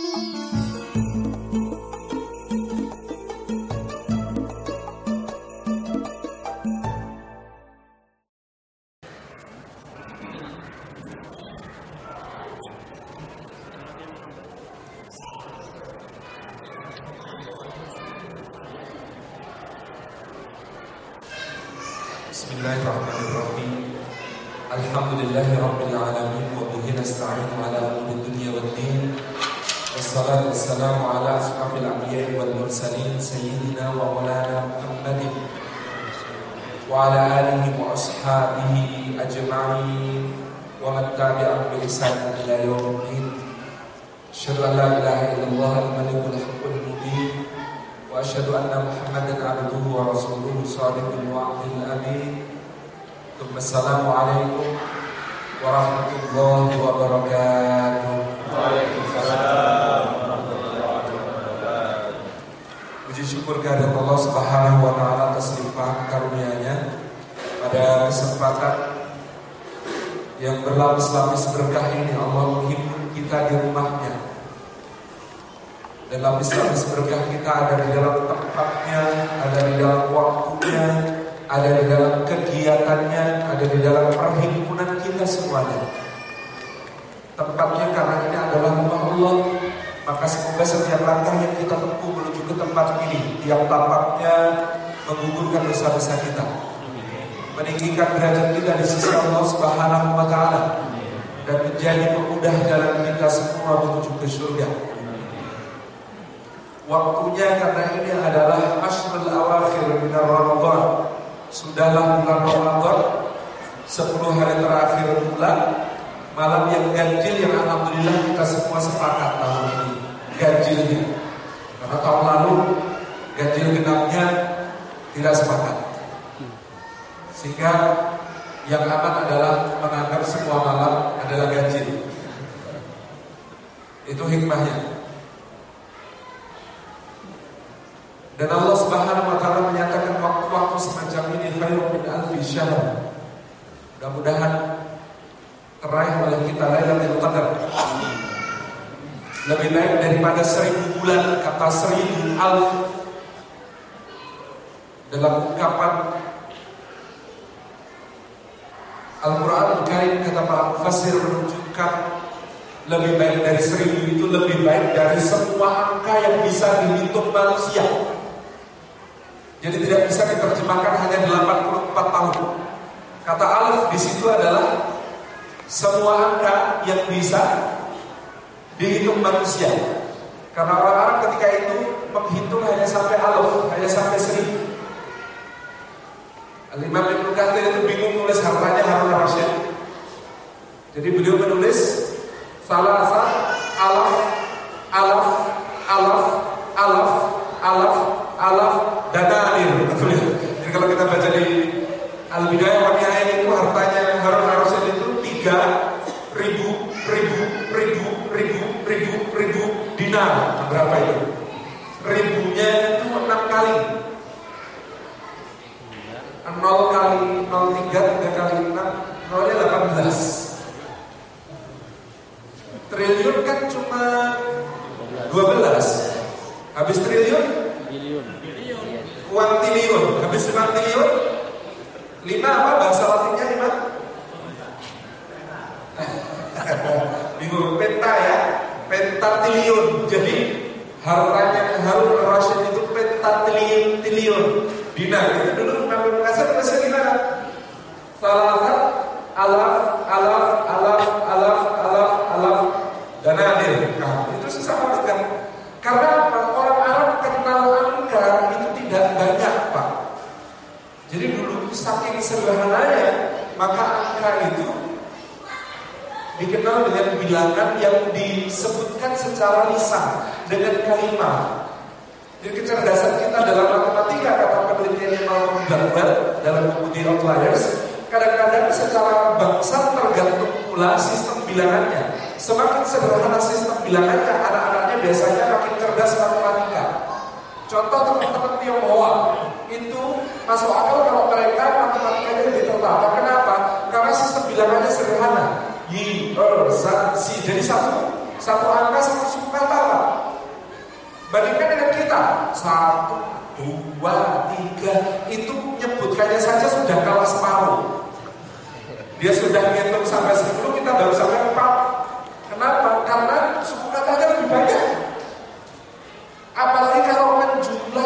Bismillahirrahmanirrahim. Alhamdulillahirabbil alamin wa bihi nasta'inu ala umuri dunya waddin. Wassalatu wassalamu ala asyrafil anbiya'i wal mursalin sayyidina wa maulana Muhammadin wa ala alihi wa ashabihi ajma'in wa man tabi'ahum bi ihsan ila yaumiddin. Asyhadu an la ilaha illallah al-malikul haqqul mubin wa asyhadu anna Muhammadan abduhu wa rasuluhu shadiqul wa'dil amin. Assalamualaikum warahmatullahi wabarakatuh. Waalaikumsalam warahmatullahi wabarakatuh. Puji syukur kehadirat Allah Subhanahu wa taala atas limpahan karunia-Nya pada kesempatan yang berlapis-lapis berkah ini. Allah menghimpun kita di rumahnya, dan lapis-lapis berkah kita ada di dalam tempatnya, ada di dalam waktunya, ada di dalam kegiatannya, ada di dalam perhimpunan kita semuanya. Tempatnya karena ini adalah rumah Allah, maka semoga setiap langkah yang kita tempuh menuju ke tempat ini, tiap tapaknya menggugurkan dosa-dosa kita, meninggikan derajat kita di sisi Allah Subhanahu wa taala, dan menjadi pemudah jalan kita semua menuju ke surga. Waktunya karena ini adalah ashrul awakhir min Ramadan. Sudahlah bulan Ramadan, 10 hari terakhir bulan, malam yang ganjil yang alhamdulillah kita semua sepakat tahun ini ganjilnya. Karena tahun lalu ganjil genapnya tidak sepakat. Sehingga yang aman adalah menganggap semua malam adalah ganjil. Itu hikmahnya. Dan Allah Subhanahu wa taala menyatakan waktu-waktu semacam ini khairun min alfi syahr. Mudah-mudahan teraih oleh kita Lailatul Qadar. Lebih baik daripada 1000 bulan, kata 1000 alf dalam ungkapan Al-Qur'an Al-Karim, kata para mufassir menunjukkan lebih baik dari 1000 itu lebih baik dari semua angka yang bisa dihitung manusia. Jadi tidak bisa diterjemahkan hanya 84 tahun. Kata alif di situ adalah semua angka yang bisa dihitung manusia. Karena orang-orang ketika itu menghitung hanya sampai alif, hanya sampai 1000. Al-Imam Ibnu Katsir itu bingung nulis hartanya Harun Ar-Rasyid. Jadi beliau menulis salasa alaf alaf alaf alaf alaf alaf dananir, betul ya. Jadi kalau kita baca di Al-Bidayah wa Nihayah itu hartanya Harun Ar-Rasyid itu 3.000 dinar. Berapa itu? Ribunya itu 6 kali. 0 kali 03, 3 kali 6, 0-nya 18. Triliun kan cuma 12. Habis triliun? Biliun. Uang triliun. Habis 5 triliun? 5 apa bahasa latinnya 5? Bingung, penta ya. Pentatriliun. Jadi hartanya Harun Ar-Rasyid itu pentatriliun dinar. Itu dulu Nabi Muhammad bahasa gimana? Salasa alaf alaf alaf alaf alaf alaf dananir. Nah, itu susah banget kan? Karena orang Arab kenal angka itu tidak banyak, Pak. Jadi dulu saking sederhananya, maka angka itu dikenal dengan bilangan yang disebutkan secara lisan dengan kalimat. Jadi kecerdasan kita dalam matematika, kata penelitian Malcolm Gladwell dalam buku The Outliers, kadang-kadang secara bangsa tergantung pula sistem bilangannya. Semakin sederhana sistem bilangannya, anak-anaknya biasanya makin cerdas matematika. Contoh teman-teman Tionghoa itu masuk akal kalau mereka matematikanya lebih tertata. Kenapa? Karena sistem bilangannya sederhana. Yi, er, san, si. Jadi Satu angka sama suku kata Pak. Bandingkan dengan kita 1, 2, 3, itu nyebutkannya saja sudah kalah separuh. Dia sudah ngitung sampai 10, kita baru sampai 4. Kenapa? Karena suku katanya lebih banyak. Apalagi kalau menjumlah,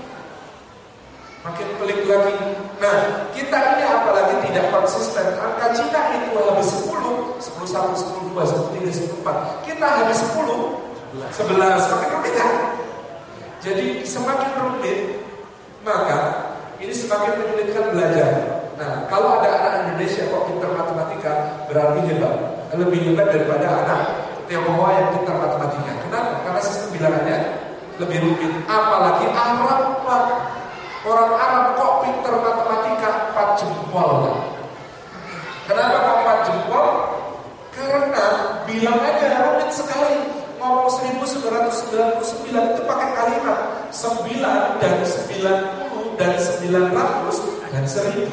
makin pelik lagi. Nah, kita ini apalagi tidak konsisten. Angka Cina itu habis 10, 10 1, 10 2, 10 3, 10 4. Kita habis 10, 11, makin rumit kan? Jadi semakin rumit, maka ini semakin menyulitkan belajar. Nah, kalau ada anak Indonesia kok pintar matematika, berarti hebat. Lebih hebat daripada anak Tionghoa yang pintar matematika. Kenapa? Karena sistem bilangannya lebih rumit. Apalagi Arab, Pak. Orang Arab kok pintar matematika 4 jempol, Pak. Kenapa kok 4 jempol? Karena bilangannya rumit sekali. Ngomong 1999 itu pakai kalimat 9 dan 90 dan 900 dan 1000.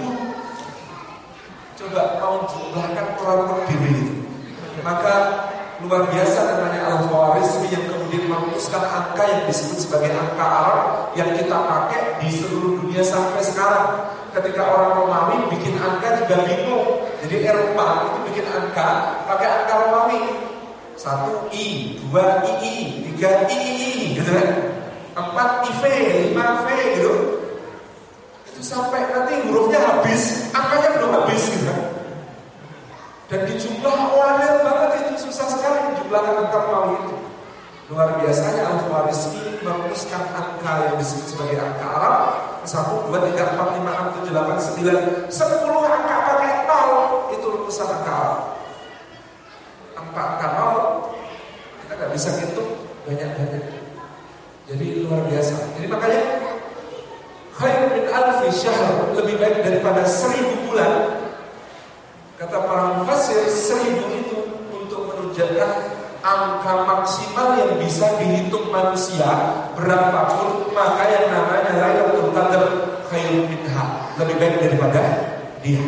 Coba mau jumlahkan orang berdiri. Maka luar biasa namanya Al-Khwarizmi yang kemudian merumuskan angka yang disebut sebagai angka Arab yang kita pakai di seluruh dunia sampai sekarang. Ketika orang Romawi bikin angka juga bingung. Jadi Eropa itu bikin angka pakai angka Romawi. 1 I, 2 II, 3 III, gitu kan? 4 IV, 5 V, gitu. Itu sampai nanti hurufnya habis, angkanya belum habis, gitu kan? Dan dijumlah wajar banget, itu susah sekali menjumlahkan angka Romawi itu. Luar biasanya Al-Khwarizmi merumuskan angka yang disebut sebagai angka Arab. 1, 2, 3, 4, 5, 6, 7, 8, 9, 10 angka pakai 0, itu rumusan angka Arab. Angka 0 kita nggak bisa ngitung banyak-banyak. Jadi luar biasa. Jadi makanya khairun min alfi syahr, lebih baik daripada 1000 bulan. Kata para mufassir, 1000 itu untuk menunjukkan angka maksimal yang bisa dihitung manusia berapapun, maka yang namanya Lailatul Qadar khairun minha, lebih baik daripada dia.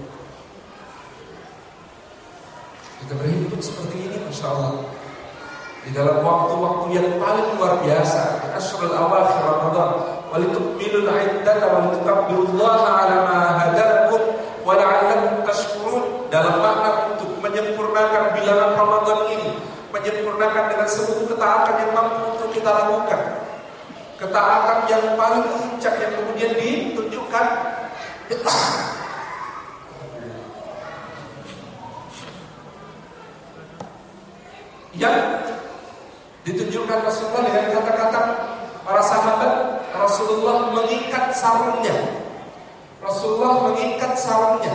Kita berhitung seperti ini, Masya Allah, di dalam waktu-waktu yang paling luar biasa. Ashrul awakhir Ramadan, walitukmilul iddata walitukabbirullaha ala ma hadakum wa la'allakum tashkurun, dalam makna untuk menyempurnakan bilangan Ramadan ini, menyempurnakan dengan seluruh ketaatan yang mampu untuk kita lakukan, ketaatan yang paling puncak yang kemudian ditunjukkan yang ditunjukkan Rasulullah dengan kata-kata para sahabat. Rasulullah mengikat sarungnya. Rasulullah mengikat sarungnya.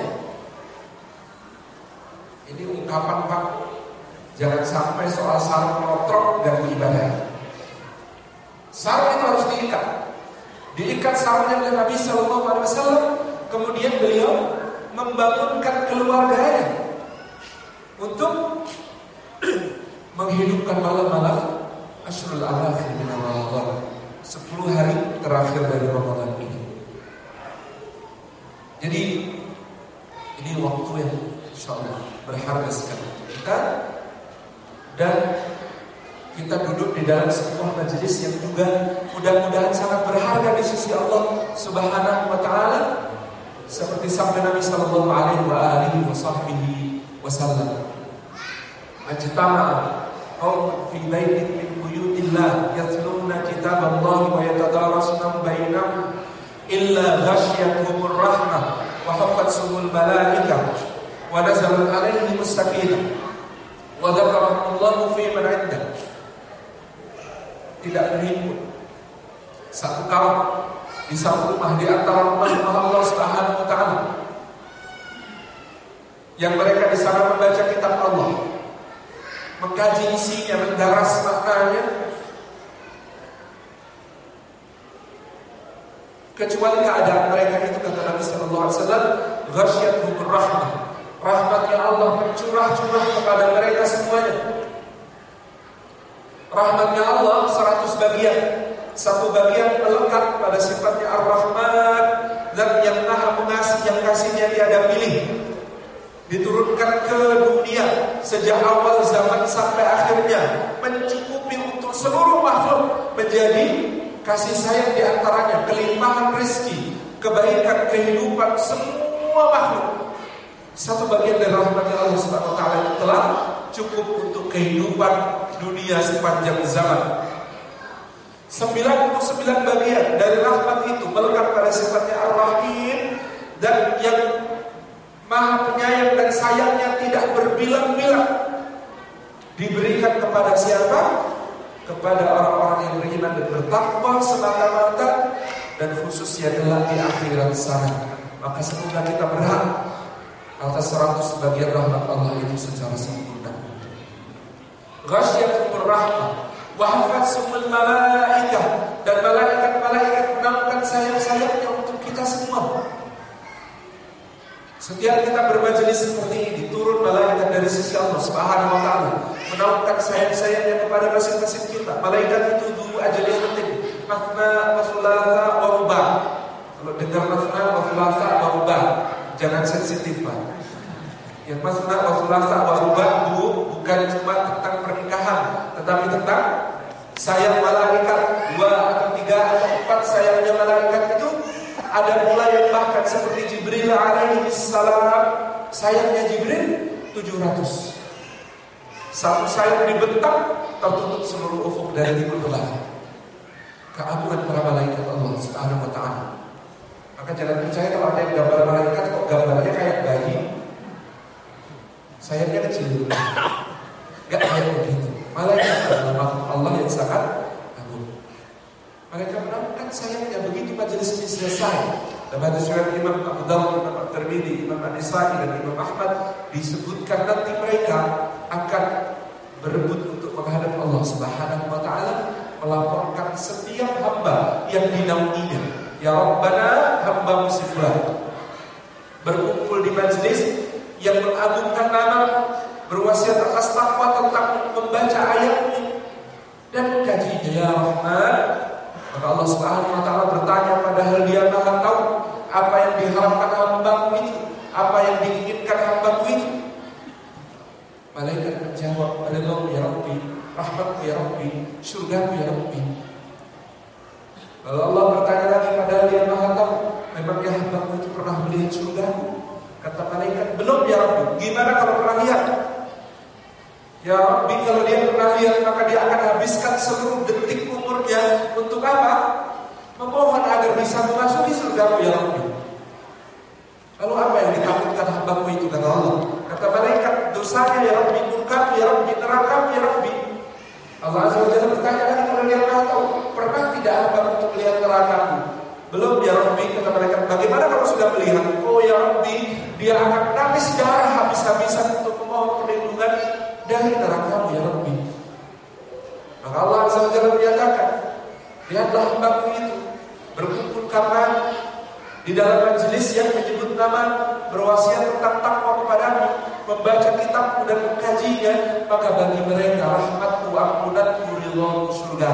Ini ungkapan Pak, jangan sampai soal sarung motrok dan ibadah. Sarung itu harus diikat. Diikat sarungnya oleh Nabi SAW. Kemudian beliau membangunkan keluarganya untuk menghidupkan malam-malam Ashrul Awakhir min Ramadan, 10 hari terakhir dari Ramadan ini. Jadi ini waktu yang insyaallah berharga sekali untuk kita, dan kita duduk di dalam sebuah majelis yang juga mudah-mudahan sangat berharga di sisi Allah Subhanahu wa taala, seperti sabda Nabi sallallahu alaihi wasallam, "Ajtama'a qaumun fi baitin min buyutillah yatluna kitaballahi wa yatadarasunahu bainahum illa ghasyiyatuhumur rahmah wa hafathumul malaikah wa nazalat alaihimus sakinah wa dzakarahumullahu fi man 'indah." Tidak berhimpun satu kaum di satu rumah di antara rumah Allah Subhanahu wa taala, yang mereka di sana membaca kitab Allah, mengkaji isinya, mendaras maknanya, kecuali keadaan mereka itu, kata Nabi sallallahu alaihi wasallam, ghasyiyatuhumur rahmah, rahmatnya Allah mencurah-curah kepada mereka semuanya. Rahmatnya Allah 100 bagian, satu bagian melekat pada sifatnya Ar-Rahman, Zat yang Maha Pengasih, yang kasihnya tiada pilih. diturunkan ke dunia sejak awal zaman sampai akhirnya, mencukupi untuk seluruh makhluk, menjadi kasih sayang di antaranya, kelimpahan rezeki, kebaikan, kehidupan semua makhluk. Satu bagian dari rahmat Allah Subhanahu wa taala itu telah cukup untuk kehidupan dunia sepanjang zaman. 99 bagian dari rahmat itu melekat pada sifatnya Ar-Rahim, dan yang Maha Penyayang dan sayangnya tidak berbilang-bilang. Diberikan kepada siapa? Kepada orang-orang yang beriman dan bertakwa semata-mata, dan khususnya kelak di akhirat sana. Maka semoga kita berhak atas 100 bagian rahmat Allah itu secara sempurna. Ghasyiatumur rahmah wa hafatsumul malaikah, dan malaikat-malaikat menaungkan sayap-sayapnya untuk kita semua. Setiap kita bermajelis seperti ini, turun malaikat dari sisi Allah Subhanahu wa taala menaungkan sayap-sayapnya kepada masing-masing kita. Malaikat itu dulu ajaliyatin masna wa thulatha wa ruba'. Kalau dengar masna wa thulatha wa ruba', jangan sensitif, Pak. Yang masna wa thulatha wa ruba' bukan cuma tentang pernikahan, tetapi tentang sayap malaikat. 2 atau 3 atau 4 sayapnya malaikat itu ada pula yang bahkan seperti Jibril alaihi salam, sayapnya Jibril 700. Satu sayap dibentang, tertutup seluruh ufuk dari timur ke barat. Keagungan para malaikat Allah Subhanahu wa taala. Maka jangan percaya kalau ada yang gambar malaikat kok gambarnya kayak bayi, sayapnya kecil. Gak kayak begitu. Malaikat adalah makhluk Allah yang sangat agung. Mereka menampakkan sayapnya begitu majelis ini selesai. Dalam hadis riwayat Imam Abu Dawud, Imam At-Tirmidzi, Imam An-Nasa'i dan Imam Ahmad disebutkan nanti mereka akan berebut untuk menghadap Allah Subhanahu wa taala, melaporkan setiap hamba yang dinaunginya. Ya Rabbana, hamba musibah. Berkumpul di majelis yang mengagungkan nama, berwasiat atas takwa tentang membaca ayat-Mu dan mengkajinya. Ya Rahman, maka Allah Subhanahu wa taala bertanya, padahal Dia Maha tahu apa yang diharapkan hamba-Mu itu, apa yang diinginkan hamba-Mu itu. Malaikat menjawab, ridha-Mu ya Rabbi, rahmat-Mu ya Rabbi, surga-Mu ya Rabbi. Lalu Allah bertanya lagi, padahal Dia Maha tahu, memangnya hamba-Mu itu pernah melihat surga-Mu? Kata malaikat, belum ya Rabbi. Gimana kalau pernah lihat? Ya Rabbi, kalau dia pernah lihat, maka dia akan habiskan seluruh detik umurnya untuk apa? Memohon agar bisa memasuki surga-Mu ya Rabbi. Lalu apa yang ditakutkan hamba-Mu itu, kata Allah? Kata malaikat, dosanya ya Rabbi, murka ya Rabbi, neraka ya Rabbi. Allah Azza wa Jalla bertanya lagi, kalau dia Maha tahu, pernah tidak hamba untuk melihat neraka-Mu? Belum ya Rabbi. Kata malaikat, bagaimana kalau sudah melihat? Oh ya Rabbi, dia akan nangis darah habis-habisan untuk memohon perlindungan dari neraka-Mu ya Rabbi. Maka Allah Azza wa Jalla menyatakan, lihatlah hamba-Mu itu berkumpul karena di dalam majelis yang menyebut nama, berwasiat tentang takwa kepada-Mu, membaca kitab-Mu dan mengkajinya, maka bagi mereka rahmat-Mu, ampunan-Mu, ridha-Mu, surga.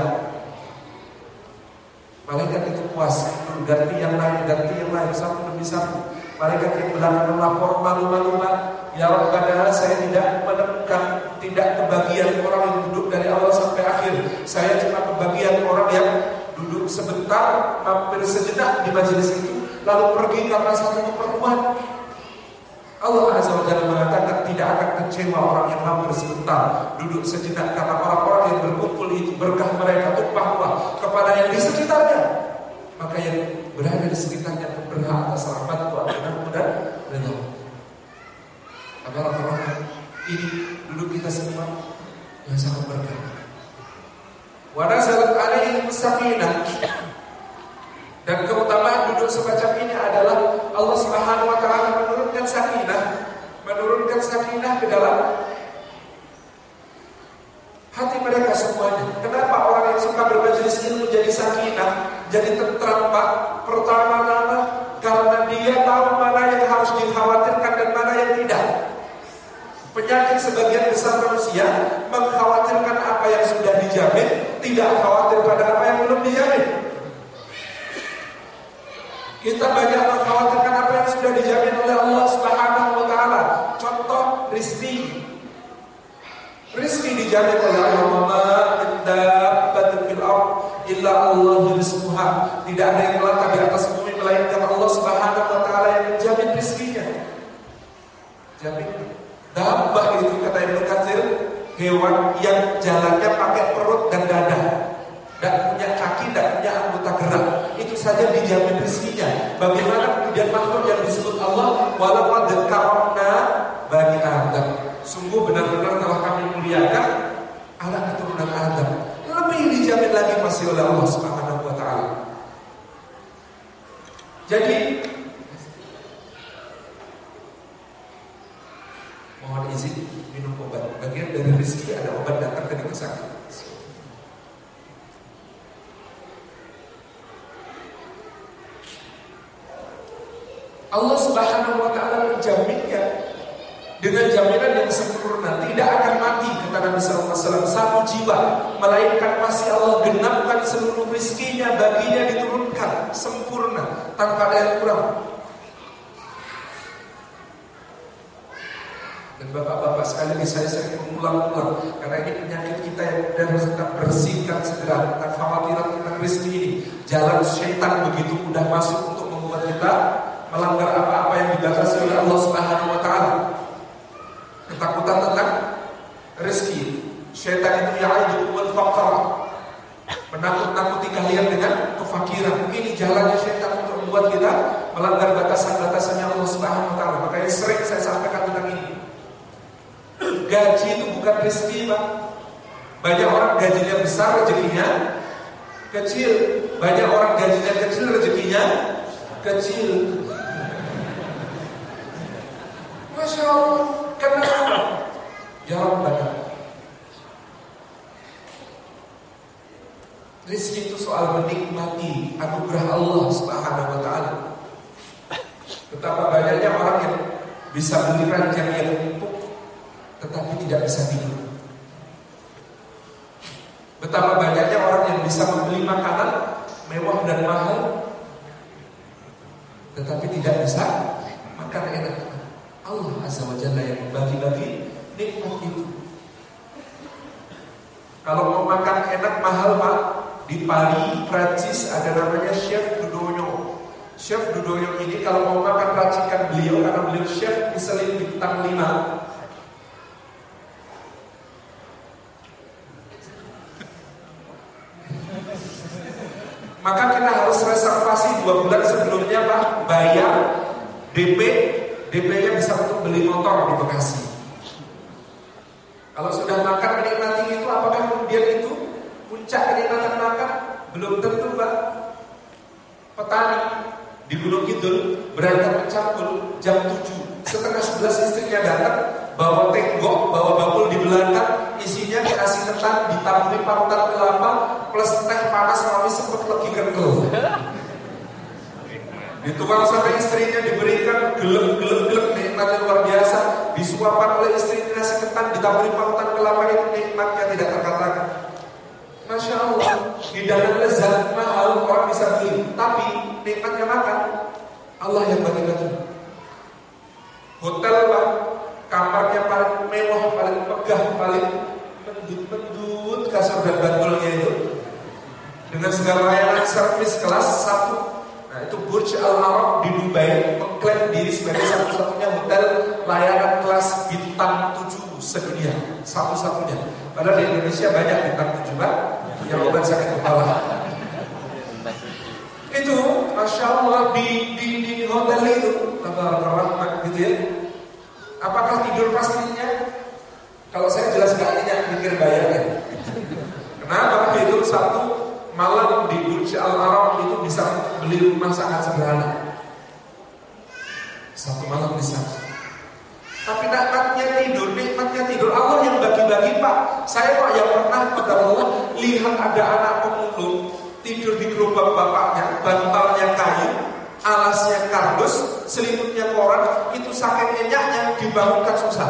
Malaikat itu puas, ganti yang lain, satu demi satu. Malaikat yang belakangan lapor malu-malu, ya Rabbana, saya tidak menemukan, tidak kebagian orang yang duduk dari awal sampai akhir. Saya cuma kebagian orang yang duduk sebentar, hampir sejenak di majelis itu, lalu pergi karena satu keperluan. Allah Azza wa Jalla mengatakan, tidak akan kecewa orang yang hampir sebentar duduk sejenak, karena orang-orang yang berkumpul itu berkah mereka tumpah kepada yang di sekitarnya. Maka yang berada di sekitarnya berhak atas rahmat-Mu, ampunan-Mu dan ridha-Mu. Adalah rahmat ini duduk kita semua yang sangat berkah. Wa nazalat alaihim sakinah. Dan keutamaan duduk semacam ini adalah Allah Subhanahu wa taala menurunkan sakinah ke dalam hati mereka semuanya. Kenapa orang yang suka bermajelis ilmu jadi sakinah, jadi tentram, Pak? Pertama-tama karena dia tahu mana yang harus dikhawatirkan dan mana yang tidak. Penyakit sebagian besar manusia mengkhawatirkan apa yang sudah dijamin, tidak khawatir pada apa yang belum dijamin. Kita banyak mengkhawatirkan apa yang sudah dijamin oleh Allah Subhanahu wa taala. Contoh dijamin oleh Allah. Ma dabbatin fil ard illa Allah rizquha. Tidak ada yang melangkah di atas bumi melainkan Allah Subhanahu wa taala yang menjamin rezekinya. Jamin. Dabbah itu kata Ibnu Katsir, hewan yang jalannya pakai perut dan dada, tidak punya kaki, tidak punya anggota gerak, itu saja dijamin rezekinya. Bagaimana kemudian makhluk yang disebut Allah, walaqad karramna bani Adam, sungguh benar-benar telah kami muliakan anak keturunan Adam. Lebih dijamin lagi masih oleh Allah Subhanahu wa taala. Jadi mohon izin minum obat. Bagian dari rezeki ada obat datang ke rumah sakit. Allah Subhanahu wa taala menjaminnya dengan jaminan yang sempurna, tidak akan mati kata Nabi sallallahu alaihi wasallam satu jiwa, melainkan masih Allah genapkan seluruh rezekinya baginya diturunkan sempurna tanpa ada yang kurang. Dan bapak-bapak sekali lagi saya sering mengulang-ulang, karena ini penyakit kita yang harus kita bersihkan segera. Tentang khawatiran tentang rezeki ini, jalan syaitan begitu mudah masuk untuk membuat kita melanggar apa-apa yang dibatasi oleh Allah Subhanahu wa taala. Ketakutan tentang rezeki, syaitan itu ya'idukumul faqra, menakut-nakuti kalian dengan kefakiran. Ini jalannya syaitan untuk membuat kita melanggar batasan-batasannya Allah Subhanahu wa taala. Makanya sering saya sampaikan tentang ini. Gaji itu bukan rezeki, Pak. Banyak orang gajinya besar, rezekinya kecil. Banyak orang gajinya kecil, rezekinya kecil. Masya Allah. Kenapa? Jawab benar. Rezeki itu soal menikmati anugerah Allah Subhanahu wa taala. Betapa banyaknya orang yang bisa beli ranjang yang empuk tetapi tidak bisa tidur. Betapa banyaknya orang yang bisa membeli makanan mewah dan mahal tetapi tidak bisa makan enak. Allah Azza wa Jalla yang membagi-bagi nikmat itu. Kalau mau makan enak mahal, Pak, di Paris, Prancis ada namanya Chef Dudognon. Chef Dudognon ini kalau mau makan racikan beliau, karena beliau chef Michelin bintang 5, maka kita harus reservasi 2 bulan sebelumnya, Pak, bayar DP-nya bisa untuk beli motor di Bekasi. Kalau sudah makan menikmati itu, apakah kemudian itu puncak kenikmatan makan? Belum tentu, Pak. Petani di Gunung Kidul berangkat mencangkul jam 7, setengah 11 istrinya datang, bawa tenggok, bawa bakul di belakang, isinya dikasih ketan, ditaburi parutan kelapa plus teh panas tapi sempat lagi kental. Dituang sampai istrinya, diberikan gelem nikmatnya luar biasa, disuapkan oleh istrinya nasi ketan, ditaburi parutan kelapa, itu nikmatnya tidak terkatakan. Masya Allah, hidangan lezat mahal orang bisa beli, tapi nikmatnya makan Allah yang bagi-bagi. Hotel, Pak, kamarnya paling mewah, paling megah, paling mendut-mendut kasur dan bandulnya itu, dengan segala layanan servis kelas 1. Nah, itu Burj Al Arab di Dubai mengklaim diri sebagai satu-satunya hotel layanan kelas bintang 7 sedunia, satu-satunya. Padahal di Indonesia banyak bintang 7, Pak, yang obat sakit kepala. Itu Masya Allah di hotel itu Rahmat gitu ya. Apakah tidur pastinya? Kalau saya jelas gak ingat mikir bayarnya. Kenapa? Itu satu malam di Burj Al Arab itu bisa beli rumah sangat sederhana. Satu malam bisa. Tapi nikmatnya tidur Allah yang bagi-bagi, Pak. Saya kok yang pernah pada Allah lihat ada anak pemulung tidur di gerobak bapaknya, bantalnya kayu, alasnya kardus, selimutnya koran, itu saking nyenyaknya dibangunkan susah.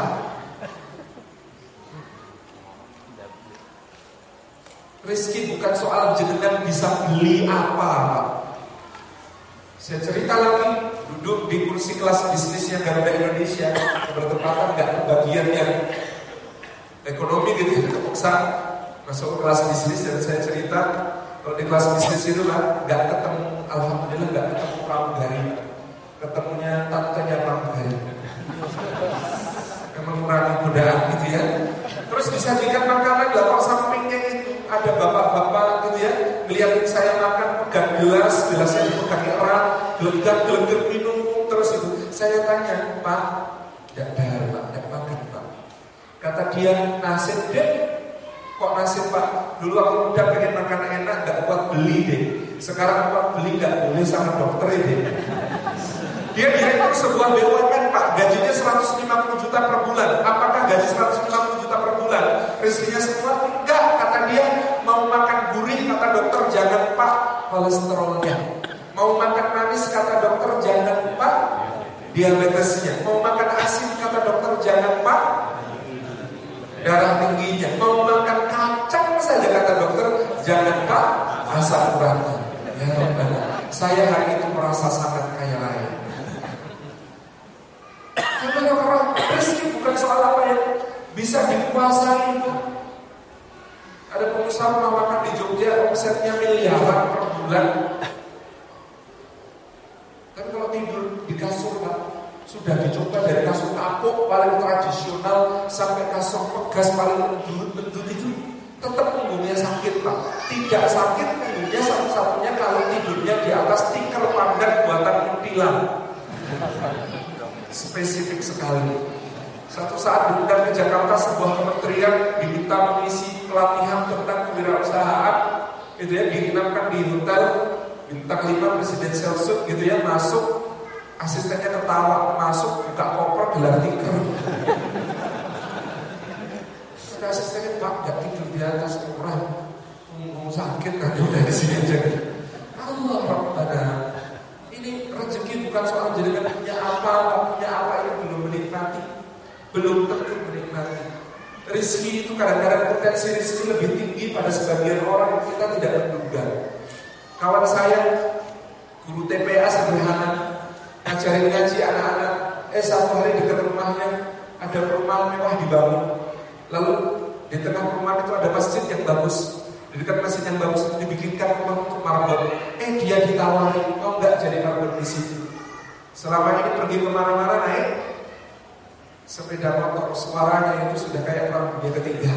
Rezeki bukan soal jenengan bisa beli apa, Pak. Saya cerita lagi, duduk di kursi kelas bisnisnya Garuda Indonesia, bertepatan nggak bagiannya ekonomi gitu ya, kepaksa masuk kelas bisnis. Dan saya cerita kalau di kelas bisnis itu lah nggak ketemu, alhamdulillah nggak ketemu pramugari, ketemunya tantenya pramugari. Mengurangi godaan gitu ya. Terus disajikan makanan lah, kok sampingnya itu ada bapak-bapak gitu ya, ngeliatin saya makan, pegang gelasnya dipegang erat, gelegak minum terus itu. Saya tanya, Pak, tidak dahar Pak, tidak makan Pak. Kata dia, nasib deh. Kok nasib Pak? Dulu aku muda pengen makan enak, gak kuat beli deh. Sekarang kuat beli, gak boleh sama dokter deh. Dia direktur sebuah BUMN Pak, gajinya 150 juta per bulan. Apakah gaji 150 juta per bulan rezekinya semua? Enggak, kata dia. Mau makan gurih, kata dokter, jangan Pak, kolesterolnya. Mau makan manis, kata dokter, jangan Pak, diabetesnya. Mau makan asin, kata dokter, jangan Pak, darah tingginya. Mau makan kacang saja, kata dokter, jangan Pak, asam uratnya. Ya Rabbana, saya hari itu merasa sangat kaya raya. Karena orang rezeki bukan soal apa yang bisa dikuasai itu. Ada pengusaha rumah makan di Jogja, omsetnya miliaran per bulan. Tapi kalau tidur di kasur Pak, sudah dicoba dari kasur kapuk paling tradisional sampai kasur pegas paling lembut itu, tetap punggungnya sakit Pak. Tidak sakit punggungnya satu-satunya kalau tidurnya di atas tikar pandan buatan mutilan. Spesifik sekali. Satu saat diundang ke Jakarta sebuah kementerian, diminta mengisi pelatihan tentang kewirausahaan, gitu ya, diinapkan di hotel bintang 5 presidential suite, gitu ya, masuk, asistennya ketawa, masuk, buka koper, gelar tikar. Kata asistennya, Pak, gak tidur di atas orang, mau sakit, nanti udah di sini aja. Allah Rabbana. Ini rezeki bukan soal jadikan punya apa itu belum menikmati, belum tentu menikmati. Rezeki itu kadang-kadang potensi rezeki lebih tinggi pada sebagian orang yang kita tidak menduga. Kawan saya, guru TPA sederhana, ngajarin ngaji anak-anak. Satu hari dekat rumahnya ada perumahan mewah dibangun. Lalu di tengah perumahan itu ada masjid yang bagus. Di dekat masjid yang bagus itu dibikinkan rumah untuk marbot. Dia ditawari, mau nggak jadi marbot di situ? Selama ini pergi kemana-mana naik sepeda motor, suaranya itu sudah kayak orang dunia ketiga.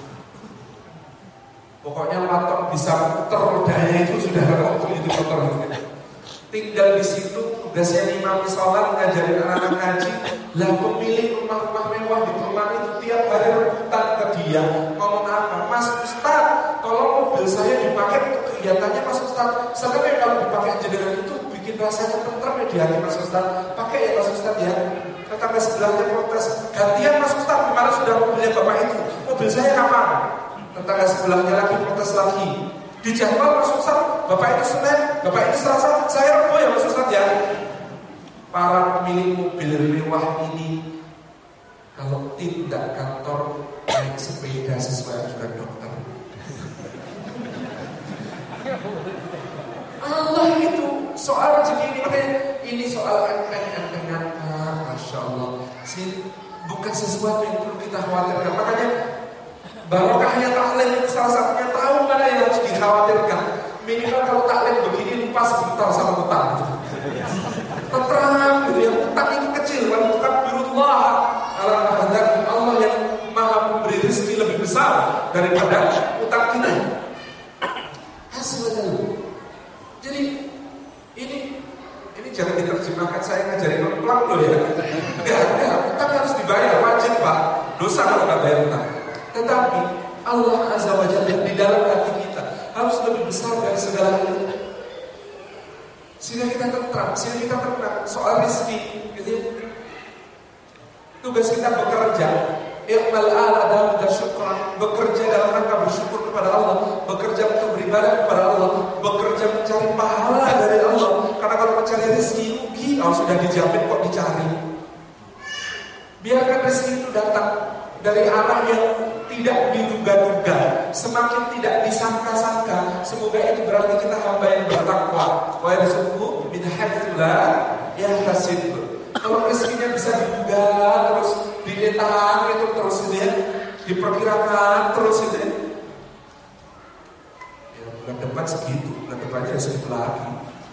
Pokoknya motor bisa muter, rodanya itu sudah waktu itu motor itu. Tinggal di situ, tugasnya imam sholat, ngajarin anak-anak ngaji. Lah pemilik rumah-rumah mewah di perumahan itu tiap hari rebutan ke dia. Ngomong apa? Mas Ustaz, tolong mobil saya dipakai untuk kegiatannya Mas Ustaz. Sebenarnya kalau dipakai jenengan itu bikin rasanya tentrem ya di hati Mas Ustaz. Pakai ya Mas Ustaz ya. Tetangga sebelahnya protes, gantian Mas Ustaz, kemarin sudah mobilnya bapak itu. Mobil saya kapan? Tetangga sebelahnya lagi protes lagi. Dijadwal Mas Ustaz, bapak itu Senin, bapak itu Selasa, saya Rabu ya Mas Ustaz ya. Para pemilik mobil mewah ini kalau tidak kantor naik sepeda sesuai anjuran dokter. Allah itu soal rezeki ini, makanya ini soal dengan Masya Allah, bukan sesuatu yang perlu kita khawatirkan. Makanya barokahnya taklim itu salah satunya, tahu mana yang harus dikhawatirkan. Minimal kalau taklim begini lupa sebentar sama utang. Tenang gitu ya, utang itu kecil. Kalau itu kan birullah, Allah yang maha memberi rezeki lebih besar daripada utang kita. Asal. Jadi ini jangan diterjemahkan saya ngajarin orang loh ya. Enggak, utang harus dibayar, wajib Pak. Dosa kalau nggak bayar utang. Tetapi Allah Azza wa Jalla di dalam hati kita harus lebih besar dari segala itu. Sehingga kita tenang soal rezeki, gitu ya. Tugas kita bekerja. Iqbal al-adab dan syukran, bekerja dalam rangka bersyukur kepada Allah, bekerja untuk beribadah kepada Allah, bekerja mencari pahala dari Allah. Karena kalau mencari rezeki rugi, sudah dijamin kok dicari. Biarkan rezeki itu datang dari arah yang tidak diduga-duga, semakin tidak disangka-sangka. Semoga itu berarti kita hamba yang bertakwa. Wa yarzuqhu min haitsu la yahtasib. Kalau rezekinya bisa diduga terus, diletang itu terus ya, diperkirakan terus itu. Ya, bulan depan segitu, bulan depannya ya segitu lagi.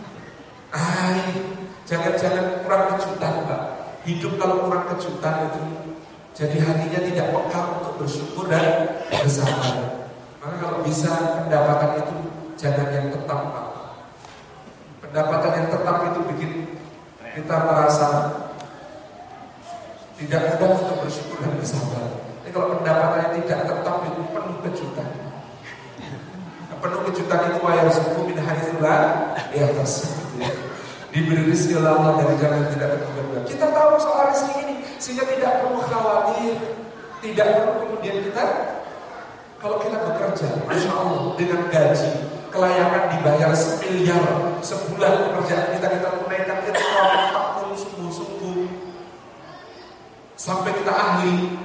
Jangan kurang kejutan, Pak. Hidup kalau kurang kejutan itu jadi hatinya tidak peka untuk bersyukur dan bersabar. Maka kalau bisa pendapatan itu jangan yang tetap, Pak. Pendapatan yang tetap itu bikin kita merasa tidak mudah untuk bersyukur dan bersabar. Tapi kalau pendapatan yang tidak tetap itu penuh kejutan. Penuh kejutan itu ayat suku min haitsu la yahtasib. Diberi rezeki oleh Allah dari jalan yang tidak terduga. Kita tahu soal rezeki ini sehingga tidak perlu khawatir, tidak perlu kemudian kita kalau kita bekerja, Masya Allah dengan gaji kelayakan dibayar 1 miliar sebulan pekerjaan kita tunaikan kita takut sungguh-sungguh sampai kita ahli.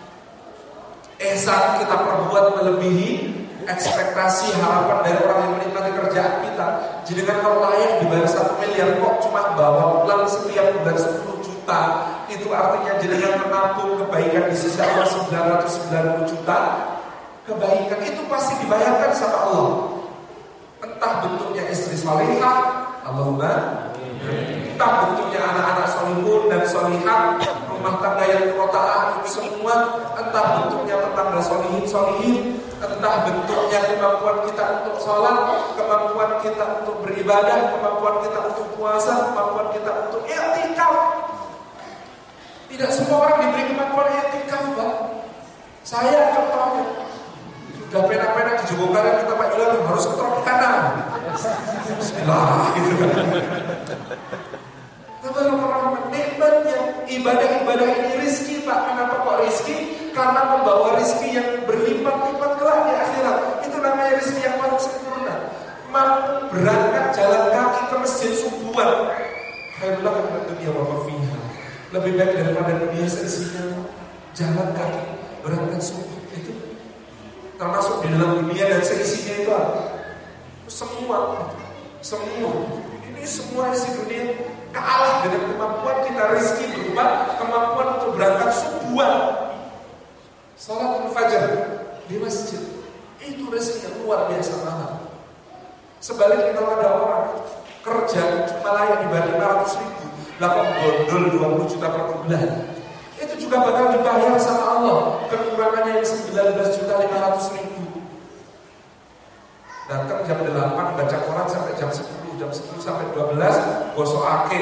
Saat kita perbuat melebihi ekspektasi harapan dari orang yang menikmati kerjaan kita. Jadi kan kalau layak dibayar 1 miliar kok cuma bawa pulang setiap bulan 10 juta, itu artinya jadikan menampung kebaikan di sisi Allah 990 juta kebaikan, itu pasti dibayarkan sama Allah. Entah bentuknya istri salihah, Allahumma, entah bentuknya anak-anak solihun dan solihat, rumah tangga yang rotaah itu semua, entah bentuknya tetangga solihin, entah bentuknya kemampuan kita untuk sholat, kemampuan kita untuk beribadah, kemampuan kita untuk puasa, kemampuan kita untuk i'tikaf. Tidak semua orang diberi kemampuan i'tikaf, Pak. Saya contohnya sudah pena-pena di Jogokaryan kita Pak Ilan harus ke Tropicana. Bismillah gitu kan. Teman-teman, nikmatnya ibadah-ibadah ini rizki, Pak. Kenapa kok rizki? Karena membawa rizki yang berlipat-lipat kelak di akhirat. Itu namanya rizki yang paling sempurna. Mampu berangkat jalan kaki ke masjid subuhan, khairullah min dunya wa ma fiha. Lebih baik daripada dunia seisinya. Jalan kaki berangkat subuh itu termasuk di dalam dunia dan seisinya itu apa? Semua. Ini semua isi dunia kalah dengan kemampuan kita rizki berupa kemampuan untuk berangkat subuhan. Salat fajar di masjid itu rezeki yang luar biasa mahal. Sebaliknya kalau ada orang kerja cuma layak dibayar 500 ribu, lakukan gondol 20 juta per bulan, itu juga bakal dibayar sama Allah. Kekurangannya yang 19 juta 500 ribu. Datang jam 8 baca Quran sampai jam 10, jam 10 sampai 12 gosok ake.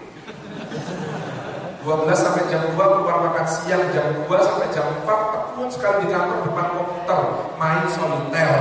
12 sampai jam 2 keluar makan siang, jam 2 sampai jam 4 tekun sekali di kantor depan komputer main soliter.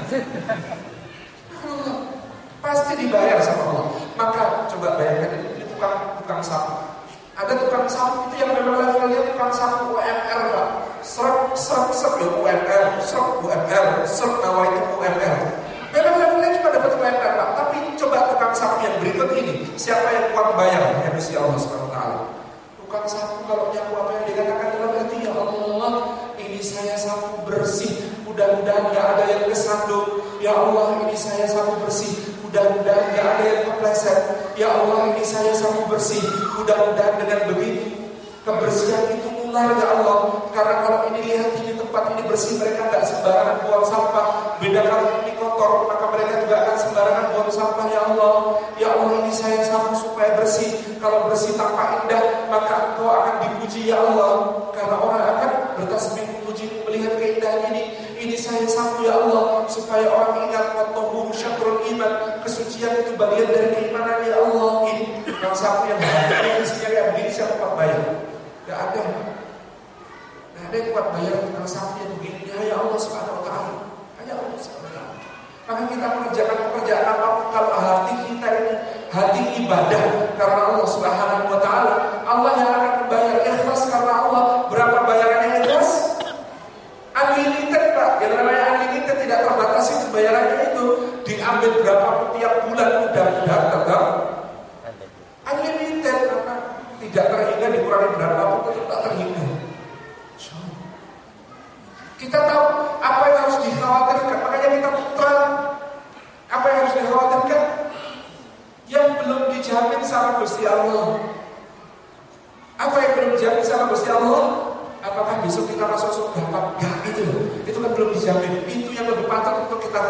Allah pasti dibayar sama Allah. Maka coba bayangkan ini tukang sapu. Ada tukang sapu itu yang memang levelnya tukang sapu UMR, Pak. Serap ya UMR, serap UMR, serap nawai itu UMR. Memang levelnya cuma dapat UMR, Pak. Tapi coba tukang sapu yang berikut ini, siapa yang kuat bayar? Ya mesti Allah SWT. Tukang sapu kalau nyapu apa yang dikatakan dalam hati, ya Allah, ini saya sapu bersih, mudah-mudahan gak ada yang kesandung. Ya Allah, ini saya sapu bersih, mudah-mudahan gak ada yang kepleset. Ya Allah, ini saya sapu bersih, mudah-mudahan dengan begitu kebersihan itu mulai, ya Allah. Karena kalau ini lihat ini tempat ini bersih, mereka gak sembarangan buang sampah. Beda kalau ini kotor, maka mereka juga akan sembarangan buang sampah, ya Allah. Ya Allah, ini saya sapu supaya bersih. Kalau bersih tanpa indah, maka Engkau akan dipuji, ya Allah. Karena orang akan bertasbih memuji melihat keindahan ini. Ini saya sapu, ya Allah, supaya orang ingat wat-tahuru syatrul iman. Kesucian itu bagian dari keimanan, ya Allah. Ini yang sapu yang bahagia isinya kayak begini, siapa kuat bayar? Gak ada. Gak ada yang kuat bayar tentang sapu yang begini. Ya Allah Subhanahu wa ta'ala. Hanya Allah Subhanahu wa ta'ala. Maka kita mengerjakan pekerjaan apapun, kalau hati kita ini hati ibadah karena Allah Subhanahu wa ta'ala, Allah yang akan membayar. Ikhlas karena Allah. Berapa bayarannya ikhlas? Unlimited, Pak. Yang namanya unlimited tidak terbatasi bayarannya itu. Diambil berapa tiap bulan mudah-mudahan tetap unlimited, karena tidak terhingga, dikurangi berapapun tetap tak terhingga. Kita tahu apa yang harus dikhawatirkan, makanya kita putra. Apa yang harus dikhawatirkan? Yang belum dijamin sama Gusti Allah. Apa yang belum dijamin sama Gusti Allah? Apakah besok kita masuk surga? Gak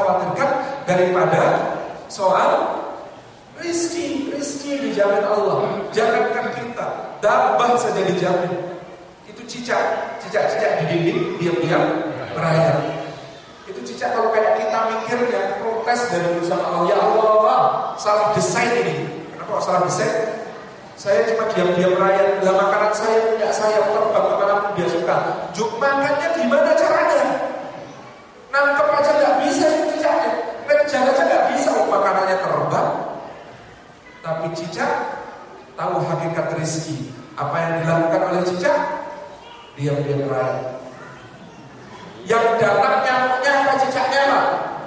khawatirkan daripada soal rizki dijamin Allah. Jangankan kita, dabah saja dijamin. Itu cicak di dinding diam-diam merayap. Itu cicak kalau kayak kita mikirnya protes dari urusan Allah. Ya Allah, salah desain ini. Kenapa salah desain? Saya cuma diam-diam merayap. Lah makanan saya punya saya terbang kemanapun dia suka. Makannya gimana caranya? Nangkep aja nggak bisa itu cicaknya. Ngejar aja nggak bisa makanannya terbang. Tapi cicak tahu hakikat rezeki. Apa yang dilakukan oleh cicak? Diam-diam merayap. Yang datang nyamuknya apa cicaknya Pak?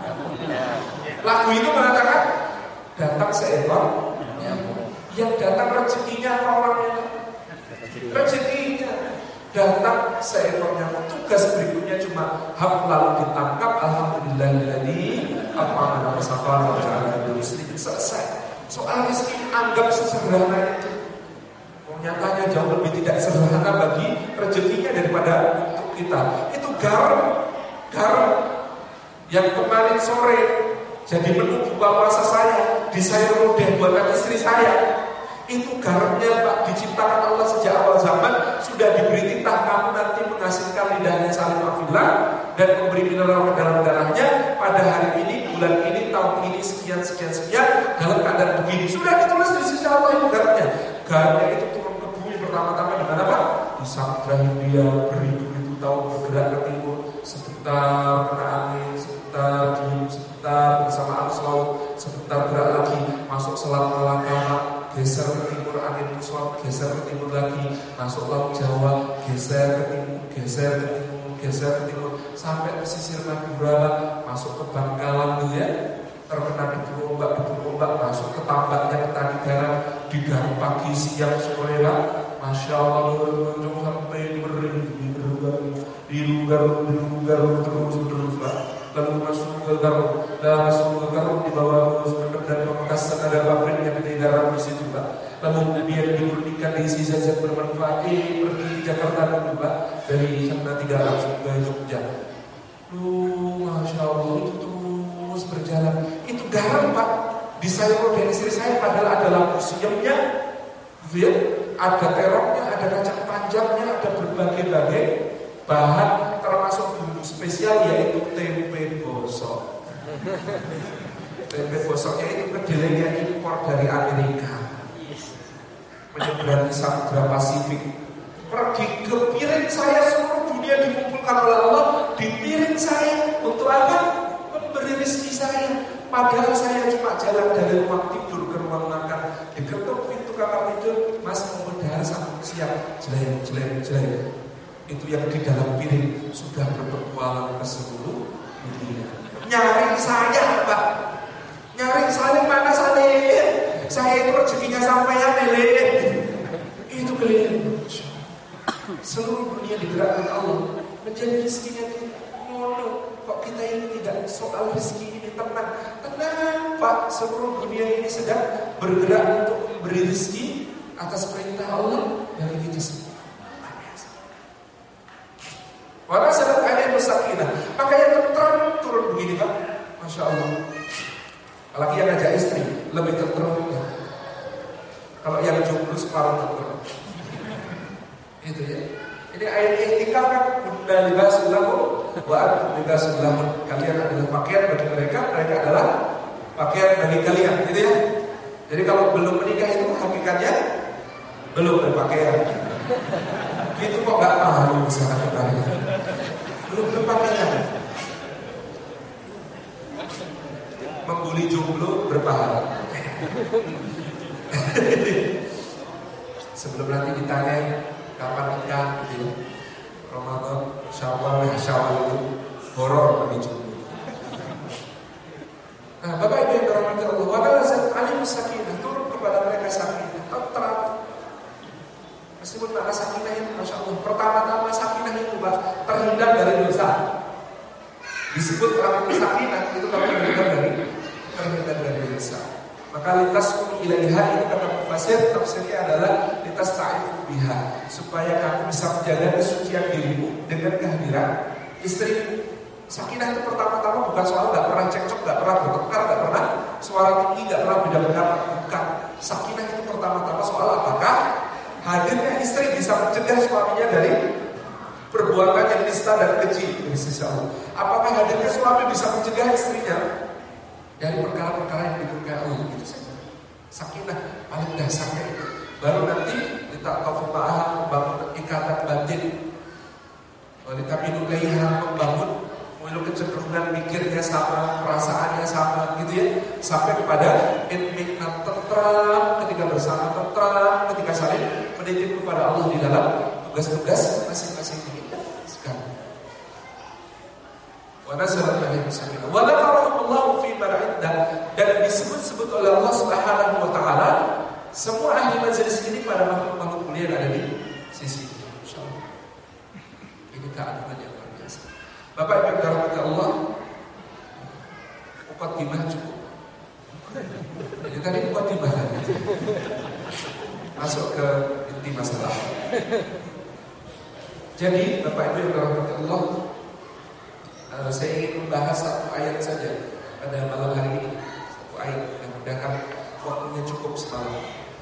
Lagu itu mengatakan datang seekor nyamuk. Yang datang rezekinya apa orangnya? Rezekinya. Datang seekor nyamuk. Tugas berikutnya cuma lalu ditangkap. Alhamdulillahilladzi at'amana wa saqana wa ja'alana minal muslimin. Selesai. Soal rezeki anggap sesederhana itu. Nyatanya jauh lebih tidak sederhana bagi rezekinya daripada untuk kita. Itu garam yang kemarin sore jadi menu buka puasa saya di sayur lodeh buatan istri saya. Itu garamnya Pak, diciptakan Allah sejak awal zaman, sudah diberi titah kamu nanti menghasilkan lidahnya saling afillah dan memberi mineral ke dalam darahnya pada hari ini, bulan ini, tahun ini, sekian dalam keadaan begini. Sudah ditulis di sisi Allah itu garamnya. Garamnya itu turun ke bumi pertama-tama di mana Pak? Di Samudra Hindia, beribu-ribu tahun bergerak ke timur, sebentar kena angin, sebentar dingin, sebentar bersama arus laut, sebentar gerak lagi masuk Selat Malaka, geser ke timur angin muson, geser ke timur lagi, masuk Laut Jawa, geser ke timur, sampai pesisir Madura, masuk ke Bangkalan dulu ya, terkena debu ombak, masuk ke tambaknya petani garam, digaruk pagi, siang, sore Pak. Masya Allah, sampai dilugar terus Pak. Lalu masuk ke garum di bawah dan Pamekasan ada pabriknya PT Garam di situ Pak. Lalu dia diberikan diisi zat bermanfaat. Pergi ke Jakarta dulu Pak, dari sana 3 langsung ke Jogja. Masya Allah, itu terus berjalan. Itu garam Pak, di sayur dari istri saya padahal ada lampu siamnya, ya, ada terongnya, ada kacang panjangnya, ada berbagai-bagai bahan termasuk bumbu spesial yaitu tempe bosok. Tempe bosoknya itu kedelainya impor dari Amerika, menyeberangi Samudra Pasifik. Pergi ke piring saya, seluruh dunia dikumpulkan oleh Allah di piring saya. Untuk apa? Memberi rezeki saya. Padahal saya cuma jalan dari ruang tidur ke ruang makan, diketuk pintu kamar tidur, Mas mau berdahar sampai siang, jelek. Itu yang di dalam piring sudah berpetualang ke seluruh dunia. Nyari saya Pak, nyari saya mana saya itu rezekinya sampean lele. Itu keliling seluruh dunia digerakkan Allah menjadi rezekinya kita. Kok kita ini tidak soal rezeki ini tenang Pak, seluruh dunia ini sedang bergerak untuk memberi rezeki atas perintah Allah dari kita semua. Warna sedang ada sakinah. Maka yang tenteram turun begini Pak, Masya Allah. Apalagi yang ngajak istri lebih tenteram ya. Kalau yang jomblo separuh tenteram. Itu ya. Ini ayat i'tikaf kan, kunna libasul lahum wa antum libasul lahum. Kalian adalah pakaian bagi mereka, mereka adalah pakaian bagi kalian, gitu ya. Jadi kalau belum menikah itu hakikatnya belum berpakaian. Gitu kok nggak malu sekarang belum berpakaian. Membuli jomblo berpahala. Sebelum nanti ditanya kapan nikah, gitu, Ramadan, Syawal itu horor bagi jomblo. Nah, Bapak Ibu yang dirahmati Allah, wa nazal alim sakinah, turun kepada mereka sakinah, tenteram. Meskipun makna sakinah itu Masya Allah, pertama-tama sakinah itu Pak, terhindar dari dosa. Disebut orang itu sakinah, itu kalau terhindar dari dosa. Maka lintas ilaiha itu kata mufasir, tafsirnya adalah lintas ta'ifu biha, supaya kamu bisa menjaga kesucian dirimu dengan kehadiran istri. Sakinah itu pertama-tama bukan soal gak pernah cekcok Sakinah itu pertama-tama soal apakah hadirnya istri bisa mencegah suaminya dari perbuatan yang nista dan keji dari sisi Allah. Apakah hadirnya suami bisa mencegah istrinya dari perkara-perkara yang dimurkai Allah, gitu saja. Sakinah paling dasarnya itu. Baru nanti kita taufaqah membangun ikatan batin. Wanita minulaiha membangun kecenderungan mikirnya sama, perasaannya sama, gitu ya, sampai kepada itminan, tentram ketika bersama, tentram ketika saling menitip kepada Allah di dalam tugas-tugas masing-masing ini. Sekarang, wa nazalat alaihim sakinah wa dzakarahumullahu fi man 'indah, dan disebut-sebut oleh Allah Subhanahu wa taala semua ahli majelis ini pada makhluk-makhluk mulia yang ada di sisi. Insyaallah. Ini keagungan yang luar biasa. Bapak Ibu yang dirahmati Allah, muqaddimah cukup. Jadi tadi muqaddimah tadi. Masuk ke inti masalah. Jadi Bapak Ibu yang dirahmati Allah, saya ingin membahas satu ayat saja pada malam hari ini. Satu ayat yang mudah-mudahan waktunya cukup semalam.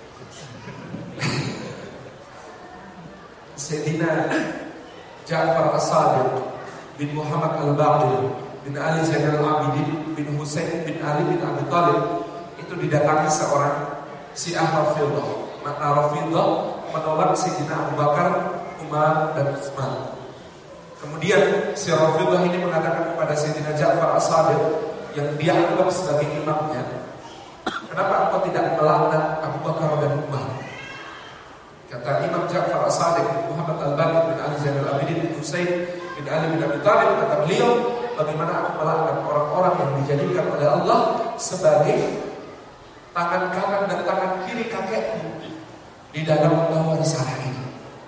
Sayyidina Ja'far As-Sadiq bin Muhammad Al-Baqir bin Ali Zainal Abidin bin Husain bin Ali bin Abi Thalib itu didatangi seorang Syiah Rafidhah. Makna Rafidhah menolak Sayyidina Abu Bakar, Umar dan Utsman. Kemudian si Rafidhah ini mengatakan kepada Sayyidina Ja'far As-Sadiq yang dia anggap sebagai imamnya, kenapa engkau tidak melaknat Abu Bakar dan Umar? Kata Imam Ja'far As-Sadiq Muhammad Al-Baqir bin Ali Zainal Abidin bin Husain bin Ali bin Abi Thalib, kata beliau, bagaimana aku melaknat orang-orang yang dijadikan oleh Allah sebagai tangan kanan dan tangan kiri kakekku di dalam membawa risalah ini.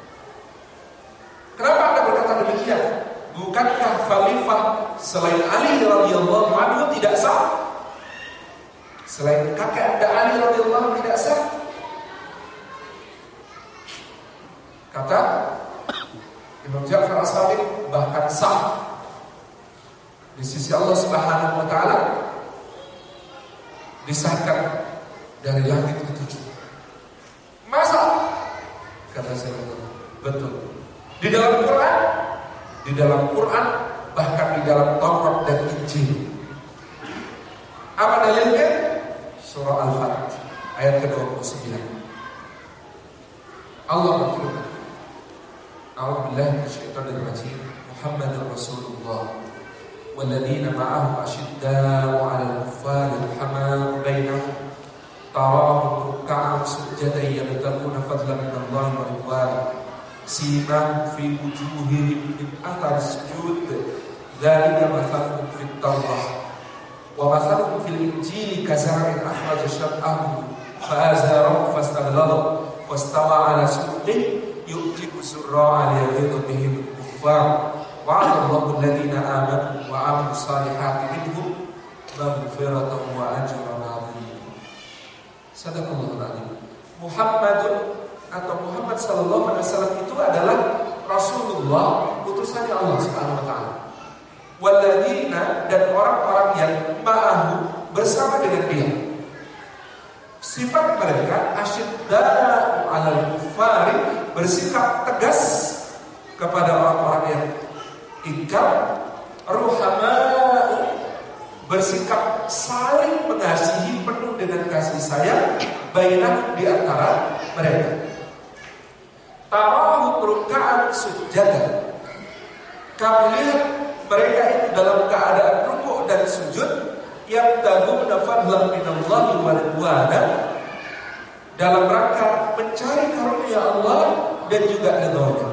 Kenapa Anda berkata demikian? Bukankah khalifah selain Ali radhiyallahu anhu tidak sah? Selain kakek Anda Ali radhiyallahu anhu tidak sah? Kata Imam Ja'far As-Sadiq, bahkan sah di sisi Allah Subhanahu wa taala, disahkan dari langit ketujuh. Masa? Kata saya, betul. Di dalam Quran, bahkan di dalam Taurat dan Injil. Apa dalilnya? Surah Al-Fat ayat ke-29. Allah berfirman, A'udzu billahi minasyaitonir rajim. Muhammadur Rasulullah walladzina ma'ahu asyidda'u 'alal kuffari rahama'u bainahum tarahum ruk'an sujjadan yabtaguna fadlan minallahi wa ridwana simahum fi wujuhihim min atharis sujud dzalika mathaluhum fit Taurah wa mathaluhum fil Injili kazar'in akhraja shat'ahu fa'azarahu fastaghlala fastawa 'ala suqihi yu'jibu surra'a liyaghiza bihim al-kuffar wa'adallahu alladhina amanu wa 'amilus salihati minhum maghfiratan wa ajran 'azima. Sadaqallahul 'azim. Muhammadun atau Muhammad sallallahu alaihi wasallam itu adalah Rasulullah, utusannya Allah Subhanahu wa taala. Walladzina, dan orang-orang yang ma'ahu, bersama dengan dia. Sifat mereka asyidda'u 'alal kuffari, bersikap tegas kepada orang-orang yang ingkar, ruhama'u, bersikap saling mengasihi, penuh dengan kasih sayang, bainahum, di antara mereka. Tarahum ruk'an sujjadan, kamu lihat mereka itu dalam keadaan rukuk dan sujud, yabtaguna fadlan minallahi wa ridwana, dalam rangka mencari karunia Allah dan juga ridhonya.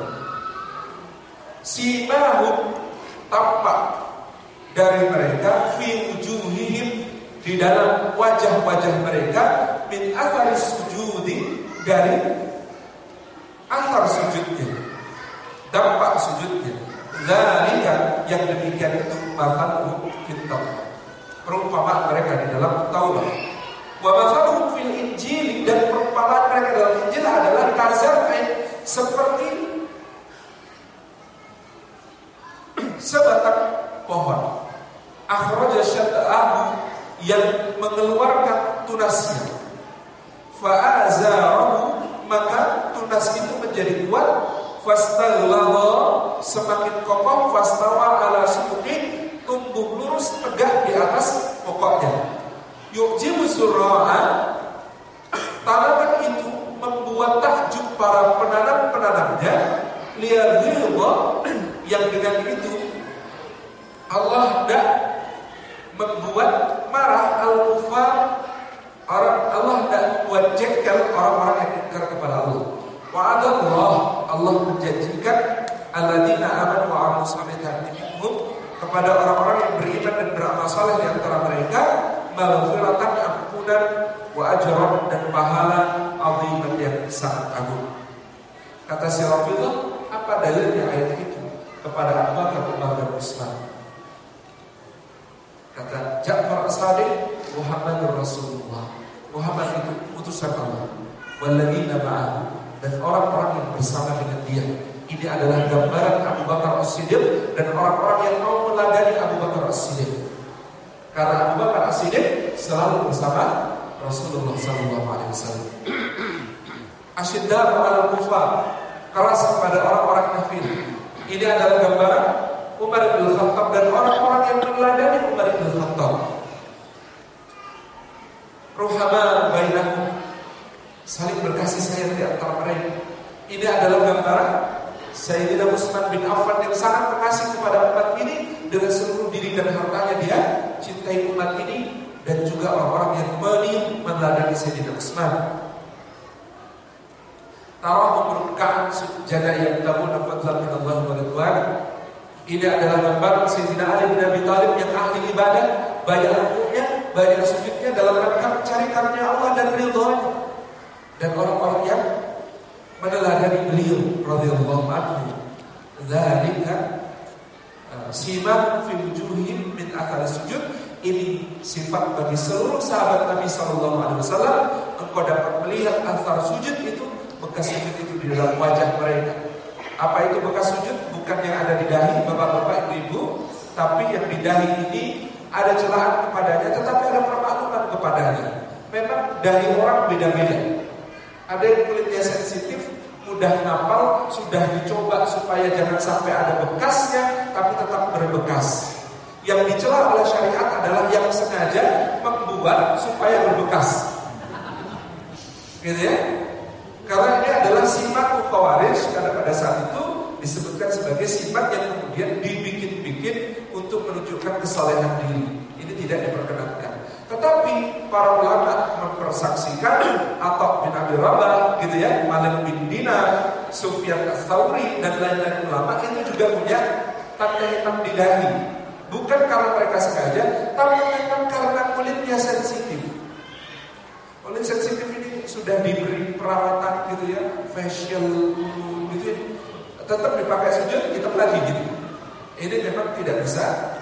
Simahum, tampak dari mereka, fi wujuhihim, di dalam wajah-wajah mereka, min atharis sujudi, dari athar sujudnya, dampak sujudnya. Dzalika, yang demikian itu, mathaluhum fit Taurah, perumpamaan mereka di dalam Taurat. Wa mathaluhum fil Injil, dan perumpamaan mereka dalam Injil adalah kazar'in, seperti sebatang pohon, akhraja syat'ahu, yang mengeluarkan tunasnya, fa'azarahu, maka tunas itu menjadi kuat, fastaghlaba, semakin kokoh, fastawa ala suqi, tumbuh lurus tegak di atas pokoknya. Yu'jibu zurra'a, tanaman itu membuat takjub para penanam-penanamnya, liyadhillah, yang dengan itu Allah hendak membuat marah al-kufar, Allah hendak membuat jengkel orang-orang yang ingkar kepada Allah. Wa'adallah, Allah menjanjikan alladzina amanu wa 'amilus shalihati minhum, kepada orang-orang yang beriman dan beramal saleh di antara mereka, maghfiratan, ampunan, wa ajran, dan pahala aziman yang sangat agung. Kata si Rafidah, apa dalilnya ayat itu kepada Abu Bakar, Umar, dan Utsman? Kata Ja'far As-Sadiq, Muhammadur Rasulullah, Muhammad itu utusan Allah, walladzina ma'ahu, dan orang-orang yang bersama dengan dia. Ini adalah gambaran Abu Bakar As-Siddiq dan orang-orang yang mau meladani Abu Bakar As-Siddiq. Karena Abu Bakar As-Siddiq selalu bersama Rasulullah SAW. Asyidda'u 'alal kufar, keras kepada orang-orang kafir. Ini adalah gambaran Umar bin Khattab dan orang-orang yang meneladani Umar bin Khattab. Ruhama bainahum, saling berkasih sayang di antara mereka. Ini adalah gambaran Sayyidina Utsman bin Affan yang sangat mengasihi kepada umat ini dengan seluruh diri dan hartanya. Dia cintai umat ini, dan juga orang-orang yang meneladani Sayyidina Utsman. Tarahum ruk'an sujada yabtaguna fadlan min Allah wa ridwan. Ini adalah gambaran Sayyidina Ali bin Abi Thalib yang ahli ibadah, banyak rukuknya, banyak sujudnya dalam rangka mencari karunia Allah dan ridhonya. Dan orang-orang yang meneladani beliau radhiyallahu anhu, dzalika siman fi wujuhihim min athar sujud. Ini sifat bagi seluruh sahabat Nabi sallallahu alaihi wasallam. Engkau dapat melihat athar sujud itu, bekas sujud itu di dalam wajah mereka. Apa itu bekas sujud? Bukan yang ada di dahi bapak-bapak, ibu-ibu, tapi yang di dahi ini ada celaan kepadanya, tetapi ada permakluman kepadanya. Memang dahi orang beda-beda. Ada yang kulitnya sensitif, mudah napal, sudah dicoba supaya jangan sampai ada bekasnya, tapi tetap berbekas. Yang dicela oleh syariat adalah yang sengaja membuat supaya berbekas, gitu ya. Karena ini adalah simat khawarij, karena pada saat itu disebutkan sebagai simat yang kemudian dibikin-bikin untuk menunjukkan kesalehan diri. Ini tidak diperkenankan. Tetapi para ulama mempersaksikan Atha bin Abi Rabah, gitu ya, Malik bin Dinar, Sufyan Ats-Tsauri, dan lain-lain ulama itu juga punya tanda hitam di dahi. Bukan karena mereka sengaja, tapi memang karena kulitnya sensitif. Kulit sensitif ini sudah diberi perawatan, gitu ya, facial, gitu ya, tetap dipakai sujud, hitam lagi gitu. Ini memang tidak bisa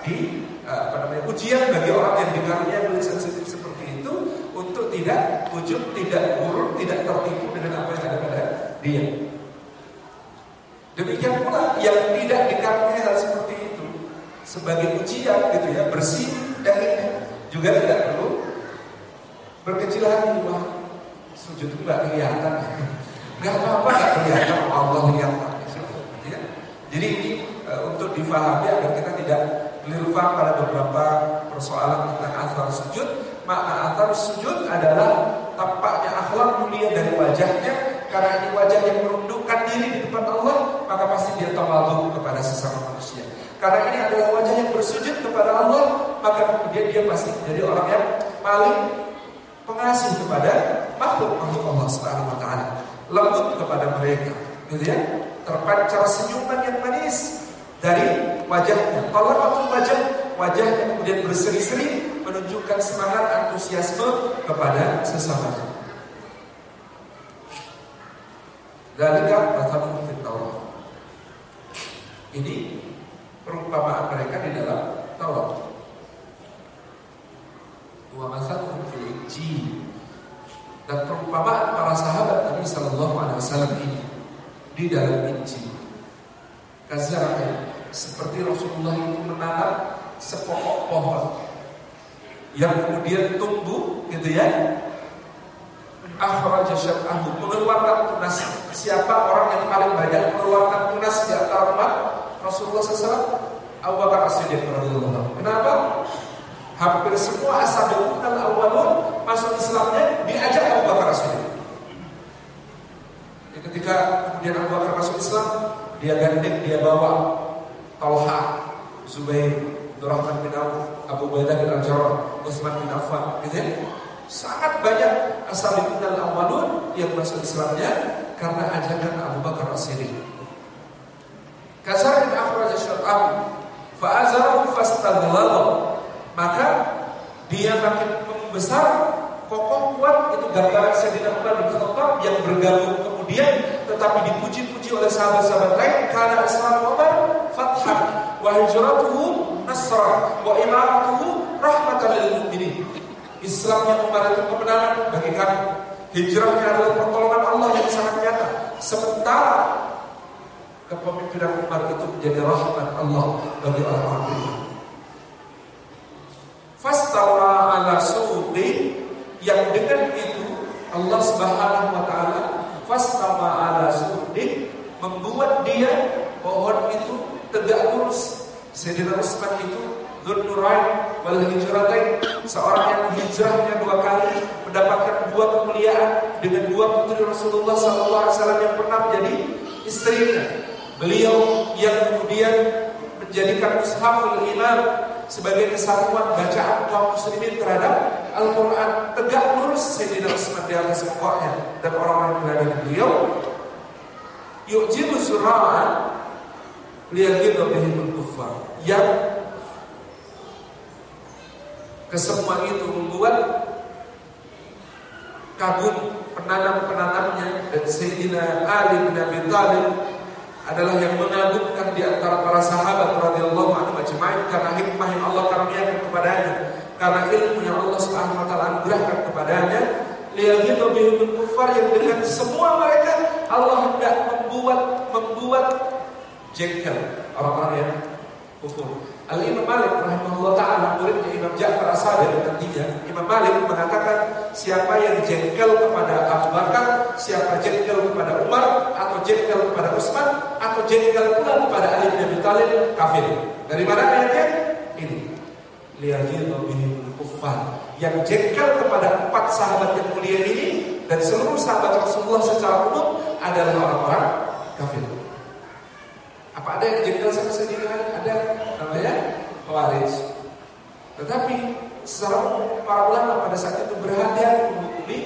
ujian bagi orang yang dikaruniai kulit sensitif seperti itu, untuk tidak ujub, tidak buruk, tidak tertipu dengan apa yang ada pada dia. Demikian pula yang tidak dikaruniai hal seperti itu, sebagai ujian, gitu ya, bersih dagingnya, juga tidak perlu berkecil hati. Wah, sujud itu nggak kelihatan, nggak apa-apa, nggak kelihatan, Allah lihat. Jadi ini untuk difahami agar kita tidak keliru paham pada beberapa persoalan tentang athar sujud. Makna athar sujud adalah tampaknya akhlak mulia dari wajahnya. Karena ini wajah yang merundukkan diri di depan Allah, maka pasti dia tawadhu kepada sesama manusia. Karena ini adalah wajah yang bersujud kepada Allah, maka kemudian dia pasti menjadi orang yang paling pengasih kepada makhluk-makhluk Allah Subhanahu wa taala, lembut kepada mereka, gitu ya. Terpancar senyuman yang manis dari wajahnya. Talaqatul wajah, wajahnya kemudian berseri-seri, menunjukkan semangat antusiasme kepada sesamanya. Dzalika mathaluhum fit Taurat. Ini perumpamaan mereka di dalam Taurat. Wa mathaluhum fil Injil. Dan perumpamaan para sahabat Nabi sallallahu alaihi wasallam ini di dalam Injil, kazara'in, seperti Rasulullah itu menanam sepokok pohon yang kemudian tumbuh, gitu ya, akhraja syar'ahu, mengeluarkan tunas. Siapa orang yang paling banyak mengeluarkan tunas di antara umat Rasulullah SAW? Abu Bakar As-Siddiq radhiyallahu anhu. Kenapa? Hampir semua as-sabiqun al-awwalun masuk Islamnya diajak Abu Bakar As-Siddiq. Ketika kemudian Abu Bakar masuk Islam, dia gandeng, dia bawa Talha, Zubair, Abdurrahman bin Auf, Abu Ubaidah bin Al-Jarrah, Utsman bin Affan, gitu ya. Sangat banyak as-sabiqun al-awwalun yang masuk Islamnya karena ajakan Abu Bakar As-Siddiq. Kazarin akhraja syar'ahu fa'azarahu fastadlalahu, maka dia makin membesar, kokoh, kuat. Itu gambaran Sayyidina Umar bin Khattab yang bergabung kemudian tetapi dipuji-puji oleh sahabat-sahabat lain. Karena Islam Umar fathan wa hijratuhu nasra wa imaratuhu rahmatan lil mu'minin. Islamnya Umar itu kemenangan bagi kami, hijrahnya adalah pertolongan Allah yang sangat nyata. Sementara kepemimpinan Umar itu menjadi rahmat Allah bagi orang-orang beriman. Fastawa ala suqi, yang dengan itu Allah Subhanahu wa taala fastawa ala suqi, membuat dia pohon itu tegak lurus. Sayyidina Utsman itu Dzun-Nurain wal hijratain, seorang yang hijrahnya 2 kali, mendapatkan 2 kemuliaan dengan 2 putri Rasulullah SAW yang pernah menjadi istrinya. Beliau yang kemudian menjadikan Mushaful Imam sebagai kesatuan bacaan kaum muslimin terhadap Al-Quran. Tegak lurus Sayyidina Utsman di atas pokoknya, dan orang-orang yang berada di beliau yu'jibu sura'an liyaghidu bihimul kuffar, yang kesemua itu membuat kagum penanam-penanamnya. Dan Sayyidina Ali bin Abi Thalib adalah yang mengagumkan di antara para sahabat radhiyallahu anhum ajma'in, karena hikmah yang Allah karuniakan kepadanya, karena ilmu yang Allah Subhanahu wa taala anugerahkan kepadanya. Liyaghidu bihimul kuffar, yang dengan semua mereka Allah hendak membuat jengkel orang-orang yang kufur. Al-Imam Malik rahimahullah ta'ala, muridnya Imam Ja'far As-Sadiq nantinya, Imam Malik mengatakan siapa yang jengkel kepada Abu Bakar, siapa jengkel kepada Umar, atau jengkel kepada Utsman, atau jengkel pula kepada Ali bin Abi Thalib, kafir. Dari mana ayatnya? Ini liyaghidu bihimul kuffar, yang jengkel kepada 4 sahabat yang mulia ini dan seluruh sahabat Rasulullah secara umum adalah orang-orang kafir. Apa ada yang jengkel sama Sayyidina Ali? Ada, namanya Khawarij. Tetapi secara umum para ulama pada saat itu berhati-hati menghukumi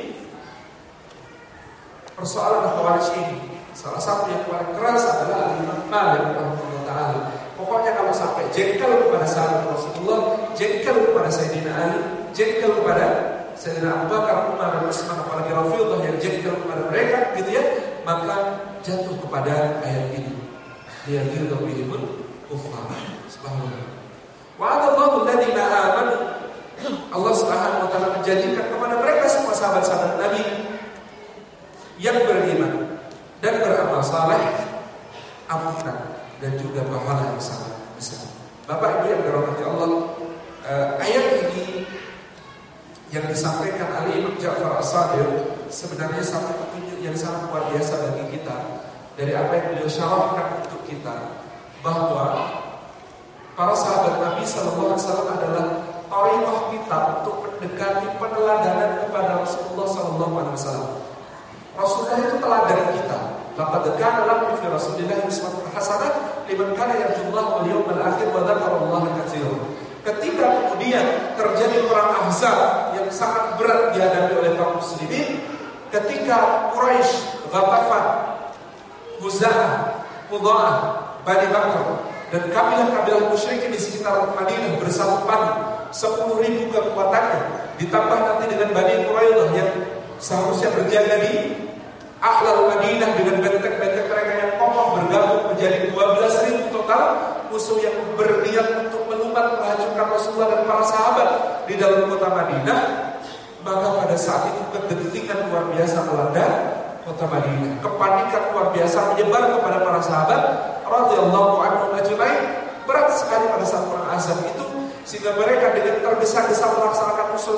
persoalan Khawarij ini. Salah satu yang paling keras adalah Imam Malik rahimahullah ta'ala. Pokoknya kalau sampai jengkel kepada sahabat Rasulullah, jengkel kepada Sayyidina Ali, jengkel kepada Sayyidina Abu Bakar, Umar, dan Utsman, apalagi Rafidah yang jengkel kepada mereka, gitu ya, maka jatuh kepada ayat ini. Liyaghidu bihimul kuffar. Subhanallah. Wa'adallahu alladziina aamanu, Allah Subhanahu wa taala menjanjikan kepada mereka semua sahabat-sahabat Nabi yang beriman dan beramal saleh ampunan dan juga pahala yang sangat besar. Bapak Ibu yang dirahmati Allah, ayat ini yang disampaikan oleh Imam Ja'far As-Sadiq sebenarnya satu petunjuk yang sangat luar biasa bagi kita dari apa yang beliau syarahkan untuk kita, bahwa para sahabat Nabi Sallallahu Alaihi Wasallam adalah thariqah kita untuk mendekati peneladanan kepada Rasulullah Sallallahu Alaihi Wasallam. Rasulullah itu teladan kita. Laqad kana lakum fi Rasulillahi uswatun hasanah liman kana yarjullaha wal yawmal akhir wa dzakarallaha katsiran. Ketika kemudian terjadi perang Ahzab yang sangat berat dihadapi oleh kaum muslimin, ketika Quraisy, Ghatafan, Huza'ah, Qudha'ah, Bani Bakr dan kabilah-kabilah musyrikin di sekitar Madinah bersatu padu 10.000 kekuatannya, ditambah nanti dengan Bani Quraidah yang seharusnya berjaga di A'lal Madinah dengan benteng-benteng mereka yang kokoh, bergabung menjadi 12.000 total musuh yang berniat untuk melumpat menghancurkan Rasulullah dan para sahabat di dalam kota Madinah. Maka pada saat itu kegentingan luar biasa melanda kota Madinah. Kepanikan luar biasa menyebar kepada para sahabat radhiyallahu anhum ajma'in. Berat sekali pada saat perang Ahzab itu, sehingga mereka dengan tergesa-gesa melaksanakan usul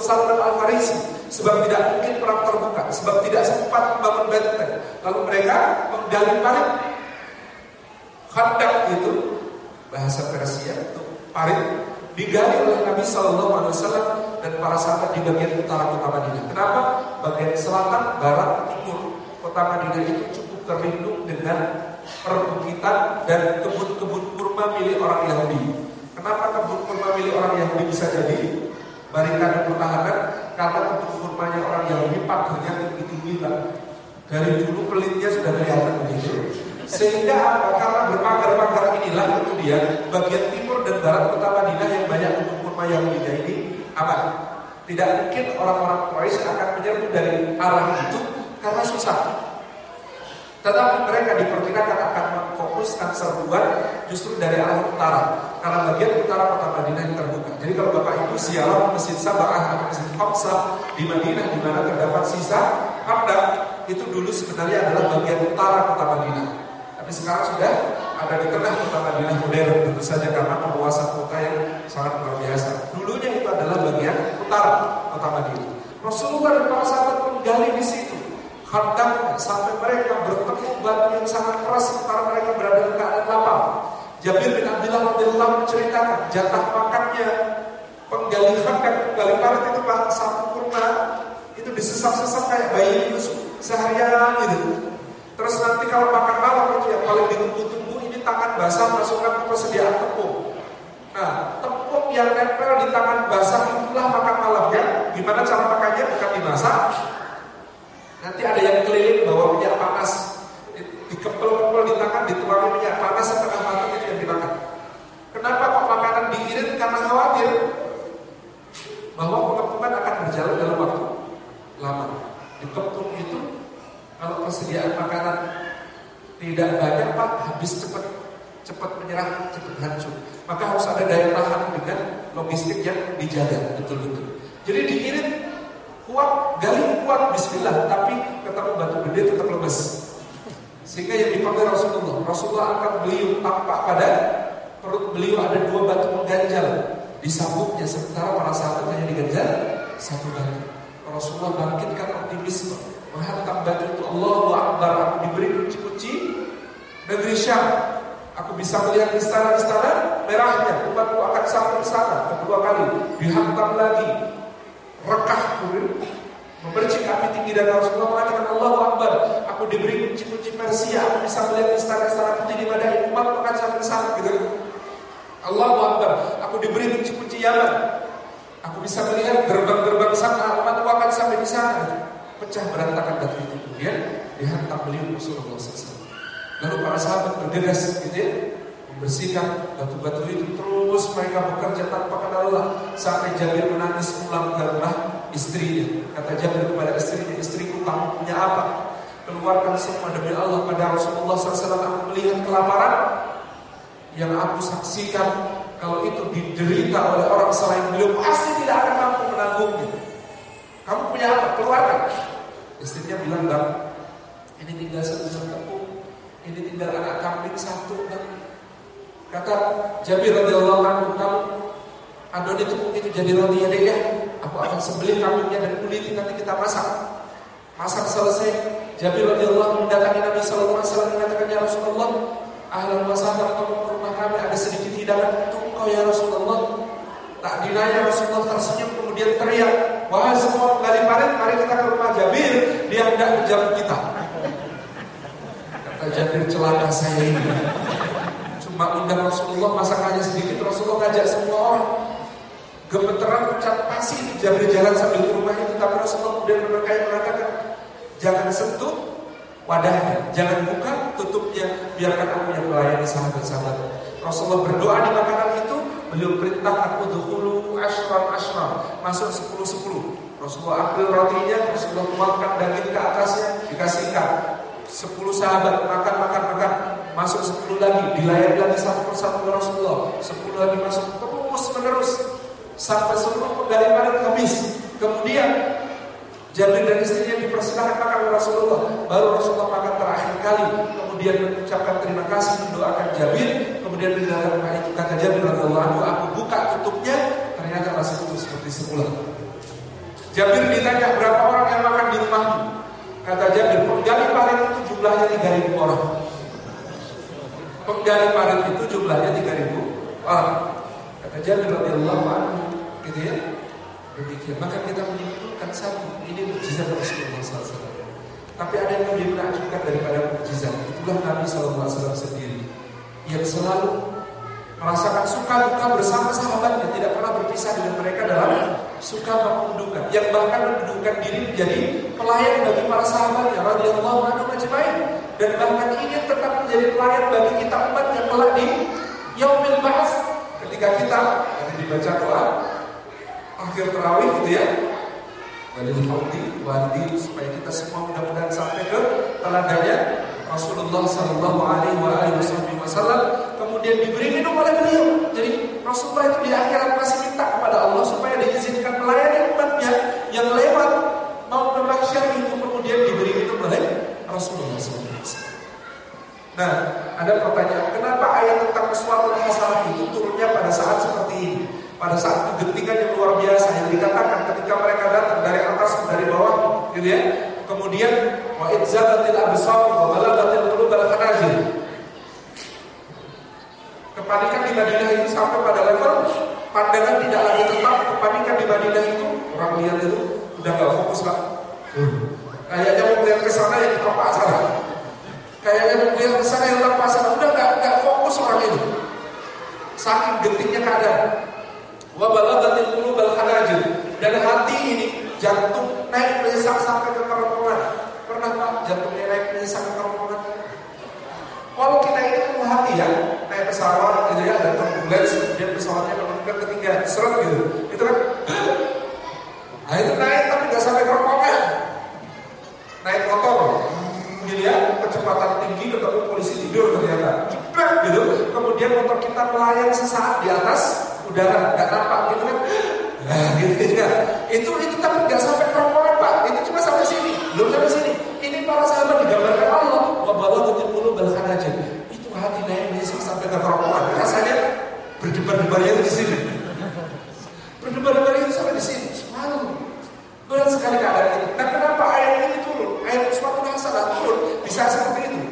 Salman Al-Farisi, sebab tidak mungkin perang terbuka, sebab tidak sempat membangun benteng. Lalu mereka menggali parit. Khandaq itu bahasa Persia untuk parit, digali oleh Nabi SAW dan para sahabat di bagian utara kota Madinah. Kenapa? Bagian selatan, barat, timur kota Madinah itu cukup terlindung dengan perbukitan dan kebun-kebun kurma milik orang Yahudi. Kenapa kebun kurma milik orang Yahudi bisa jadi barikade pertahanan? Karena kebun kurmanya orang Yahudi pagarnya tinggi-tinggi lah. Dari dulu pelitnya sudah kelihatan begitu. Sehingga apa? Karena berpagar-pagar inilah kemudian bagian timur dan barat kota Madinah yang banyak kebun kurma Yahudinya ini aman. Tidak mungkin orang-orang Quraisy akan menyerbu dari arah itu karena susah. Tetapi mereka diperkirakan akan memfokuskan serbuan justru dari arah utara, karena bagian utara kota Madinah yang terbuka. Jadi kalau Bapak Ibu siaran Masjid Sabah atau Masjid Hamzah di Madinah, di mana terdapat sisa Khandaq, itu dulu sebenarnya adalah bagian utara kota Madinah. Tapi sekarang sudah ada di tengah kota Madinah modern, tentu saja karena penguasa kota yang sangat luar biasa. Dulunya itu adalah bagian utara kota Madinah. Rasulullah dan para sahabat menggali di situ Khandaq sampai mereka bertemu batu yang sangat keras sementara mereka berada di keadaan lapar. Jabir bin Abdullah radhiyallahu menceritakan jatah makannya penggali Khandaq, penggali parit itu Pak, satu kurma itu disesap-sesap kayak bayi Yusuf seharian gitu. Terus nanti kalau makan malam itu yang paling ditunggu-tunggu ini tangan basah masukkan ke persediaan tepung. Nah, tepung yang nempel di tangan basah itulah makan malamnya. Gimana cara makannya? Bukan dimasak. Nanti ada yang keliling bawa minyak panas, dikepel-kepel di tangan, dituangin minyak panas setengah matang, itu yang dimakan. Kenapa kok makanan diirit? Karena khawatir bahwa pengepungan akan berjalan dalam waktu lama. Dikepung itu kalau persediaan makanan tidak banyak Pak, habis cepat menyerah, cepat hancur. Maka harus ada daya tahan dengan logistik yang dijaga betul-betul. Jadi diirit kuat, gali kuat, bismillah, tapi ketemu batu gede tetap lemes. Sehingga yang dipanggil Rasulullah angkat beliau, tampak pada perut beliau ada 2 batu mengganjal di sabuknya, sementara para sahabat hanya diganjal 1 batu. Rasulullah bangkitkan optimisme, menghantam batu itu, Allahu Akbar, aku diberi kunci-kunci negeri Syam. Aku bisa melihat istana-istana merahnya, umatku akan sampai ke sana. Kedua kali dihantam lagi, rekah memercik api tinggi, dan Rasulullah mengatakan Allahu Akbar, aku diberi kunci-kunci Persia, aku bisa melihat istana-istana putih di Madain, umat akan sampai ke sana gitu. Allahu Akbar, aku diberi kunci-kunci Yaman, aku bisa melihat gerbang-gerbang sana, umat akan sampai di sana. Pecah berantakan batu itu, kemudian dihantam beliau Rasulullah SAW. Lalu para sahabat bergegas gitu ya, membersihkan batu-batu itu. Terus mereka bekerja tanpa kenal lelah sampai Jabir menangis pulang ke rumah istrinya. Kata Jabir kepada istrinya, istriku, kamu punya apa? Keluarkan semua demi Allah. Pada Rasulullah SAW aku melihat kelaparan yang aku saksikan, kalau itu diderita oleh orang selain beliau pasti tidak akan mampu menanggungnya. Kamu punya apa? Keluarkan. Istrinya bilang, Bang, ini tinggal 1 tepung, ini tinggal anak kambing 1, Bang. Kata Jabir radhiyallahu anhu, kamu adoni tepung itu jadi roti ya deh ya. Aku akan sembelih kambingnya dan kuliti, nanti kita masak. Masak selesai, Jabir radhiyallahu mendatangi Nabi sallallahu alaihi wasallam, mengatakan, ya Rasulullah, ahlan wa sahlan, kamu ke rumah kami, ada sedikit hidangan untuk engkau ya Rasulullah. Tak dinanya Rasulullah tersenyum kemudian teriak, wahai semua penggali parit, mari kita ke rumah Jabir, dia hendak menjamu kita. Kata Jabir, celaka saya ini. Cuma undang Rasulullah, masakannya sedikit, Rasulullah ngajak semua orang. Gemeteran ucap pasti Jabir jalan sambil ke rumah itu, tapi Rasulullah kemudian berkata, mengatakan, jangan sentuh wadahnya, jangan buka tutupnya, biarkan aku yang melayani sahabat-sahabat. Rasulullah berdoa di makanan itu, beliau perintah aku dukhulu ashram, masuk 10. Rasulullah ambil rotinya, Rasulullah tuangkan daging ke atasnya, dikasihkan 10 sahabat, makan, masuk 10 lagi, dilayani lagi satu persatu Rasulullah, 10 lagi masuk, terus menerus sampai seluruh penggali parit habis. Kemudian Jabir dan istrinya dipersilahkan makan oleh Rasulullah. Baru Rasulullah makan terakhir kali, kemudian mengucapkan terima kasih, mendoakan Jabir. Kemudian di dalam rumah itu kata Jabir radhiyallahu anhu, aku buka tutupnya, ternyata masih utuh seperti semula. Jabir ditanya berapa orang yang makan di rumahmu? Kata Jabir, penggali parit itu jumlahnya 3.000 orang. Penggali parit itu jumlahnya 3.000 orang. Kata Jabir radhiyallahu anhu, gitu ya. Demikian, maka kita menyimpulkan satu, ini mukjizat Rasulullah SAW. Tapi ada yang lebih menakjubkan daripada mukjizat. Itulah Nabi SAW sendiri yang selalu merasakan suka duka bersama sahabatnya, tidak pernah berpisah dengan mereka dalam suka maupun duka. Yang bahkan mendudukan diri menjadi pelayan bagi para sahabatnya radhiyallahu anhum ajmain, dan bahkan ingin tetap menjadi pelayan bagi kita umat yang kelak di yaumil ba'ats, ketika kita nanti dibaca doa akhir tarawih gitu ya. Walil haudi wadi, supaya kita semua mudah-mudahan sampai ke teladannya Rasulullah sallallahu alaihi wasallam, kemudian diberi minum oleh beliau. Jadi Rasulullah itu di akhirat masih minta kepada Allah supaya diizinkan melayani umatnya yang lewat mau ke mahsyar itu, kemudian diberi minum oleh Rasulullah SAW. Nah, ada pertanyaan, kenapa ayat tentang uswatun hasanah itu turunnya pada saat seperti ini? Pada saat kegentingan yang luar biasa yang dikatakan ketika mereka datang dari atas dari bawah, gitu ya. Kemudian wa idzalatil absar wa balagatil qulub al hanajir. Kepanikan di Madinah itu sampai pada level pandangan tidak lagi tetap. Kepanikan di Madinah itu orang lihat itu udah gak fokus Pak. Kayaknya mau lihat ke sana yang tampak sana. Kayaknya mau lihat ke sana yang tampak sana. Udah gak fokus orang itu. Saking gentingnya keadaan. Wa balagatil qulub al hanajir, dan hati ini jantung naik melesak sampai ke kerongkongan. Pernah Pak jantungnya naik melesak ke kerongkongan? Kalau kita itu hati ya, naik pesawat gitu ya, ada turbulence, kemudian pesawatnya menurunkan ketinggian, seret gitu, itu kan, nah itu naik tapi nggak sampai kerongkongan. Naik motor, gitu ya, kecepatan tinggi, ketemu polisi tidur ternyata, jebret gitu, kemudian motor kita melayang sesaat di atas udara, nggak nampak gitu kan. Nah, gitu kan. Itu tapi nggak sampai kerongkongan Pak. Itu cuma sampai sini, belum sampai sini. Ini para sahabat digambarkan Allah, wa balagatil qulub al hanajir. Itu hati naik sampai ke kerongkongan. Rasanya berdebar-debarnya itu di sini. Berdebar-debarnya itu sampai di sini. Subhanallah. Berat sekali keadaan ini. Nah, kenapa ayat ini turun? Ayat uswatun hasanah turun bisa seperti itu.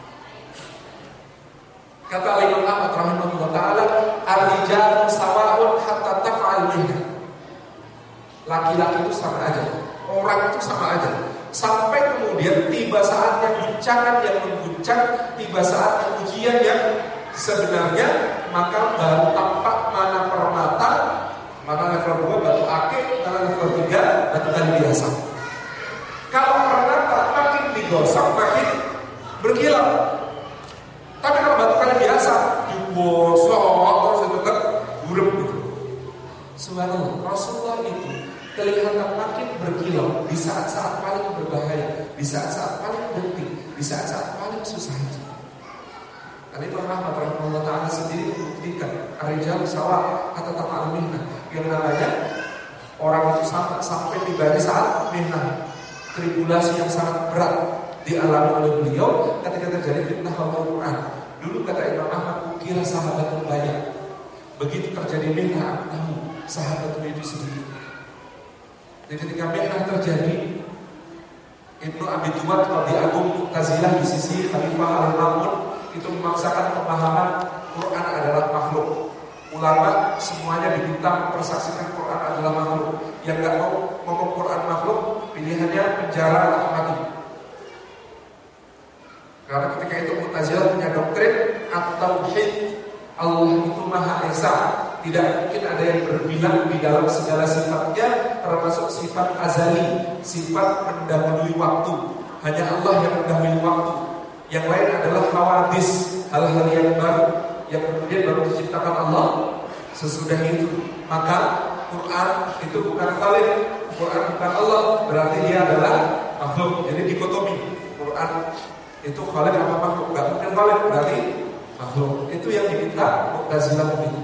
Kata Imam Ahmad rahimahullah taala, ar-rijalu sawa'un hatta taf'al minha. Laki-laki itu sama aja, orang itu sama aja. Sampai kemudian tiba saatnya guncangan yang mengguncang, tiba saatnya ujian yang sebenarnya, maka baru tampak mana permata, mana level 2 batu akik, mana level 3 batu kali biasa. Kalau permata makin digosok makin berkilau. Tapi kalau batu kali biasa digosok terus itu kan burem gitu. Subhanallah, Rasulullah itu kelihatan makin berkilau di saat-saat paling berbahaya, di saat-saat paling penting, di saat-saat paling susah itu. Karena Imam Ahmad rahimahullah taala sendiri membuktikan ar-rijal sawa atau taf'al mihnah, yang namanya orang itu sampai tiba di saat mihnah, tribulasi yang sangat berat dialami oleh beliau ketika terjadi fitnah Al-Quran. Dulu kata Imam Ahmad, kira sahabat banyak. Begitu terjadi mihnah, aku tahu sahabat itu sedikit. Jadi ketika mihnah terjadi, Ibnu Abi Duwad Qadhi Agung Mu'tazilah di sisi Khalifah Al-Mamun itu memaksakan pemahaman Quran adalah makhluk. Ulama semuanya diminta mempersaksikan Quran adalah makhluk. Yang nggak mau ngomong Quran makhluk, pilihannya penjara atau mati. Karena ketika itu Mu'tazilah punya doktrin at-tauhid, Allah itu Maha Esa. Tidak mungkin ada yang berbilang di dalam segala sifatnya, termasuk sifat azali, sifat mendahului waktu. Hanya Allah yang mendahului waktu. Yang lain adalah hawadis, hal-hal yang baru, yang kemudian baru diciptakan Allah sesudah itu. Maka Quran itu bukan khaliq, Quran bukan Allah, berarti dia adalah makhluk. Jadi dikotomi, Quran itu khaliq apa makhluk? Gak mungkin khaliq, berarti makhluk. Itu yang diminta Mu'tazilah begitu.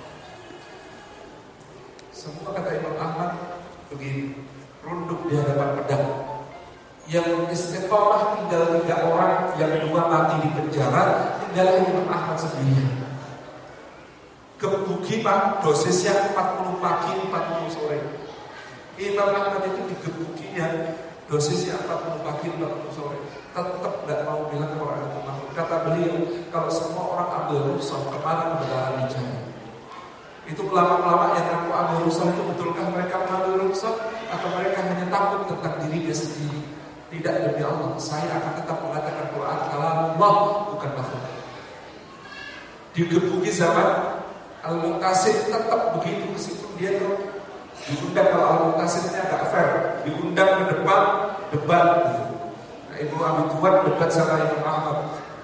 Semua kata Imam Ahmad begini, runduk di hadapan pedang. Yang istiqomah tinggal 3 orang, yang 2 mati di penjara, tinggal Imam Ahmad sendirian. Kebuki Pak, dosisnya 40 pagi, 40 sore. Imam Ahmad itu digebukinya dosisnya 40 pagi 40 sore, tetap nggak mau bilang Quran itu makhluk. Kata beliau, kalau semua orang ambil rusuh, kemana kebenaran bicara? Itu ulama-ulama yang ngaku ambil rusuh itu betulkah mereka mengambil rusuh atau mereka hanya takut tentang diri dia sendiri? Tidak, demi Allah, saya akan tetap mengatakan Quran kalamullah, bukan makhluk. Digebuki zaman Al-Mu'tasim tetap begitu, meskipun dia tuh diundang. Kalau Al-Mu'tasimnya agak fair, diundang ke depan debat gitu. Nah, Ibnu Abi Duat debat sama Imam Ahmad.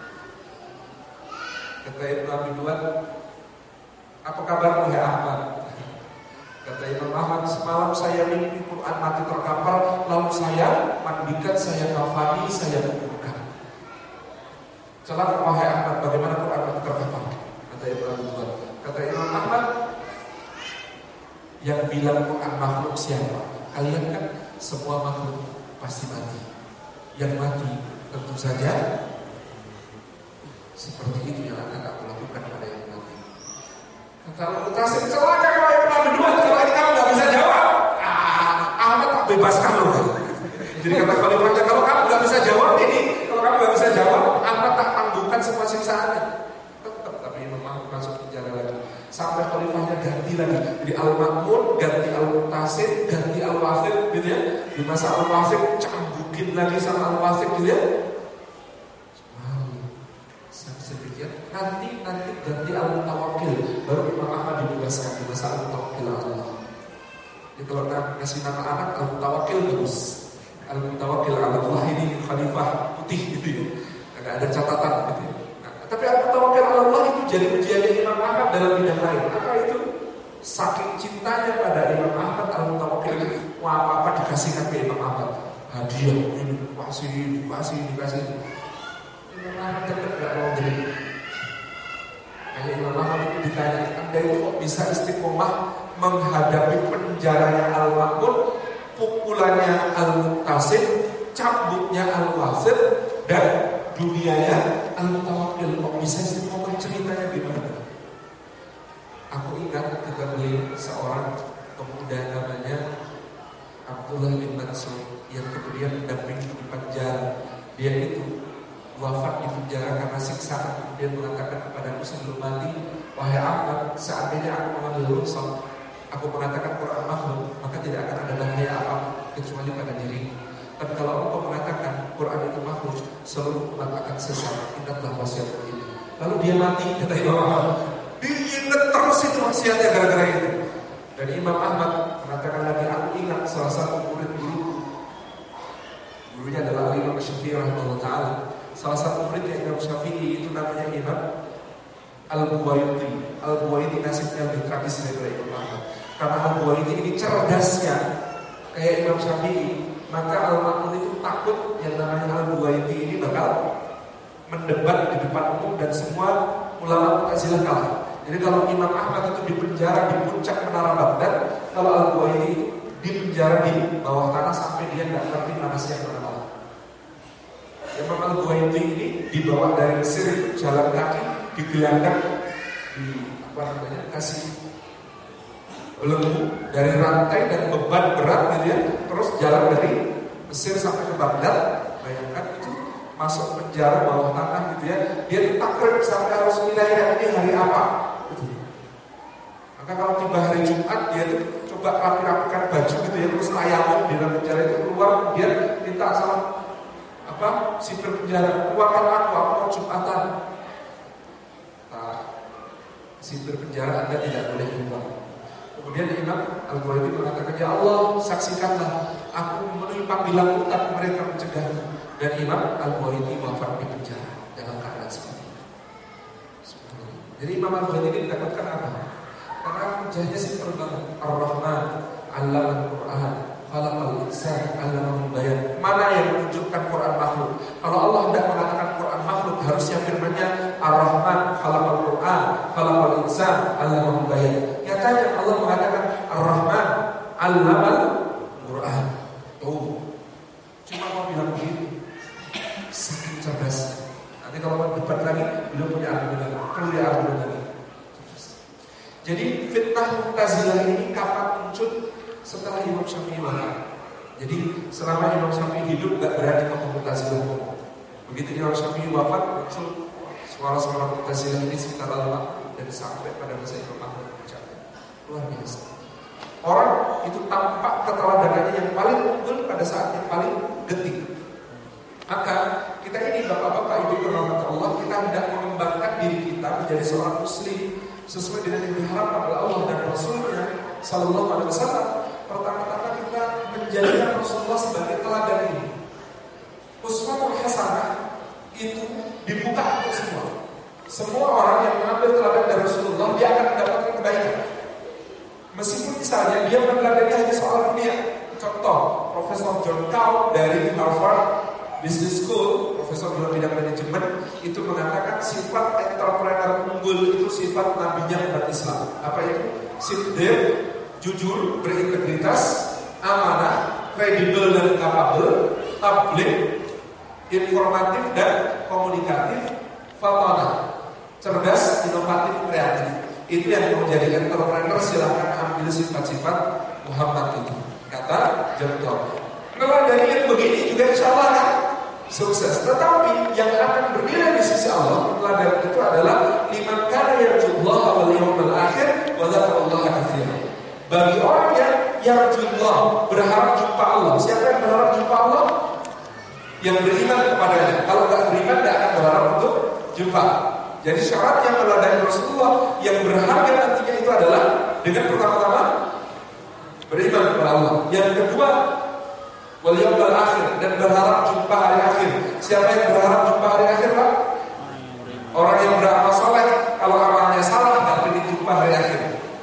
Kata Ibnu Abi Duat, apa kabarmu ya Ahmad? Kata Imam Ahmad, semalam saya mimpi Quran mati terkapar, lalu saya mandikan, saya kafani, saya kuburkan. Celaka wahai Ahmad, bagaimana Quran mati terkapar? Kata Ibnu Abi Duat. Kata Imam Ahmad, yang bilang Quran makhluk siapa? Kalian kan semua makhluk pasti mati. Yang mati tentu saja seperti itu yang akan aku lakukan pada yang mati. Kata Al-Mu'tasim, celaka kalau Ibnu Abi Duat, kalau ini kamu gak bisa jawab, Ahmad tak bebaskan loh. Jadi kata khalifahnya, kalau kamu gak bisa jawab ini, kalau kamu gak bisa jawab, Ahmad tak tangguhkan semua siksaannya. Tetap, tapi Imam Ahmad masuk penjara lagi. Sampai khalifahnya ganti lagi. Jadi Al-Ma'mun, ganti Al-Mu'tasim, ganti Al-Wathid gitu ya. Di masa Al-Wathid cambukin lagi sama Al-Wathid gitu ya. Nanti ganti Al-Mutawakkil, baru Imam Ahmad dibebaskan di masa Al-Mutawakkil Allah. Jadi kalau ngasih nama anak Al-Mutawakkil terus, Al-Mutawakkil Allah ini khalifah putih gitu ya, nggak ada catatan gitu ya. Nah, tapi Al-Mutawakkil Allah itu jadi ujiannya Imam Ahmad dalam bidang lain. Apa itu? Saking cintanya pada Imam Ahmad, Al-Mutawakkil itu mau apa-apa dikasihkan ke Imam Ahmad, hadiah ini, dikasih. Imam Ahmad tetap nggak mau terima. Kayak Imam Ahmad itu ditanya, Anda itu kok bisa istiqomah menghadapi penjaranya Al-Ma'mun, pukulannya Al-Mu'tasim, cambuknya Al-Wathid, dan dunianya Al-Mutawakkil, kok bisa istiqomah? Ceritanya gimana? Aku ingat ketika beliau seorang pemuda namanya Abdullah bin Mansur yang kemudian mendampingi di penjara. Dia itu wafat di penjara karena siksaan. Kemudian mengatakan kepadaku sebelum mati, wahai Ahmad, seandainya aku mengambil rukhsah, aku mengatakan Quran makhluk, maka tidak akan ada bahaya apa kecuali pada diriku. Tapi kalau engkau mengatakan Quran itu makhluk, seluruh umat akan sesat. Ingatlah wasiat ini. Lalu dia mati, kata Imam Ahmad. Diingat terus itu wasiatnya gara-gara itu. Dan Imam Ahmad mengatakan lagi, aku ingat salah satu murid gurunya adalah Imam Syafi'i rahimahullah ta'ala. Salah satu muridnya Imam Syafi'i itu namanya Imam Al-Buwaiti. Al-Buwaiti nasibnya lebih tragis daripada Imam Ahmad. Karena Al-Buwaiti ini cerdasnya kayak Imam Syafi'i, maka Al-Ma'mun itu takut yang namanya Al-Buwaiti ini bakal mendebat di depan umum dan semua ulama Mu'tazilah kalah. Jadi kalau Imam Ahmad itu dipenjara di puncak menara Baghdad, kalau Al-Buwaiti dipenjara di bawah tanah sampai dia nggak ngerti mana siang mana malam. Imam Al-Buwaiti ini dibawa dari Mesir, jalan kaki, digelandang, kasih belenggu dari rantai dan beban berat gitu ya, terus jalan dari Mesir sampai ke Baghdad. Bayangkan itu masuk penjara bawah tanah gitu ya, dia ditakrib sampai harus nilai ini hari apa gitu. Maka kalau tiba hari Jumat, dia tuh coba rapi-rapikan baju gitu ya, terus tayamum di dalam penjara itu, keluar, dia minta sama sipir penjara, keluarkan aku mau Jumatan. Nah, sipir penjara Anda tidak boleh keluar. Kemudian Imam Al-Buwaiti mengatakan, ya Allah, saksikanlah aku memenuhi panggilanmu tapi mereka mencegahku. Dan Imam Al-Buwaiti wafat di penjara dalam keadaan seperti itu. Jadi Imam Al-Buwaiti ini didapatkan apa? Karena wajahnya simpel banget. Ar-Rahman, Allamal Quran, Khalaqal Insan, Allamahul Bayan. Mana yang menunjukkan Quran makhluk? Kalau Allah tidak mengatakan Quran makhluk, harusnya firman-Nya Ar-Rahman, Khalaqal Quran, Khalaqal Insan, Allamahul Bayan. Nyatanya Allah mengatakan Ar-Rahman, Allamal Quran. Tuh, cuma mau bilang begitu. Saking cerdas. Nanti kalau mau debat lagi, beliau punya argumen, perlu dia argumen lagi. Jadi fitnah Mu'tazilah ini kapan muncul? setelah Imam Syafi'i wafat. Jadi selama Imam Syafi'i hidup gak berani ngomong Mu'tazilah. Begitu Imam Syafi'i wafat, muncul suara-suara Mu'tazilah ini sekitar Allah dan sampai pada masa Imam Ahmad mencapai. Luar biasa. Orang itu tampak keteladanan yang paling unggul pada saat yang paling genting. Maka kita ini bapak-bapak ibu rahmat Allah, kita hendak mengembangkan diri kita menjadi seorang muslim sesuai dengan yang diharapkan oleh Allah dan Rasulnya Sallallahu Alaihi Wasallam. Pertama-tama kita menjadikan Rasulullah sebagai teladan ini. Uswatul hasanah itu dibuka untuk semua. Semua orang yang mengambil teladan dari Rasulullah dia akan mendapatkan kebaikan. Meskipun misalnya dia meneladani hanya soal dunia. Contoh, Profesor John Cao dari Harvard Business School, profesor dalam bidang manajemen, itu mengatakan sifat entrepreneur unggul itu sifat nabinya umat Islam. Apa itu? Siddiq, jujur, berintegritas, amanah, kredibel dan kapabel, tabligh, informatif dan komunikatif, fatanah, cerdas, inovatif, kreatif. Itu yang menjadi entrepreneur. Silahkan ambil sifat-sifat Muhammad itu, kata John Cao. Kalau dari yang begini juga insya Allah kan sukses. Tetapi yang akan bernilai di sisi Allah teladan itu adalah liman kana yarjullaha wal yawmal akhir wa dzakarallaha katsiran. Bagi orang yang yarjullah, berharap jumpa Allah. Siapa yang berharap jumpa Allah? Yang beriman kepadanya. Kalau tidak beriman tidak akan berharap untuk jumpa. Jadi syarat yang meladani Rasulullah yang berharga nantinya itu adalah dengan pertama-tama beriman kepada Allah. Yang kedua wal yawmal akhir, dan berharap jumpa hari akhir. Siapa yang berharap jumpa hari akhir, Pak? Orang yang beramal saleh. Kalau amalnya salah, tidak ingin jumpa hari akhir.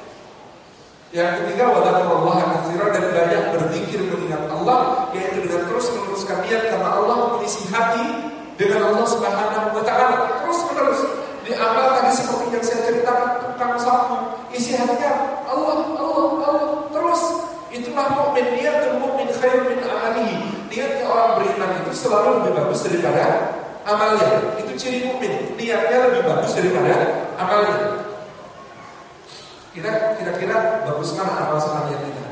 Yang ketiga, wa dzakarallaha katsiran, dan banyak berzikir mengingat Allah, yaitu dengan terus meneruskan niat karena Allah mengisi hati dengan Allah Subhanahu wa taala. Terus menerus di amal tadi seperti yang saya ceritakan, tukang sapu, isi hatinya Allah, Allah, Allah terus. Itulah mukmin, niatul mukmin khairun min amalihi. Niatnya orang beriman itu selalu lebih bagus daripada amalnya. Itu ciri mukmin, niatnya lebih bagus daripada amalnya. Kira-kira bagus mana amal sama niat kita?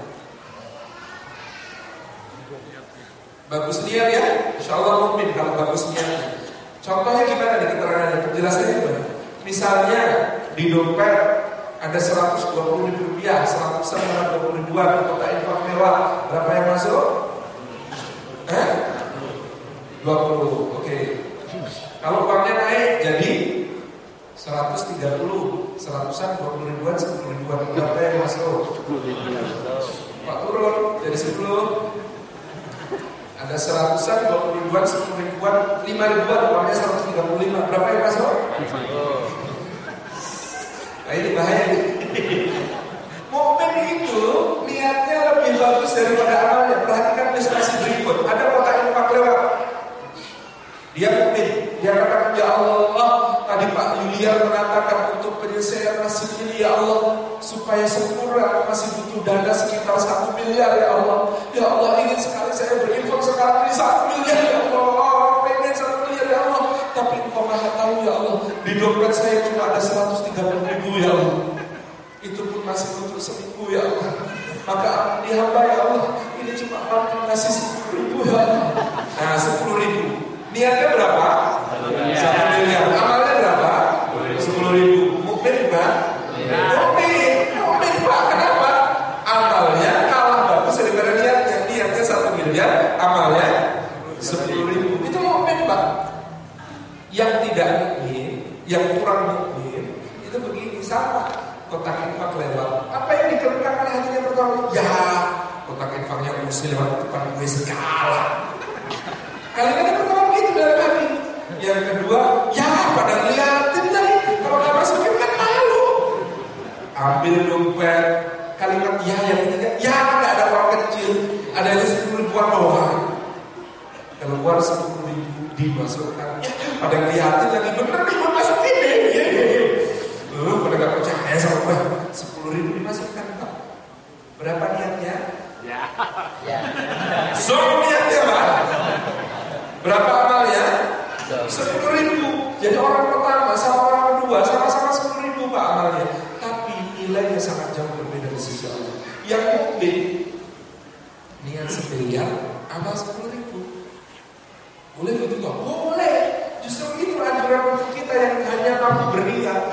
Bagus niat ya? Insyaallah mukmin kalau bagus niatnya. Contohnya gimana nih keterangannya? Penjelasannya gimana? Misalnya di dompet ada 120 ribu rupiah, 120 ribuan, kota infak mewah. Berapa yang masuk? 20, oke. Kalau uangnya naik jadi 130, 120 ribuan, 10 ribuan. Berapa yang masuk? 10 ribuan. Pak turun jadi 10. Ada 100-an, 20 ribuan, 10 ribuan, 5 ribuan, uangnya 135. Berapa yang masuk? Nah ini bahaya nih. Mukmin itu niatnya lebih bagus daripada amalnya. Perhatikan ilustrasi berikut. Ada kotak infak lewat. Dia mukmin. Dia katakan, ya Allah, tadi Pak Yulian mengatakan untuk penyelesaian masjid ini, ya Allah, supaya sempurna masih butuh dana sekitar 1 miliar ya Allah. Ya Allah, ingin sekali saya berinfak sekarang ini 1 miliar ya Allah. Pengen 1 miliar ya Allah. Tapi Engkau Maha tahu ya Allah, di dompet saya cuma ada 130 ribu ya Allah. Itu pun masih untuk seminggu ya Allah. Maka di hamba ya Allah, ini cuma mampu ngasih 10 ribu ya Allah. Nah 10 ribu. Niatnya berapa? 1 miliar. Amalnya berapa? 10 ribu. Mukmin bukan? Mukmin Pak. Kenapa? Amalnya kalah bagus daripada niatnya. Niatnya 1 miliar, amalnya 10 ribu. Itu mukmin Pak. Yang tidak mukmin, yang kurang mukmin, itu begini sama. Kotak infak lewat. Apa yang dikemukakan hatinya pertama? Ya, kotak infaknya muslim lewat depan gue segala. Kalimatnya pertama begitu dalam hati. Yang kedua, ya pada ngeliatin tadi. Kalau nggak masukin kan malu. Ambil dompet. Kalimat ya yang ketiga, ya nggak ada uang kecil. Ada yang 10 ribuan doang. Keluar 10 ribu dimasukkan. Ya, pada ngeliatin lagi bener nih mau masukin deh. Pada nggak percaya sama gue. 10 ribu dimasukkan Pak. Berapa niatnya? Ya. So niatnya Pak. Berapa amalnya? 10 ribu. Jadi orang pertama sama orang kedua sama-sama 10 ribu Pak amalnya. Tapi nilainya sangat jauh berbeda di sisi Allah. Yang mukmin Niat 1 miliar, amal 10.000. Boleh gitu nggak? Boleh. Justru itu anjuran untuk kita yang hanya mampu berniat.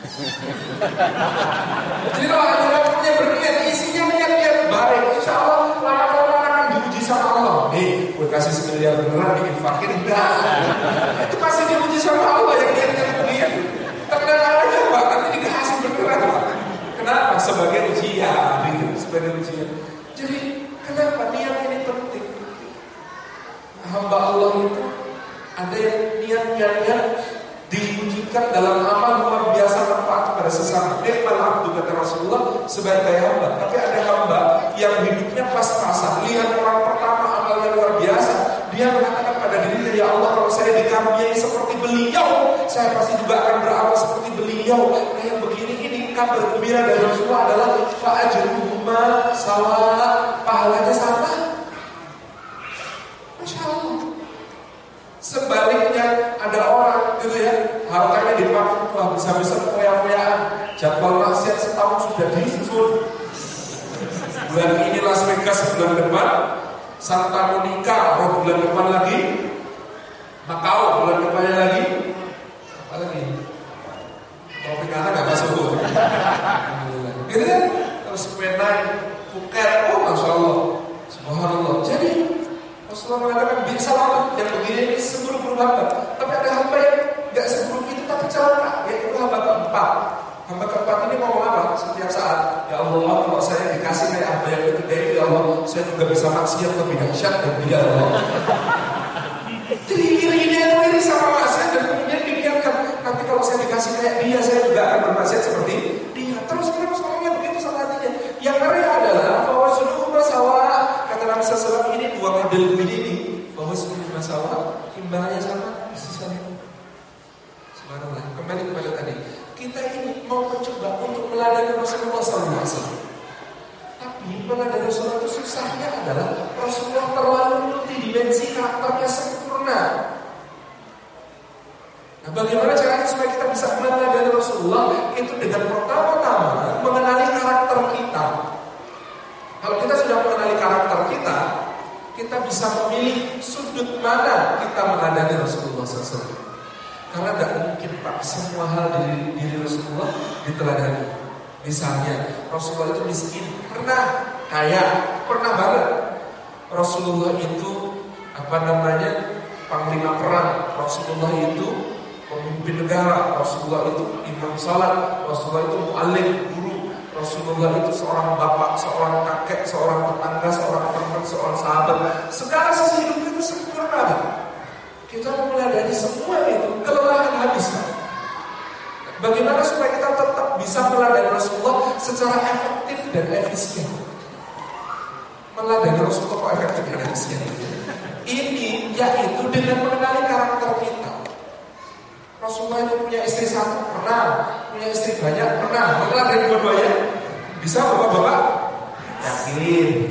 Jadi kalau anjurannya berniat, isinya niat baik, insya Allah lama-lama akan diuji sama Allah. Nih, gue kasih 1 miliar beneran diinfakin enggak? Itu pasti diuji sama Allah yang niatnya begitu. Tenang aja Pak, nanti dikasih beneran Pak. Kenapa? Sebagai ujian, gitu. Sebagai ujian. Jadi kenapa niat ini penting? Hamba Allah itu ada yang niat-niatnya diwujudkan dalam amal luar biasa manfaat kepada sesama. Nikmal abdu kata Rasulullah sebagai hamba. Tapi ada hamba yang hidupnya pas-pasan. Lihat orang pertama amalnya luar biasa, dia mengatakan pada dirinya, ya Allah kalau saya dikaruniai seperti beliau, saya pasti juga akan beramal seperti beliau. Nah yang begini ini kabar gembira dari Rasulullah adalah fa'ajruhuma sawa, pahalanya sama. Masya Allah. Sebaliknya ada orang gitu ya, hartanya dipakai bisa-bisa foya-foyaan, jadwal maksiat setahun sudah disusun. Bulan ini Las Vegas, bulan depan Santa Monica, bulan depan lagi Macau, bulan depannya lagi apa lagi? Tropicana nggak masuk. Gitu kan? Terus Penang, Phuket, oh Masya Allah, Subhanallah. Jadi Rasulullah mengatakan bisa banget yang begini ini seburuk-buruk hamba. Tapi ada hamba yang gak seburuk itu tapi celaka, yaitu hamba keempat. Hamba keempat ini ngomong apa? Setiap saat, ya Allah kalau saya dikasih kayak hamba yang ketiga itu, ya Allah saya juga bisa maksiat lebih dahsyat dan dia Allah. Jadi iri-iri itu sama maksiat dan kemudian dibiarkan. Nanti kalau saya dikasih kayak dia, saya juga akan bermaksiat seperti dia. Terus orangnya begitu sama hatinya. Yang ngeri adalah bahwa seluruh masalah kata Nabi SAW ini dua model ini bahwa seluruh masalah timbangannya sama, sisanya. Subhanallah. Kembali kepada tadi, kita ini mau mencoba untuk meladani Rasulullah SAW. Tapi meladani Rasulullah itu susahnya adalah Rasulullah terlalu multidimensi, karakternya sempurna. Nah, bagaimana caranya supaya kita bisa meladani Rasulullah? Itu dengan pertama-tama mengenali karakter kita. Kalau kita sudah mengenali karakter kita, kita bisa memilih sudut mana kita meladani Rasulullah SAW. Karena tidak mungkin Pak semua hal dari diri Rasulullah diteladani. Misalnya Rasulullah itu miskin, pernah, kaya, pernah banget. Rasulullah itu panglima perang. Rasulullah itu pemimpin negara. Rasulullah itu imam salat. Rasulullah itu mu'allim, guru. Rasulullah itu seorang bapak, seorang kakek, seorang tetangga, seorang teman, seorang sahabat. Segala sisi hidup itu sempurna. Kita meladani semua itu, kelelahan habis. Bagaimana supaya kita tetap bisa meladani Rasulullah secara efektif dan efisien? Meladani Rasulullah kok efektif dan efisien? Ini yaitu dengan mengenali karakter kita. Rasulullah itu punya istri satu, pernah. Punya istri banyak, pernah. Meladani dua-duanya. Bisa bapak-bapak? Yakin?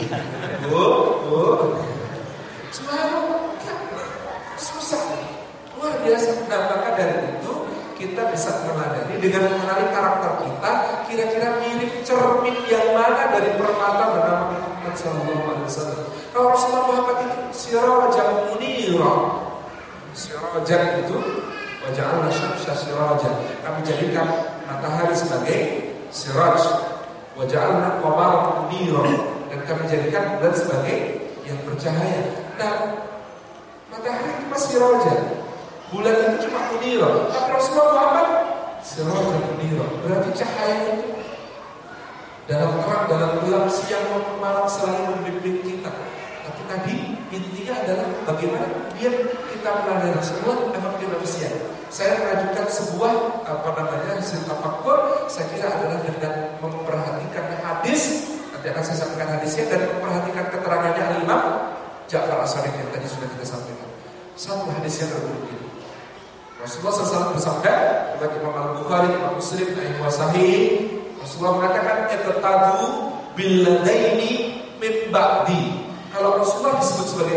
Subhanallah. Susah. Luar biasa. Nah, maka dari itu kita bisa meladani dengan mengenali karakter kita. Kira-kira mirip cermin yang mana dari permata bernama Muhammad SAW. Kalau Rasulullah Muhammad itu sirajan munira. Sirajan itu waja'alna syamsa sirajan. Kami jadikan matahari sebagai siraj. Waja'alna qamara munira. Dan kami jadikan bulan sebagai yang bercahaya. Nah, matahari itu masih sirajan. Bulan itu cuma munira. Tapi Rasulullah Muhammad sirajan munira. Berarti cahaya itu dalam terang, dalam gelap, siang maupun malam selalu membimbing kita. Tapi tadi intinya adalah bagaimana biar kita meladani Rasulullah efektif efisien. Saya mengajukan sebuah hasil tafakkur. Saya kira adalah dengan memperhatikan hadis. Nanti akan saya sampaikan hadisnya dan memperhatikan keterangannya Al-Imam Ja'far As-Shadiq yang tadi sudah kita sampaikan. Satu hadis yang berbeda. Rasulullah SAW bersabda, kata Imam Al-Bukhari, Imam Muslim, Imam Sahih. Rasulullah mengatakan, "Iqtadu billadaini min ba'di." Kalau Rasulullah disebut sebagai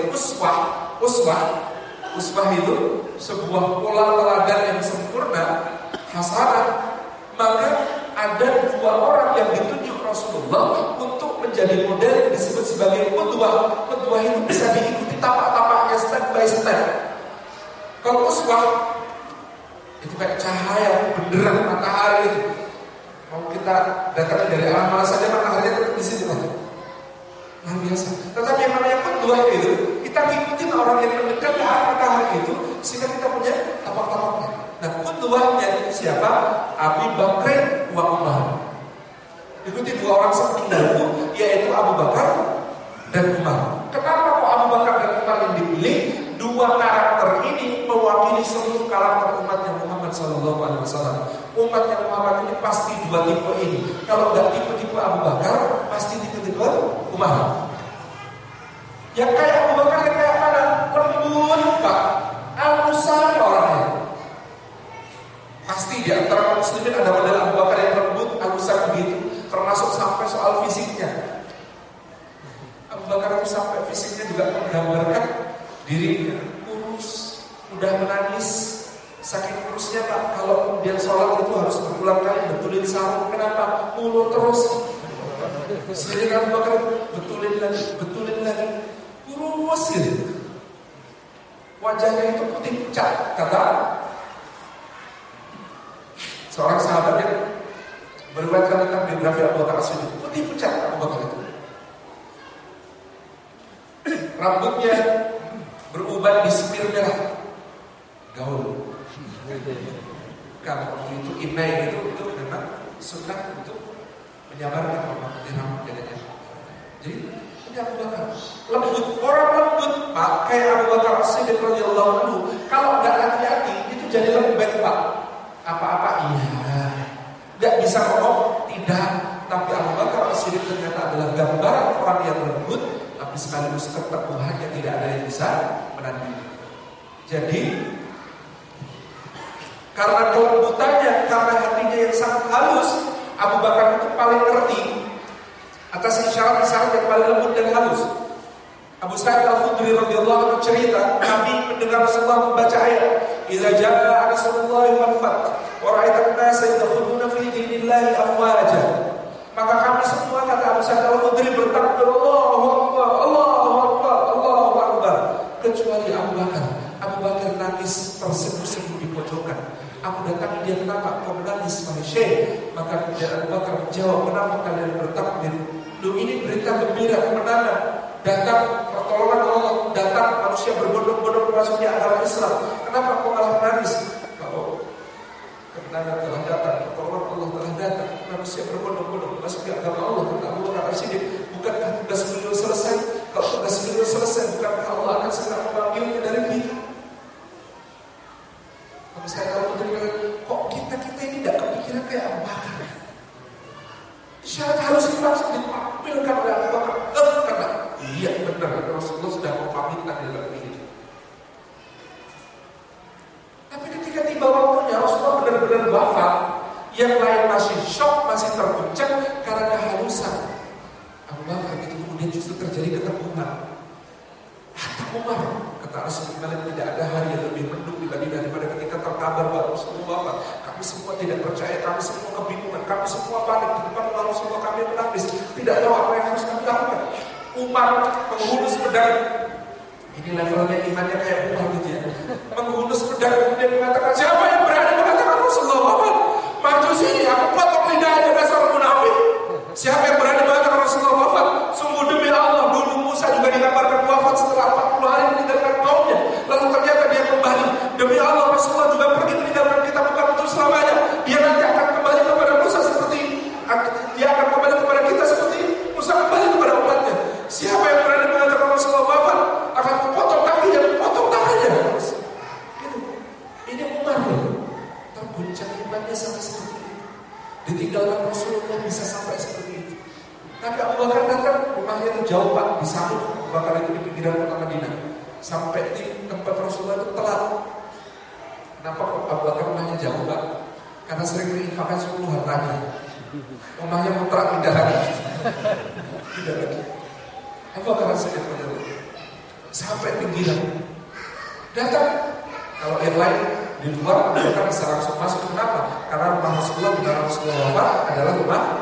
uswah itu sebuah pola teladan yang sempurna, hasanah, maka ada dua orang yang ditunjuk Rasulullah untuk menjadi model yang disebut sebagai qudwah. Qudwah itu bisa diikuti tapak-tapaknya step by step. Kalau uswah itu kayak cahaya benderang matahari itu. Mau kita datang dari alam mana saja matahari tetap di situ kan. Luar biasa. Tetapi yang namanya qudwah itu kita ngikutin orang yang mendekat ke arah matahari itu sehingga kita punya tapak-tapaknya. Nah, qudwahnya itu siapa? Abu Bakr wa Umar. Ikuti dua orang seperti itu, yaitu Abu Bakar dan Umar. Kenapa kok Abu Bakar dan Umar yang dipilih? Dua karakter ini mewakili seluruh karakter umatnya Muhammad SAW. Umatnya Muhammad ini pasti dua tipe ini. Kalau nggak tipe-tipe Abu Bakar, pasti tipe-tipe Umar. Yang kayak Abu Bakar yang kayak mana? Lembut, Pak. Alusan orangnya. Pasti di antara muslimin ada model Abu Bakar yang lembut, alusan begitu. Termasuk sampai soal fisiknya. Abu Bakar itu sampai fisiknya juga menggambarkan dirinya kurus, mudah menangis. Saking kurusnya Pak, kalau kemudian sholat itu harus berulang kali betulin sarung. Kenapa? Ulur terus. Sehingga Abu Bakar betulin lagi. Kurus gitu. Wajahnya itu putih pucat, kata seorang sahabat yang berbicara tentang biografi Abu Bakar As-Siddiq. Putih pucat Abu Bakar itu. Rambutnya beruban di semir merah, gaul. Kalau waktu itu inai itu memang sunnah untuk menyabarkan orang putih rambut dadanya. Jadi ini Abu Bakar lembut, orang lembut Pak, kayak Abu Bakar As-Siddiq radhiyallahu anhu. Kalau nggak hati-hati itu jadi lembek Pak. Apa-apa iya. Nggak bisa ngomong, tidak. Tapi Abu Bakar As-Siddiq ternyata adalah gambaran orang yang lembut, tapi sekaligus keteguhannya tidak ada yang bisa menandingi. Jadi karena kelembutannya, karena hatinya yang sangat halus, Abu Bakar itu paling ngerti atas isyarat-isyarat yang paling lembut dan halus. Abu Sa'id Al-Khudri radhiyallahu anhu cerita, Nabi mendengar Rasulullah membaca ayat, "Idza jaa nasrullahi wal fath wa ra'aita an-nasa yadkhuluna fi dinillahi afwaja." Maka kami semua, kata Abu Sa'id Al-Khudri, bertakbir Allahu Akbar, Allahu Akbar, Allahu Akbar. Kecuali Abu Bakar. Abu Bakar nangis terseduh-seduh di pojokan. Aku datangi dia, kenapa kau menangis wahai Syekh? Maka kemudian Abu Bakar menjawab, kenapa kalian bertakbir? Lu ini berita gembira kemenangan. Datang pertolongan Allah, datang manusia berbondong-bondong memasuki agama Islam. Kenapa kau malah menangis? Kalau kemenangan telah datang, pertolongan Allah telah datang, manusia berbondong-bondong memasuki agama Allah. Kata Abu Bakar As-Siddiq, bukankah tugas beliau selesai? Kalau tugas beliau selesai, bukankah Allah akan segera memanggilnya dari kita? Kalau saya tahu kok kita ini tidak kepikiran kayak Abu Bakar. Syarat harus itu langsung ditampilkan oleh Abu Bakar. Kata, iya benar, Rasulullah sudah mau pamitan di dalam ini. Tapi ketika tiba waktunya Rasulullah benar-benar wafat, yang lain masih shock, masih terguncang karena kehalusan Abu Bakar. Itu kemudian justru terjadi keteguhan. Kata Umar, kata Rasulullah, tidak ada hari yang lebih mendung daripada ketika terkabar bahwa Rasulullah wafat. Kami semua tidak percaya, kami semua kebingungan, kami semua panik di depan Rasulullah, kami menangis, tidak tahu apa yang harus kami lakukan. Umar menghunus pedang. Ini levelnya imannya kayak Umar gitu ya. Menghunus pedang kemudian mengatakan, siapa yang berani mengatakan Rasulullah wafat? Maju sini, aku potong lidahnya dasar munafik. Siapa yang berani mengatakan Rasulullah wafat? Sungguh demi Allah, dulu Musa juga dikabarkan wafat setelah 40 hari meninggalkan kaumnya. Lalu ternyata dia kembali. Demi Allah, Rasulullah juga pergi meninggalkan kita bukan untuk selamanya. Dia nanti akan kembali kepada Musa seperti dia akan kembali kepada kita seperti Musa kembali kepada umatnya. Siapa yang berani mengatakan Rasulullah wafat akan memotong kakinya, memotong tangannya. Itu. Ini Umar terguncang imannya sampai seperti itu. Ditinggalkan Rasulullah bisa sampai seperti itu. Tapi Abu Bakar datang, rumahnya itu jauh Pak, di samping Abu Bakar itu di pinggiran kota Madinah. Sampai di tempat Rasulullah itu telat. Kenapa kok Abu Bakar rumahnya jauh Pak? Karena sering menginfakkan 10 hartanya. Rumahnya mutlak tidak lagi. Tidak lagi. Abu Bakar sampai pinggiran. Datang. Kalau yang lain di luar, Abu Bakar bisa langsung masuk. Kenapa? Karena rumah Rasulullah di dalam Rasulullah wafat adalah rumah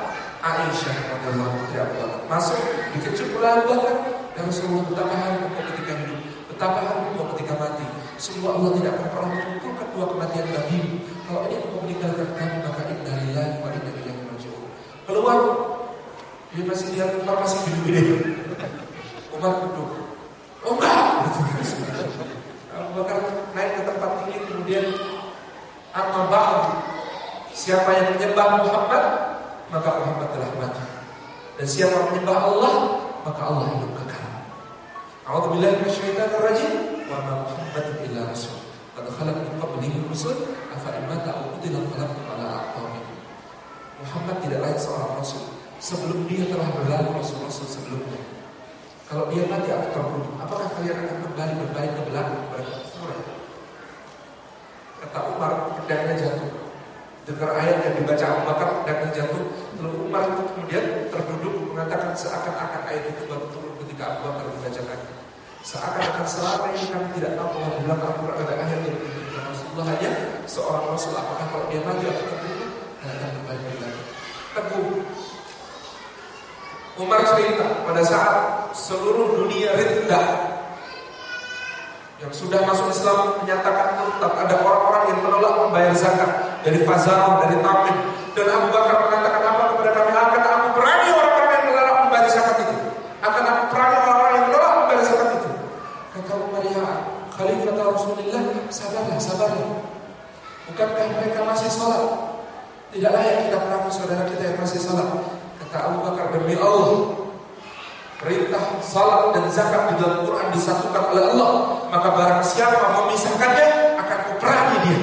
Aisyah radhiyallahu anha masuk dikejut oleh Abu Bakar, ya Rasulullah, betapa harum engkau ketika hidup, betapa harum engkau ketika mati. Sungguh Allah tidak akan pernah mengumpulkan dua kematian bagimu. Kalau ini engkau meninggalkan kami, maka inna lillahi wa inna ilaihi raji'un. Keluar, dia masih lihat Umar masih gede-gede. Umar duduk. Oh enggak. Abu Bakar naik ke tempat tinggi, kemudian amma ba'd, siapa yang menyembah Muhammad, maka Muhammad telah mati. Dan siapa menyembah Allah, maka Allah hidup kekal. A'udzubillahi minasyaitonir rajim. Wa ma Muhammadun illa rasul qad khalat min qablihi rusul afa in mata aw qutila qalabtum ala aqabikum. Muhammad tidak lain seorang rasul. Sebelum dia telah berlalu rasul-rasul sebelumnya. Kalau dia mati atau terbunuh, apakah kalian akan kembali berbalik ke belakang kepada surah? Kata Umar, pedangnya jatuh. Dengar ayat yang dibaca Abu Bakar, pedangnya jatuh. Lalu Umar itu kemudian terduduk mengatakan seakan-akan ayat itu baru turun ketika Abu Bakar membacakan. Seakan-akan selama ini kami tidak tahu bahwa di belakang Al-Quran ada ayat yang ditunjukkan Rasulullah hanya seorang Rasul. Apakah kalau dia mati atau terbunuh, akan kembali lagi. Teguh. Umar cerita pada saat seluruh dunia riddah, yang sudah masuk Islam menyatakan murtad, ada orang-orang yang menolak membayar zakat dari Fazarah, dari Tamim, dan Abu Bakar mengatakan apa kepada kami? Akan aku perangi orang-orang yang menolak membayar zakat itu. Akan aku perangi orang-orang yang menolak membayar zakat itu. Kata Umar, ya Khalifah Rasulullah, sabarlah. Bukankah mereka masih sholat? Tidak layak kita perangi saudara kita yang masih sholat. Kata Abu Bakar, demi Allah, perintah salat dan zakat di dalam Quran disatukan oleh Allah, maka barang siapa memisahkannya akan kuperangi dia.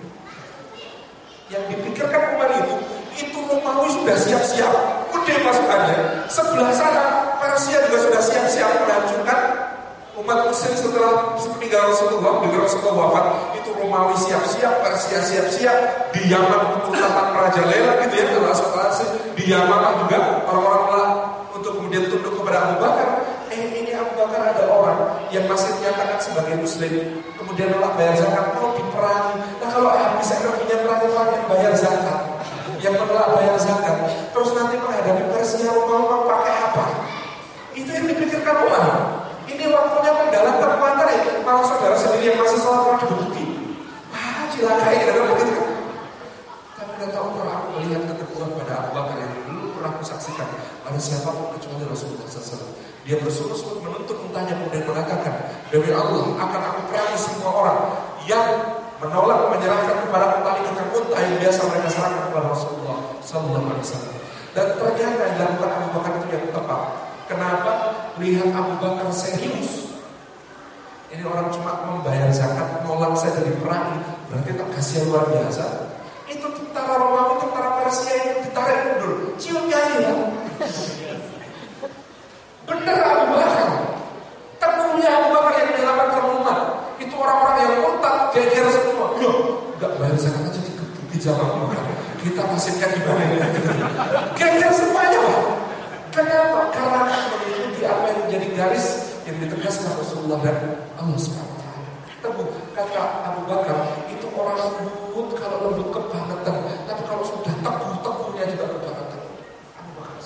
Yang dipikirkan Umar itu Romawi sudah siap-siap, udah pasukannya. Sebelah sana Persia juga sudah siap-siap menghancurkan umat Muslim setelah meninggal Rasulullah. Bila Rasulullah wafat, itu Romawi siap-siap, Persia siap-siap. Di Yaman kemudian merajalela gitu ya, di Yaman juga orang-orang untuk kemudian tunduk kepada Abu Bakar. Ini Abu Bakar ada orang yang masih menyatakan sebagai Muslim, kemudian nolak bayar zakat, mau diperangi. Nah kalau habis energinya perang yang bayar zakat, yang menolak bayar zakat, terus nanti menghadapi Persia, mau pakai apa? Itu yang dipikirkan Umar. Ini waktunya mendalam kekuatan itu. Malah saudara sendiri yang masih sholat orang digebuki. Wah, cilakai ada begitu. Tapi kata Umar, aku melihat keteguhan pada Abu Bakar yang dulu pernah aku saksikan pada siapapun kecuali Rasulullah SAW. Dia bersulut-sulut menuntut untanya kemudian mengatakan, demi Allah akan aku perangi semua orang yang menolak menyerahkan kepada tali kekang unta yang biasa mereka serahkan kepada Rasulullah SAW. Dan ternyata yang dilakukan Abu Bakar itu yang tepat. Kenapa? Lihat Abu Bakar serius. Ini orang cuma membayar zakat, nolak saya dari perangi, berarti tak kasih luar biasa. Itu tentara Romawi, tentara Persia yang ditarik mundur, cium jari ya. Bener Abu Bakar, teguhnya Abu Bakar yang menyelamatkan umat. Itu orang-orang yang murtad, geger semua. Loh, enggak bayar zakat aja di zaman Umar. Kita nasibnya gimana ini? Geger semuanya Pak. Kenapa? Karena mengikuti apa yang menjadi garis yang ditegaskan Rasulullah dan Allah SWT. Teguh, kata Abu Bakar, itu orang lembut kalau lembut kebangetan, tapi kalau sudah teguh-teguhnya juga kebangetan. Abu Bakar.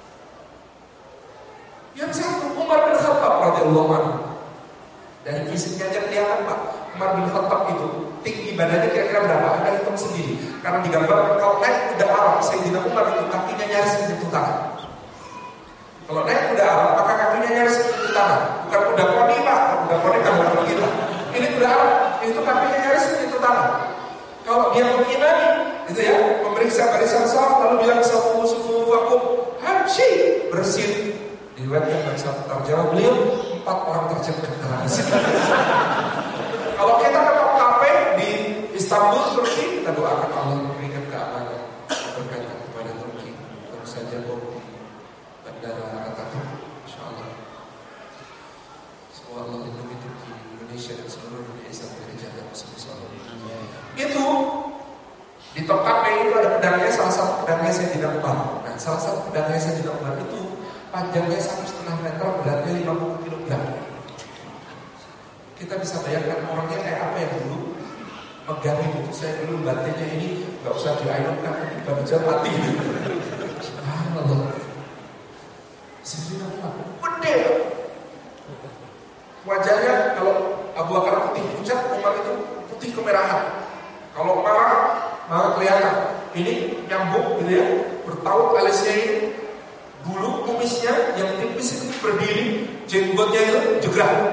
Yang satu Umar bin Khattab radhiyallahu anhu. Dari fisiknya aja kelihatan Pak, Umar bin Khattab itu tinggi badannya kira-kira berapa? Anda hitung sendiri. Karena digambarkan kalau naik kuda Arab, Sayyidina Umar itu kakinya nyaris menyentuh tanah. Kalau naik kuda Arab, maka kakinya nyaris menyentuh tanah. Bukan kuda poni Pak, kuda poni kan bukan kita. Ini kuda Arab, itu kakinya nyaris menyentuh tanah. Kalau dia mengimani, itu ya, memeriksa barisan saf, lalu bilang sufu vakum, hamsi, bersih. Diriwayatkan dari satu terjemah beliau 4 orang terjebak dalam isi. Kalau kita ke kafe di Istanbul, Turki, kita doakan Allah memberikan keamanan, berkaitan kepada Turki. Tentu saja bandara Atatürk, insyaallah. Semoga Allah lindungi Turki, Indonesia dan seluruh dunia Islam dari jahat musuh-musuh. Itu di top kafe itu ada pedangnya, salah satu pedangnya saya tidak ubah. Nah, salah satu pedangnya saya tidak ubah itu panjangnya 1,5 meter, beratnya 50 kg. Kita bisa bayangkan orangnya kayak apa yang dulu megang itu. Saya dulu batinnya ini nggak usah diayunkan, baru mati. Subhanallah. Wajahnya kalau Abu Bakar putih pucat, Umar itu putih kemerahan. Kalau marah, maka kelihatan. Ini nyambung gitu ya, bertaut alisnya ini, bulu kumisnya yang tipis itu berdiri, jenggotnya itu jegrang.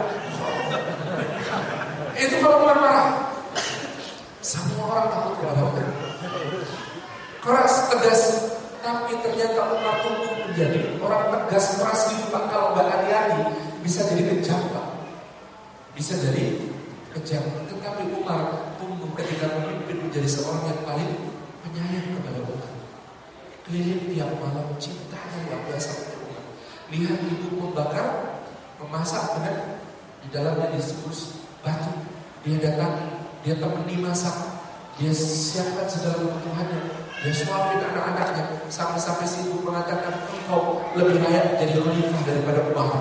Itu kalau Umar marah. Semua orang takut kepada Umar. Keras, tegas. Tapi ternyata Umar tumbuh menjadi orang tegas, keras gitu Pak. Kalau nggak hati-hati bisa jadi kejam Pak. Bisa jadi kejam. Tetapi Umar tumbuh ketika memimpin menjadi seorang yang paling penyayang kepada Umar. Keliling tiap malam, cintanya luar biasa kepada Umar. Lihat ibu membakar, memasak dengan di dalamnya disebut batu. Dia datangi, dia temani masak, dia siapkan segala kebutuhannya, dia suapin anak-anaknya, sampai-sampai si ibu mengatakan engkau lebih layak jadi khalifah daripada Umar.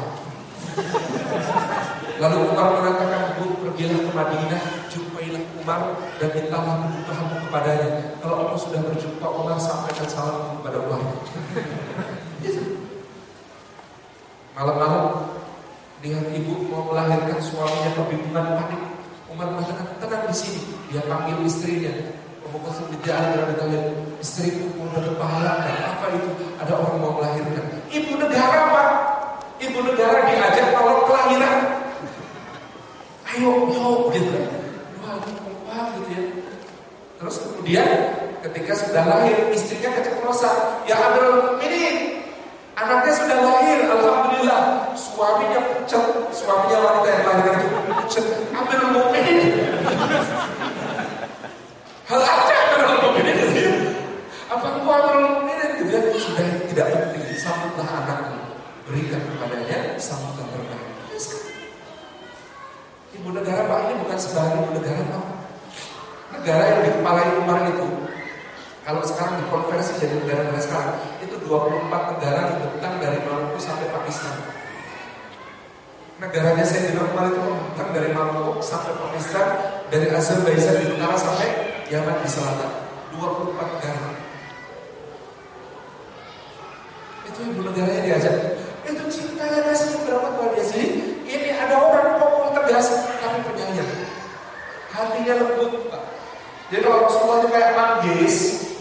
Lalu Umar mengatakan, Bu, pergilah ke Madinah, jumpailah Umar dan mintalah kebutuhanmu kepadanya. Kalau engkau sudah berjumpa Umar, sampaikan salam kepada Umar. Malam-malam dia ibu mau melahirkan, suaminya kebingungan, panik. Umar mengatakan, tenang di sini. Dia panggil istrinya. Istriku mau dapat pahala. Apa itu? Ada orang mau melahirkan. Ibu negara Pak. Ibu negara diajak kalau kelahiran. Ayo gitu. Wah gitu ya. Terus kemudian ketika sudah lahir, istrinya keceplosan. Ya Amirul Mukminin, anaknya sudah lahir, alhamdulillah. Suaminya pucat, suaminya wanita yang lahir itu pucat. Amirul Mukminin. Hal aja Amirul Mukminin. Apa aku Amirul Mukminin gitu ya? Sudah tidak penting, sambutlah anaknya, berikan kepadanya sambutan berkah. Ibu negara Pak, ini bukan sebagai ibu negara Pak. Negara yang dikepalai Umar itu, kalau sekarang dikonversi jadi negara-negara sekarang, itu 24 negara dibentang dari Maluku sampai Pakistan. Negaranya Sayyidina Umar itu membentang dari Maluku sampai Pakistan, dari Azerbaijan di utara sampai Yaman di selatan. 24 negara. Itu ibu negaranya diajak. Itu cintanya nasi berapa luar biasa. Ini ada orang kokoh tegas tapi penyayang. Hatinya lembut Pak. Jadi kalau Rasulullah itu kayak manggis.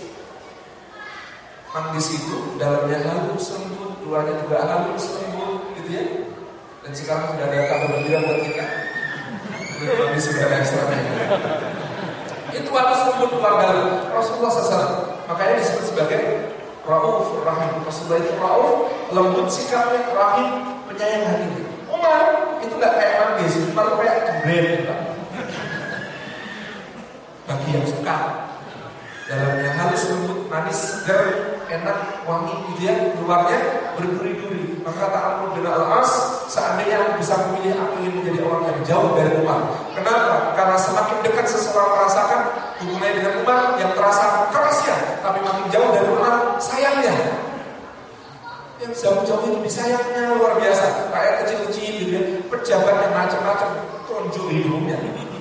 Manggis itu dalamnya halus lembut, luarnya juga halus lembut gitu ya. Dan sekarang sudah ada kabar gembira buat kita. Manggis sudah ada ekstra. Itu halus lembut luar dalam. Rasulullah SAW makanya disebut sebagai Rauf Rahim. Rasulullah itu Rauf, lembut sikapnya, Rahim, penyayang hatinya. Umar itu nggak kayak manggis, Umar kayak durian. Bagi yang suka, dalamnya halus, lembut, manis, segar, enak, wangi, gitu ya. Luarnya berduri-duri. Maka kata Amr bin Al-As, seandainya aku bisa memilih, aku ingin menjadi orang yang jauh dari Umar. Kenapa? Karena semakin dekat seseorang merasakan hubungannya dengan Umar, yang terasa kerasnya, tapi makin jauh dari Umar, sayangnya. Yang jauh-jauh itu disayangnya luar biasa. Kayak kecil-kecil gitu ya, pejabat yang macam-macam, tonjol hidungnya.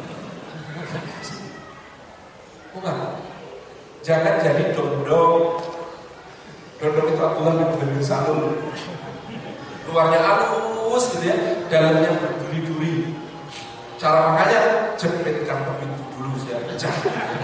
Umar, jangan jadi dondong. Dondong itu Abdullah bin Salul. Luarnya halus gitu ya, dalamnya berduri-duri. Cara makanya jepitkan ke pintu dulu ya, pecah.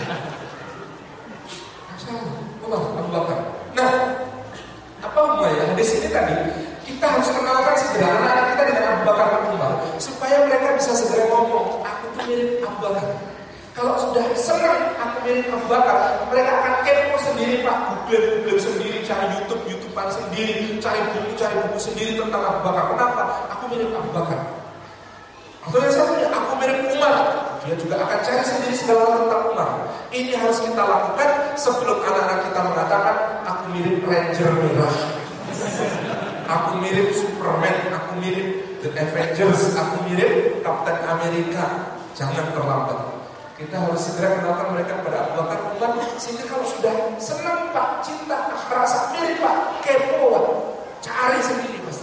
Umar, Abu Bakar. Nah, apa hubungannya? Hadis ini tadi kita harus kenalkan segera anak-anak kita dengan Abu Bakar dan Umar supaya mereka bisa segera ngomong, aku tuh mirip Abu Bakar. Kalau sudah senang aku mirip Abu Bakar, mereka akan kepo sendiri Pak, google sendiri, cari YouTubean sendiri, cari buku sendiri tentang Abu Bakar. Kenapa? Aku mirip Abu Bakar. Atau yang satunya, aku mirip Umar. Dia juga akan cari sendiri segala tentang Umar. Ini harus kita lakukan sebelum anak-anak kita mengatakan, aku mirip Ranger merah, aku mirip Superman, aku mirip The Avengers, aku mirip Captain America. Jangan terlambat. Kita harus segera kenalkan mereka kepada Abu Bakar Umar, sehingga kalau sudah senang Pak, cinta, rasa mirip Pak, kepo Pak, cari sendiri pasti.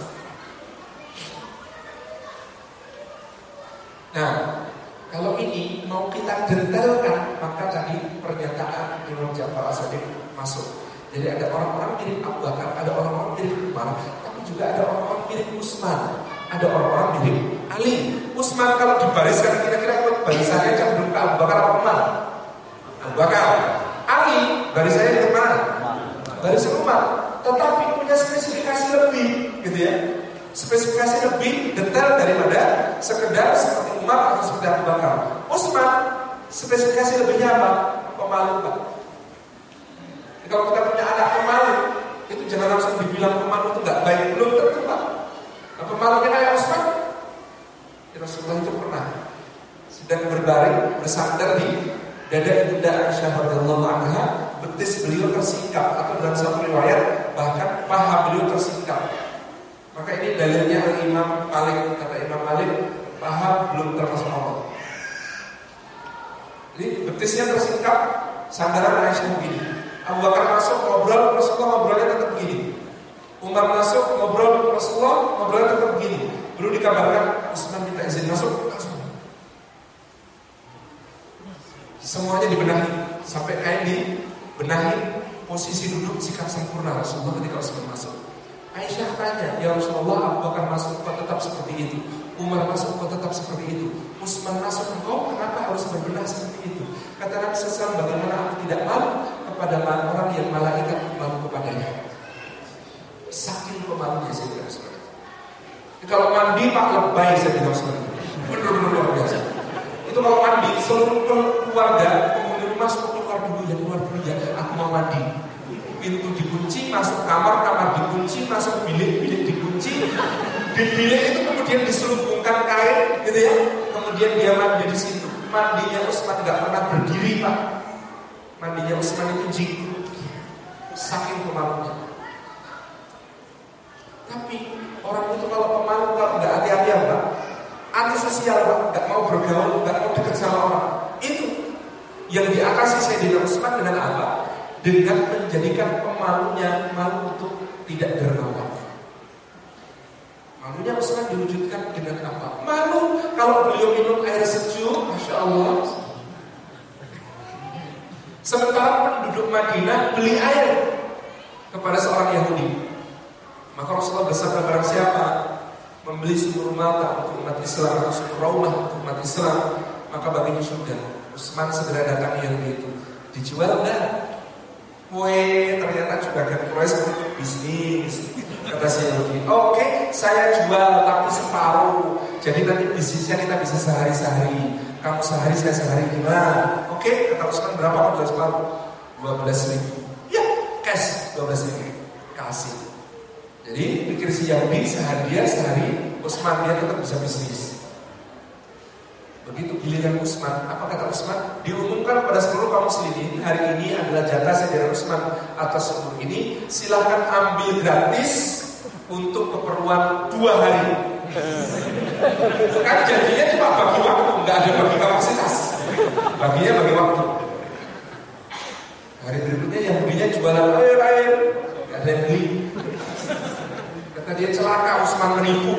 Nah, kalau ini mau kita detailkan, maka tadi pernyataan Imam Ja'far As-Shadiq masuk. Jadi ada orang-orang mirip Abu Bakar, ada orang-orang mirip Umar, tapi juga ada orang-orang mirip Utsman, ada orang-orang mirip Ali. Utsman kalau dibariskan kira-kira barisannya cenderung ke Abu Bakar apa Umar? Abu Bakar. Ali barisannya ke mana? Barisan Umar. Tetapi punya spesifikasi lebih, gitu ya. Spesifikasi lebih detail daripada sekedar seperti Umar atau seperti Abu Bakar. Utsman spesifikasi lebihnya apa? Pemalu, Pak. Kalau kita punya anak pemalu, itu jangan langsung dibilang pemalu itu nggak baik, belum tentu, Pak. Nah, pemalunya kayak Utsman, Rasulullah itu pernah sedang berbaring bersandar di dada ibunda Aisyah radhiyallahu anha, betis beliau tersingkap, atau dalam satu riwayat bahkan paha beliau tersingkap. Maka ini dalilnya Imam Malik, kata Imam Malik, paha belum termasuk Allah. Jadi betisnya tersingkap, sandaran Aisyah begini. Abu Bakar masuk ngobrol, Rasulullah ngobrolnya tetap begini. Umar masuk ngobrol, Rasulullah ngobrolnya tetap begini. Belum dikabarkan Utsman minta izin masuk, langsung. Semuanya dibenahi sampai kayak dibenahi posisi duduk sikap sempurna Rasulullah ketika Utsman masuk. Aisyah tanya, ya Rasulullah, Abu Bakar masuk kok tetap seperti itu, Umar masuk kok tetap seperti itu, Utsman masuk engkau kenapa harus berbenah seperti itu? Kata Nabi SAW, bagaimana aku tidak malu kepada orang yang malaikat malu kepadanya. Saking pemalunya saya tidak seperti itu. Kalau mandi Pak lebay saya tidak seperti itu. Benar-benar luar biasa. Itu kalau mandi seluruh keluarga penghuni rumah suka keluar dulu ya, aku mau mandi. Pintu dikunci, masuk kamar, kamar dikunci, masuk bilik, bilik dikunci. Di bilik itu kemudian diselubungkan kain, gitu ya. Kemudian dia mandi di situ. Mandinya Utsman nggak pernah berdiri, Pak. Mandinya Utsman itu jingkrut, saking pemalunya. Tapi orang itu kalau pemalu, kalau nggak hati-hati ya, Pak, antisosial, Pak, nggak mau bergaul, nggak mau dekat sama orang. Itu yang diatasi Sayyidina Utsman dengan apa? Dengan menjadikan pemalunya malu untuk tidak dermawan. Malunya Utsman diwujudkan dengan apa? Malu kalau beliau minum air sejuk, Masya Allah. Sementara penduduk Madinah beli air kepada seorang Yahudi. Maka Rasulullah bersabda, barang siapa membeli sumur mata untuk umat Islam atau sumur raumah untuk umat Islam, maka baginya surga. Utsman segera datangi Yahudi itu. Dijual enggak? Ternyata juga kan Quraisy untuk bisnis. Kata si Yahudi, oke, saya jual tapi separuh. Jadi nanti bisnisnya kita bisa sehari-sehari. Kamu sehari, saya sehari, gimana? Oke, kata Utsman, berapa kamu jual separuh? 12.000. Ya, cash 12.000. Kasih. Jadi pikir si Yahudi sehari, Utsman dia tetap bisa bisnis. Begitu giliran Utsman, apa kata Utsman? Diumumkan kepada seluruh kaum muslimin, hari ini adalah jatah Sayyidina Utsman atas sumur ini. Silahkan ambil gratis untuk keperluan 2 hari. Kan janjinya cuma bagi waktu, nggak ada bagi kapasitas. Baginya bagi waktu. Hari berikutnya Yahudinya jualan air, nggak ada yang beli. Kata dia celaka, Utsman menipu.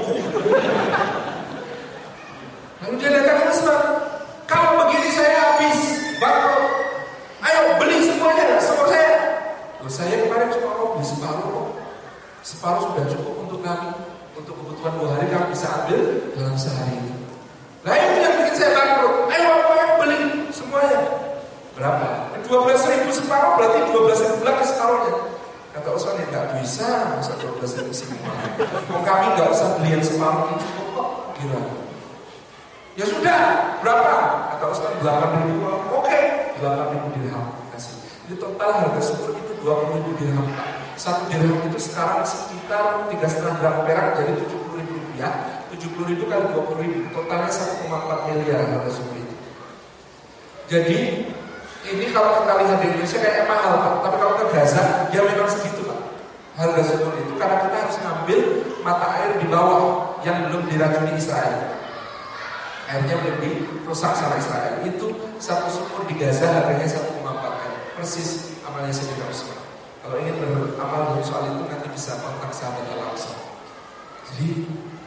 Lalu dia datang ke Utsman, kalau begini saya habis bangkrut. Ayo beli semuanya, sumur saya. Loh, saya kemarin cuma mau beli separuh. Separuh sudah cukup untuk kami. Untuk kebutuhan 2 hari kami bisa ambil dalam sehari itu. Nah itu yang bikin saya bangkrut. Ayo beli semuanya. Berapa? 12.000 separuh, berarti 12.000 lagi separuhnya. Kata Utsman, ya nggak bisa, masa 12.000 semua. Kami nggak usah beli yang separuh itu cukup kok. Gimana? Ya sudah, berapa? Kata Utsman, 8.000. Oke, 8.000 dirham kasih. Jadi total harga sumur itu 20.000 dirham. 1 dirham itu sekarang sekitar 3,5 gram perak, jadi 70.000 rupiah. 70.000 kali 20.000, totalnya 1,4 miliar harga sumur itu. Jadi ini kalau kita lihat di Indonesia kayak mahal, Pak. Tapi kalau ke Gaza, ya memang segitu, Pak. Harga sumur itu karena kita harus ngambil mata air di bawah yang belum diracuni Israel. Airnya belum dirusak sama Israel. Itu satu sumur di Gaza harganya 1,4 M. Persis amalnya Sayyidina Utsman. Kalau ingin beramal dari soal itu nanti bisa kontak sahabat langsung. Jadi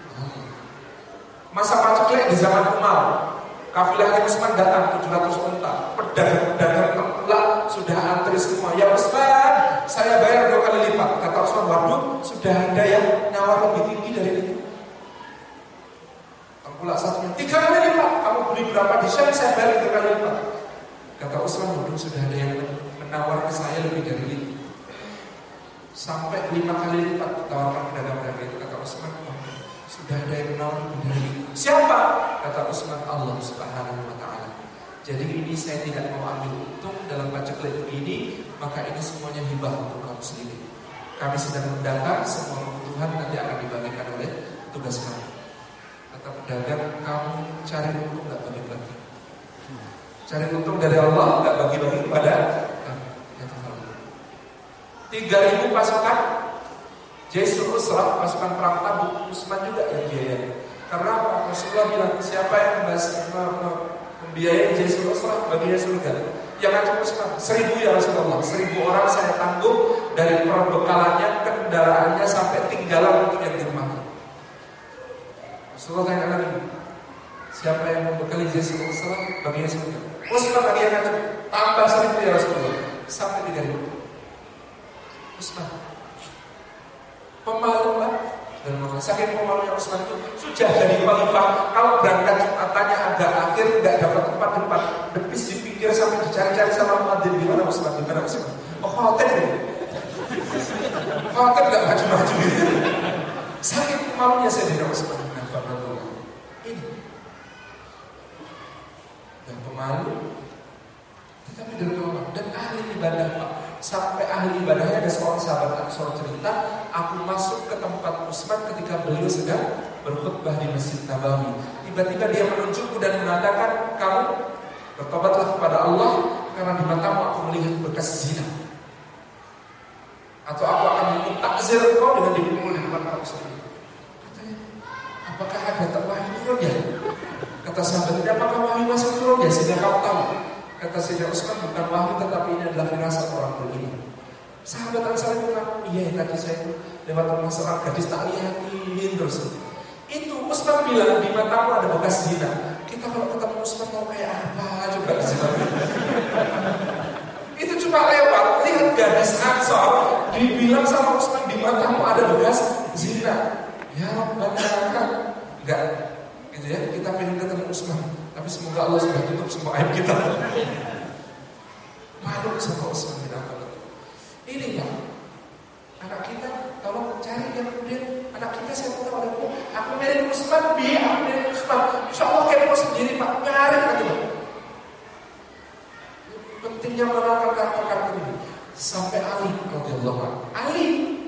masa paceklik di zaman Umar, kafilahnya Utsman datang 700 unta, pedagang-pedagang terpelak sudah antri semua. Ya Utsman, saya bayar 2 kali lipat. Kata Utsman, waduh, sudah ada yang nyawar lebih tinggi dari itu. pula satunya 3 kali lipat. Kamu beli berapa di Syam, saya bayar 3 kali lipat. Kata Utsman, waduh sudah ada yang menawar ke saya lebih dari itu. Sampai 5 kali lipat ditawarkan pedagang-pedagang itu. Kata Utsman, sudah ada yang menawar lebih dari itu. Siapa? Kata Utsman, Allah Subhanahu wa Ta'ala. Jadi ini saya tidak mau ambil untung dalam paceklik begini, maka ini semuanya hibah untuk kamu sendiri. Kami sedang mendata, semua kebutuhan nanti akan dibagikan oleh tugas kami. Kata pedagang, kamu cari untung gak bagi-bagi. Cari untung dari Allah, gak bagi-bagi kepada kami. 3.000 pasukan Jaisul Usrah, pasukan perang Tabuk, Utsman juga yang biaya. Karena Rasulullah bilang, siapa yang membiayai Jaisul Usrah, baginya surga. Yang ngajak Utsman, 1.000 ya Rasulullah, 1.000 orang saya tanggung dari perbekalannya, kendaraannya sampai tinggalan untuk yang di rumahnya. Rasulullah tanya lagi, siapa yang membekali Jaisul Usrah, baginya surga. Utsman lagi yang ngajak, tambah 1.000 ya Rasulullah, sampai 3.000. Utsman pemalu lah, dan saking pemalunya Utsman itu sudah jadi khalifah. Kalau berangkat Jumatannya agak akhir, nggak dapat tempat depan, depis di pinggir sampai dicari-cari sama muadzin, di mana Utsman, di mana Utsman. Oh khotim nih, khotim nggak maju-maju gitu. Saking pemalunya saya dengan Utsman. Ini dan pemalu, tetapi dari Allah dan ahli ibadah Pak. Sampai ahli ibadahnya ada seorang sahabat Ansor cerita, aku masuk ke tempat Utsman ketika beliau sedang berkhutbah di Masjid Nabawi. Tiba-tiba dia menunjukku dan mengatakan, kamu bertobatlah kepada Allah karena di matamu aku melihat bekas zina. Atau aku akan takzir kau dengan dipukul di depan kamu sendiri. Katanya, apakah ada wahyu turun ya? Kata sahabat ini, apakah wahyu masih turun ya sehingga kamu tahu? Kata Sayyidina Utsman, bukan wahyu tetapi ini adalah firasat orang beriman. Sahabat Ansar itu bilang, iya tadi saya itu lewat rumah seorang gadis tak lihatin terus. Itu Utsman bilang, di matamu ada bekas zina. Kita kalau ketemu Utsman mau kayak apa coba zina. Itu cuma lewat, lihat gadis Ansar, dibilang sama Utsman, di matamu ada bekas zina. Ya Rabbana, enggak gitu ya, kita pengen ketemu Utsman. Tapi semoga Allah sudah tutup semua aib kita. Malu sama Utsman bin Affan. Ini Pak, anak kita tolong cari yang kemudian anak kita saya tahu ada aku mirip Utsman, aku mirip Utsman. Insya Allah kepo sendiri Pak, nyari aja Pak. Pentingnya mengenalkan karakter ini. Sampai Ali radhiyallahu anhu. Ali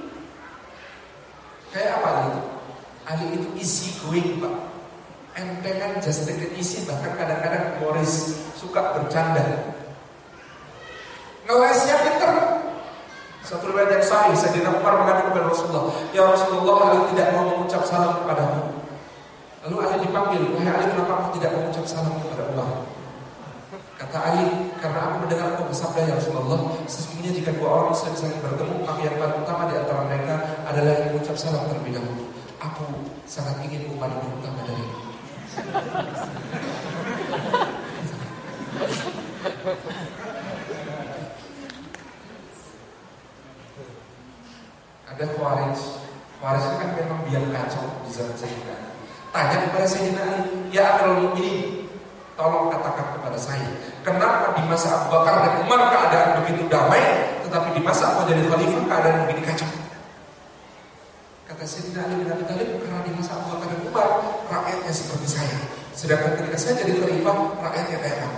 kayak apa Ali? Ali itu easy going Pak. Entengan just take it easy, bahkan kadang-kadang humoris, suka bercanda. Ngelesnya pinter. Satu riwayat yang sahih, Sayyidina Umar mengatakan kepada Rasulullah, ya Rasulullah, Ali tidak mau mengucap salam kepadamu. Lalu Ali dipanggil, wahai Ali, kenapa kamu tidak mengucap salam kepada Umar? Kata Ali, karena aku mendengar engkau bersabda ya Rasulullah, sesungguhnya jika dua orang muslim saling bertemu, maka yang paling utama di antara mereka adalah yang mengucap salam terlebih dahulu. Aku sangat ingin Umar lebih utama dari itu. Ada Khawarij itu kan memang biang kacau di zaman Sayyidina. Tanya kepada Sayyidina Ali, ya Amirul Mukminin, tolong katakan kepada saya, kenapa di masa Abu Bakar dan Umar keadaan begitu damai, tetapi di masa aku jadi khalifah keadaan begini kacau? Kata Sayyidina Ali bin Abi Thalib, karena di masa Abu Bakar dan Umar rakyatnya seperti saya, sedangkan ketika saya jadi khalifah rakyatnya kayak aku.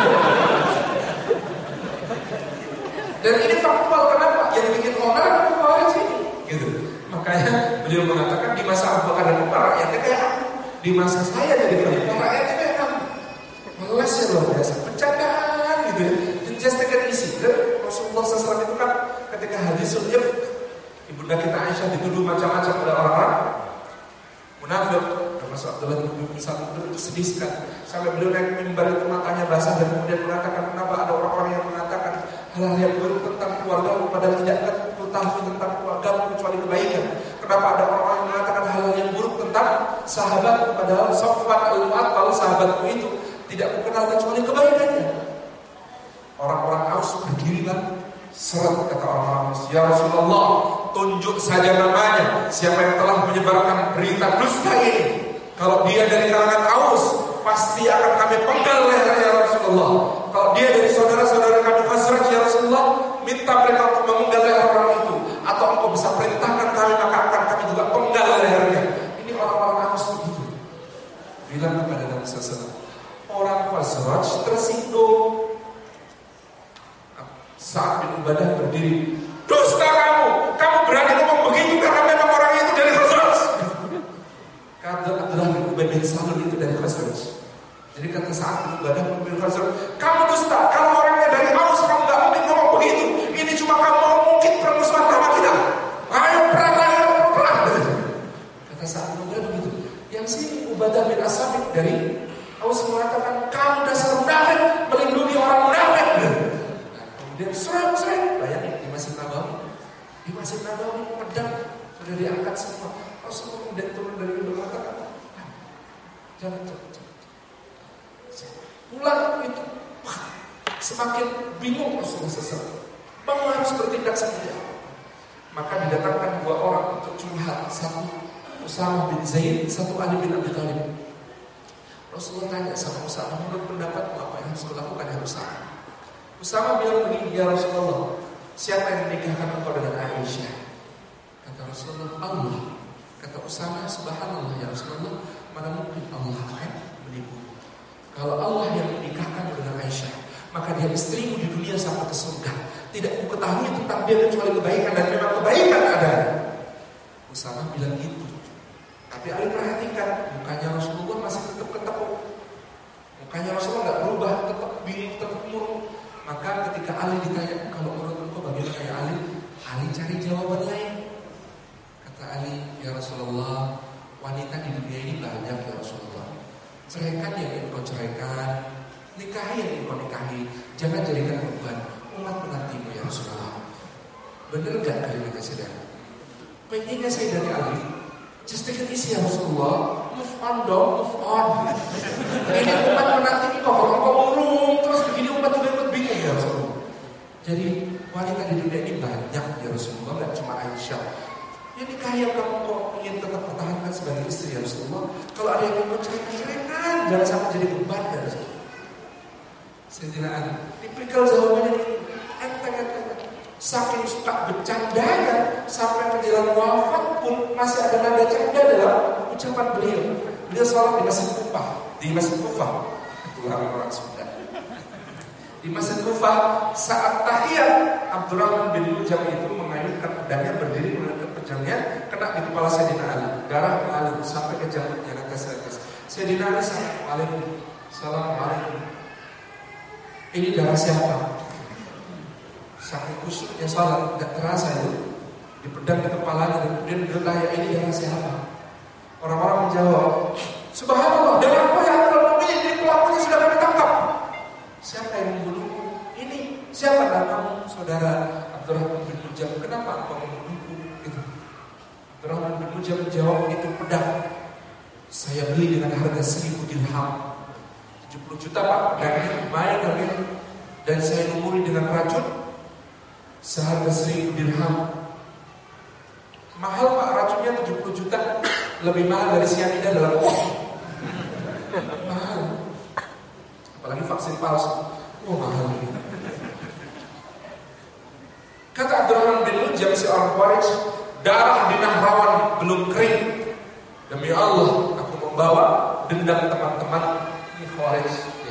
Dan ini faktual, kenapa? Yang bikin onar adalah Khawarij ini, gitu. Makanya beliau mengatakan di masa Abu Bakar dan Umar rakyatnya kayak aku, di masa saya jadi khalifah rakyatnya kayak aku. Melasnya luar biasa, bercandaan gitu ya. Just take it easy. Rasulullah SAW itu kan ketika hadisul ifk, ibunda kita Aisyah dituduh macam-macam oleh orang-orang munafik, termasuk Abdullah bin Salam, itu sedih sekali. Sampai beliau naik mimbar itu matanya basah dan kemudian mengatakan, kenapa ada orang-orang yang mengatakan hal-hal yang buruk tentang keluarga, padahal tidak tahu tentang keluarga kecuali kebaikan. Kenapa ada orang-orang yang mengatakan hal-hal yang buruk tentang sahabat, padahal Safwan al-Mu'attal sahabatku itu tidak mengenal kecuali kebaikannya. Orang-orang Aus berdiri kan, seret kata orang-orang Aus, ya Rasulullah, tunjuk saja namanya, siapa yang telah menyebarkan berita dusta ini. Kalau dia dari kalangan Aus, pasti akan kami penggal lehernya ya Rasulullah. Kalau dia dari saudara-saudara kami Khazraj ya Rasulullah, minta mereka untuk memenggal leher orang itu. Atau engkau bisa perintahkan kami, maka akan kami juga penggal lehernya. Ini orang-orang Aus begitu. Bilang kepada Nabi SAW, orang Khazraj tersinggung. Sa'ad bin Ubadah berdiri, dusta kamu berani ngomong begitu karena memang orang itu dari Khazraj. Kata Abdullah bin Ubay bin Salul itu dari Khazraj. Jadi kata Sa'ad bin Ubadah bin Khazraj, kamu dusta, kalau orangnya dari Aus kamu gak mungkin ngomong begitu. Ini cuma kamu mau mungkin permusuhan sama kita. Ayo perang. Kata Sa'ad bin Ubadah begitu. Yang sini Ubadah bin As-Samit dari Aus mengatakan, kamu dasar munafik, melindungi orang munafik. Dia sering bayangin di Masjid Nabawi. Di Masjid Nabawi pedang sudah diangkat semua. Rasulullah kemudian turun dari itu mengatakan, jangan. Pulang itu semakin bingung Rasulullah SAW. Bahwa harus bertindak seperti apa? Maka didatangkan dua orang untuk curhat. Satu Usamah bin Zaid, satu Ali bin Abi Thalib. Rasulullah tanya sama Usamah, menurut pendapatmu apa yang harus kulakukan ya Usamah? Usamah bilang begini, ya Rasulullah, siapa yang menikahkan engkau dengan Aisyah? Kata Rasulullah, Allah. Kata Usamah, subhanallah ya Rasulullah, mana mungkin Allah akan menipu? Kalau Allah yang menikahkan dengan Aisyah, maka dia istrimu di dunia sampai ke surga. Tidak ketahui tentang dia kecuali kebaikan, dan memang kebaikan ada. Usamah bilang gitu. Tapi Ali perhatikan, mukanya Rasulullah masih tetap ketekuk. Mukanya Rasulullah nggak berubah, tetap bingung, tetap murung. Maka ketika Ali ditanya, kalau menurut engkau bagaimana ya Ali? Ali cari jawaban lain. Kata Ali, ya Rasulullah, wanita di dunia ini banyak ya Rasulullah. Ceraikan yang ingin kau ceraikan, nikahi yang ingin kau nikahi. Jangan jadikan beban umat menantimu ya Rasulullah. Bener gak kalimat saudara? Pengennya saya dari Ali, just take it easy ya Rasulullah. Move on dong, move on. Ini umat menanti kau, kalau kau murung terus begini umat juga ikut bingung ya Rasulullah. Jadi wanita di dunia ini banyak ya Rasulullah, gak cuma Aisyah. Ya nikahi yang kamu ingin tetap pertahankan sebagai istri ya Rasulullah. Kalau ada yang mau ceraikan, jangan sampai jadi beban ya Rasulullah. Sayyidina Ali, tipikal jawabannya enteng. Saking suka bercandanya, sampai menjelang wafat pun masih ada nada canda dalam ucapan beliau. Beliau sholat di Masjid Kufah. Di Masjid Kufah, orang-orang Sunda. Di Masjid Kufah, saat tahiyat, Abdurrahman bin Muljam itu mengayunkan pedangnya, berdiri mengangkat pedangnya, kena di kepala Sayyidina Ali. Darah mengalir sampai ke janggutnya, kata Sayyidina Ali, Assalamualaikum. Ini darah siapa? Saking khusyuknya salat, gak terasa itu di pedang di kepalanya, dan kemudian bertanya, ini darah siapa? Orang-orang menjawab, subhanallah, darah apa yang terlalu ini pelakunya sudah kami tangkap. Siapa yang membunuhmu? Ini siapa namamu? Saudara Abdurrahman bin Muljam. Kenapa engkau membunuhku? Gitu. Abdurrahman bin Muljam menjawab, itu pedang saya beli dengan harga 1.000 dirham. 70 juta Pak, pedangnya lumayan harganya. Dan saya lumuri dengan racun seharga 1.000 dirham. Mahal Pak, racunnya 70 juta. Lebih mahal dari cyanida dalam obat. Mahal. Apalagi vaksin palsu. Mahal ini. Kata Abdurrahman bin Muljam, si orang Khawarij, darah di Nahrawan belum kering. Demi Allah, aku membawa dendam teman-teman ini Khawarij.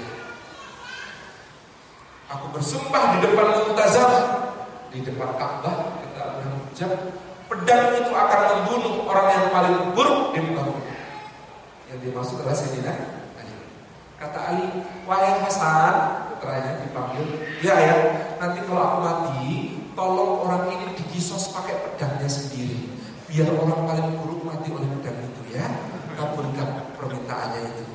Aku bersumpah di depan Mu'tazam, di depan Ka'bah, kata Abdurrahman bin Muljam, pedang itu akan membunuh orang yang paling buruk di muka bumi. Yang dimaksud adalah Sayyidina Ali. Kata Ali, wahai Hasan, putranya dipanggil, ya nanti kalau aku mati, tolong orang ini dikisos pakai pedangnya sendiri, biar orang paling buruk mati oleh pedang itu ya. Kabulkan permintaannya itu.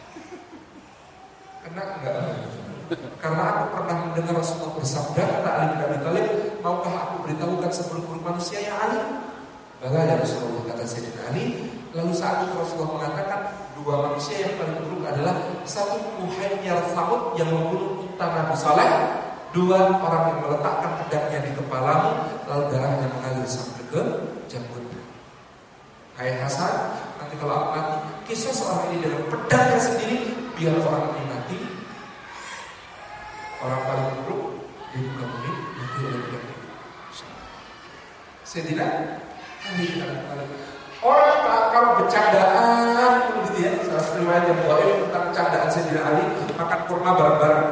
Kena enggak? Karena aku pernah mendengar Rasulullah bersabda, kata Ali bin Abi Thalib, maukah aku beritahukan seburuk-buruk manusia ya Ali? Bala ya Rasulullah, kata Sayyidina Ali. Lalu saat itu Rasulullah mengatakan, dua manusia yang paling buruk adalah satu Muhayyar Thamud yang membunuh unta Nabi Saleh, dua orang yang meletakkan pedangnya di kepalamu lalu darahnya mengalir sampai ke janggut. Hai Hasan, nanti kalau aku mati, kisah seorang ini dengan pedangnya sendiri, biar orang ini mati. Orang paling buruk di muka bumi mati oleh pedang. Sayyidina Ali bin Abi Thalib. Orang kalau bercandaan gitu ya, salah satu riwayat yang dhaif tentang candaan Sayyidina Ali, makan kurma bareng-bareng.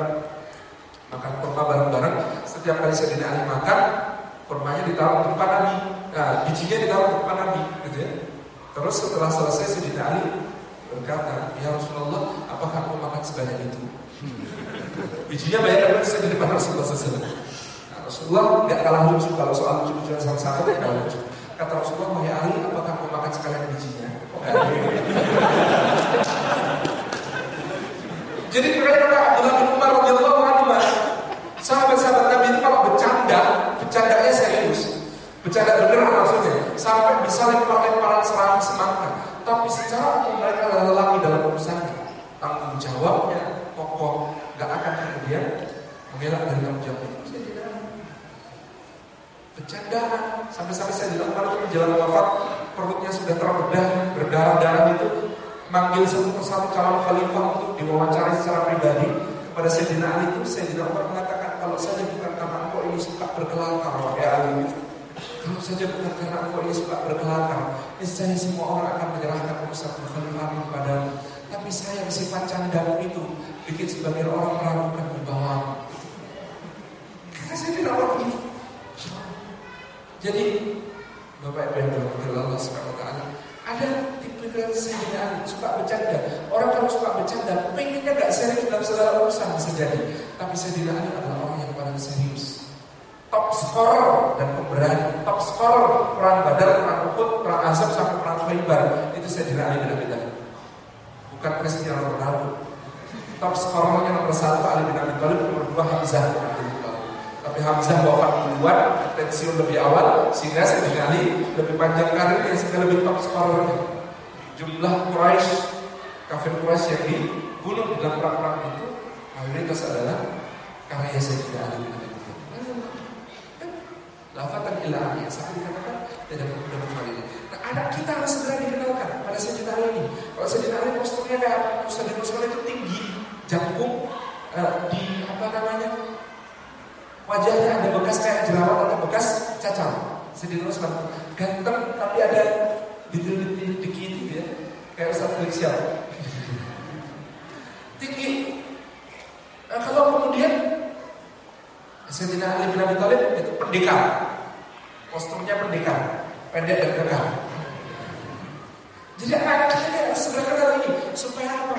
Setiap kali Sayyidina Ali makan, kurmanya ditaruh di depan Nabi. Nah, bijinya ditaruh di depan Nabi, gitu ya. Terus setelah selesai Sayyidina Ali berkata, "Ya Rasulullah, apakah aku makan sebanyak itu?" Bijinya banyak banget di depan Rasulullah SAW. Nah, Rasulullah nggak kalah lucu kalau soal lucu-lucuan sama sahabat, nggak kalah lucu. Kata Rasulullah, "Wahai Ali, apakah aku makan sekalian bijinya?" Jadi mereka Abdullah bin Umar radhiyallahu anhu, sahabat-sahabat Nabi itu kalau bercandanya serius, bercanda beneran maksudnya, sampai bisa lempar-lemparan serang semangka. Tapi secara umum mereka adalah lelaki dalam urusannya, tanggung jawabnya kokoh, nggak akan kemudian mengelak dari tanggung jawab itu. Saya tidak bercandaan sampai-sampai saya bilang kalau menjelang wafat perutnya sudah terbedah berdarah-darah itu, manggil satu persatu calon khalifah untuk diwawancarai secara pribadi kepada Sayyidina Ali itu. Sayyidina Umar mengatakan, kalau saja bukan karena engkau ini suka berkelakar, wahai Ali, kalau saja bukan karena engkau ini suka berkelakar, niscaya semua orang akan menyerahkan urusan kekhalifahan kepadamu. Tapi saya bersifat candamu itu bikin sebagian orang meragukan wibawamu. Kata Sayyidina Umar itu. Jadi Bapak Ibu yang dirahmati Allah Subhanahu wa taala, ada tipikal Sayyidina Ali suka bercanda. Orang kalau suka bercanda, pengennya gak serius dalam segala urusan bisa jadi. Tapi Sayyidina Ali adalah orang yang paling serius. Top scorer dan pemberani. Top scorer perang Badar, perang Uhud, perang Ahzab sampai perang Khaybar. Itu Sayyidina Ali bin Abi Thalib. Bukan Cristiano Ronaldo. Top scorernya nomor 1 Ali bin Abi Thalib, nomor 2 Hamzah bin Abdul Muthalib. Tapi Hamzah wafat duluan, pensiun lebih awal, sehingga Sayyidina Ali lebih panjang karirnya, sehingga lebih top scorernya. Jumlah Quraisy, kafir Quraisy yang dibunuh dalam perang-perang itu mayoritas adalah karya Sayyidina Ali bin Abi Thalib. Lafatan ila Ali, sampai dikatakan tidak mudah kali ini. Nah, anak kita harus segera dikenalkan pada Sayyidina Ali ini. Kalau Sayyidina Ali posturnya kayak Ustadz Rasulullah itu tinggi, jangkung, di apa namanya, wajahnya ada bekas kayak jerawat atau bekas cacar. Sayyidina Rasulullah ganteng tapi ada dikit gitu ya, kayak Ustadz Felix tinggi. Nah, kalau kemudian Sayyidina Ali bin Abi Thalib itu pendekar, posturnya pendekar, pendek dan kekar. Jadi anak kita harus segera kenal ini supaya apa?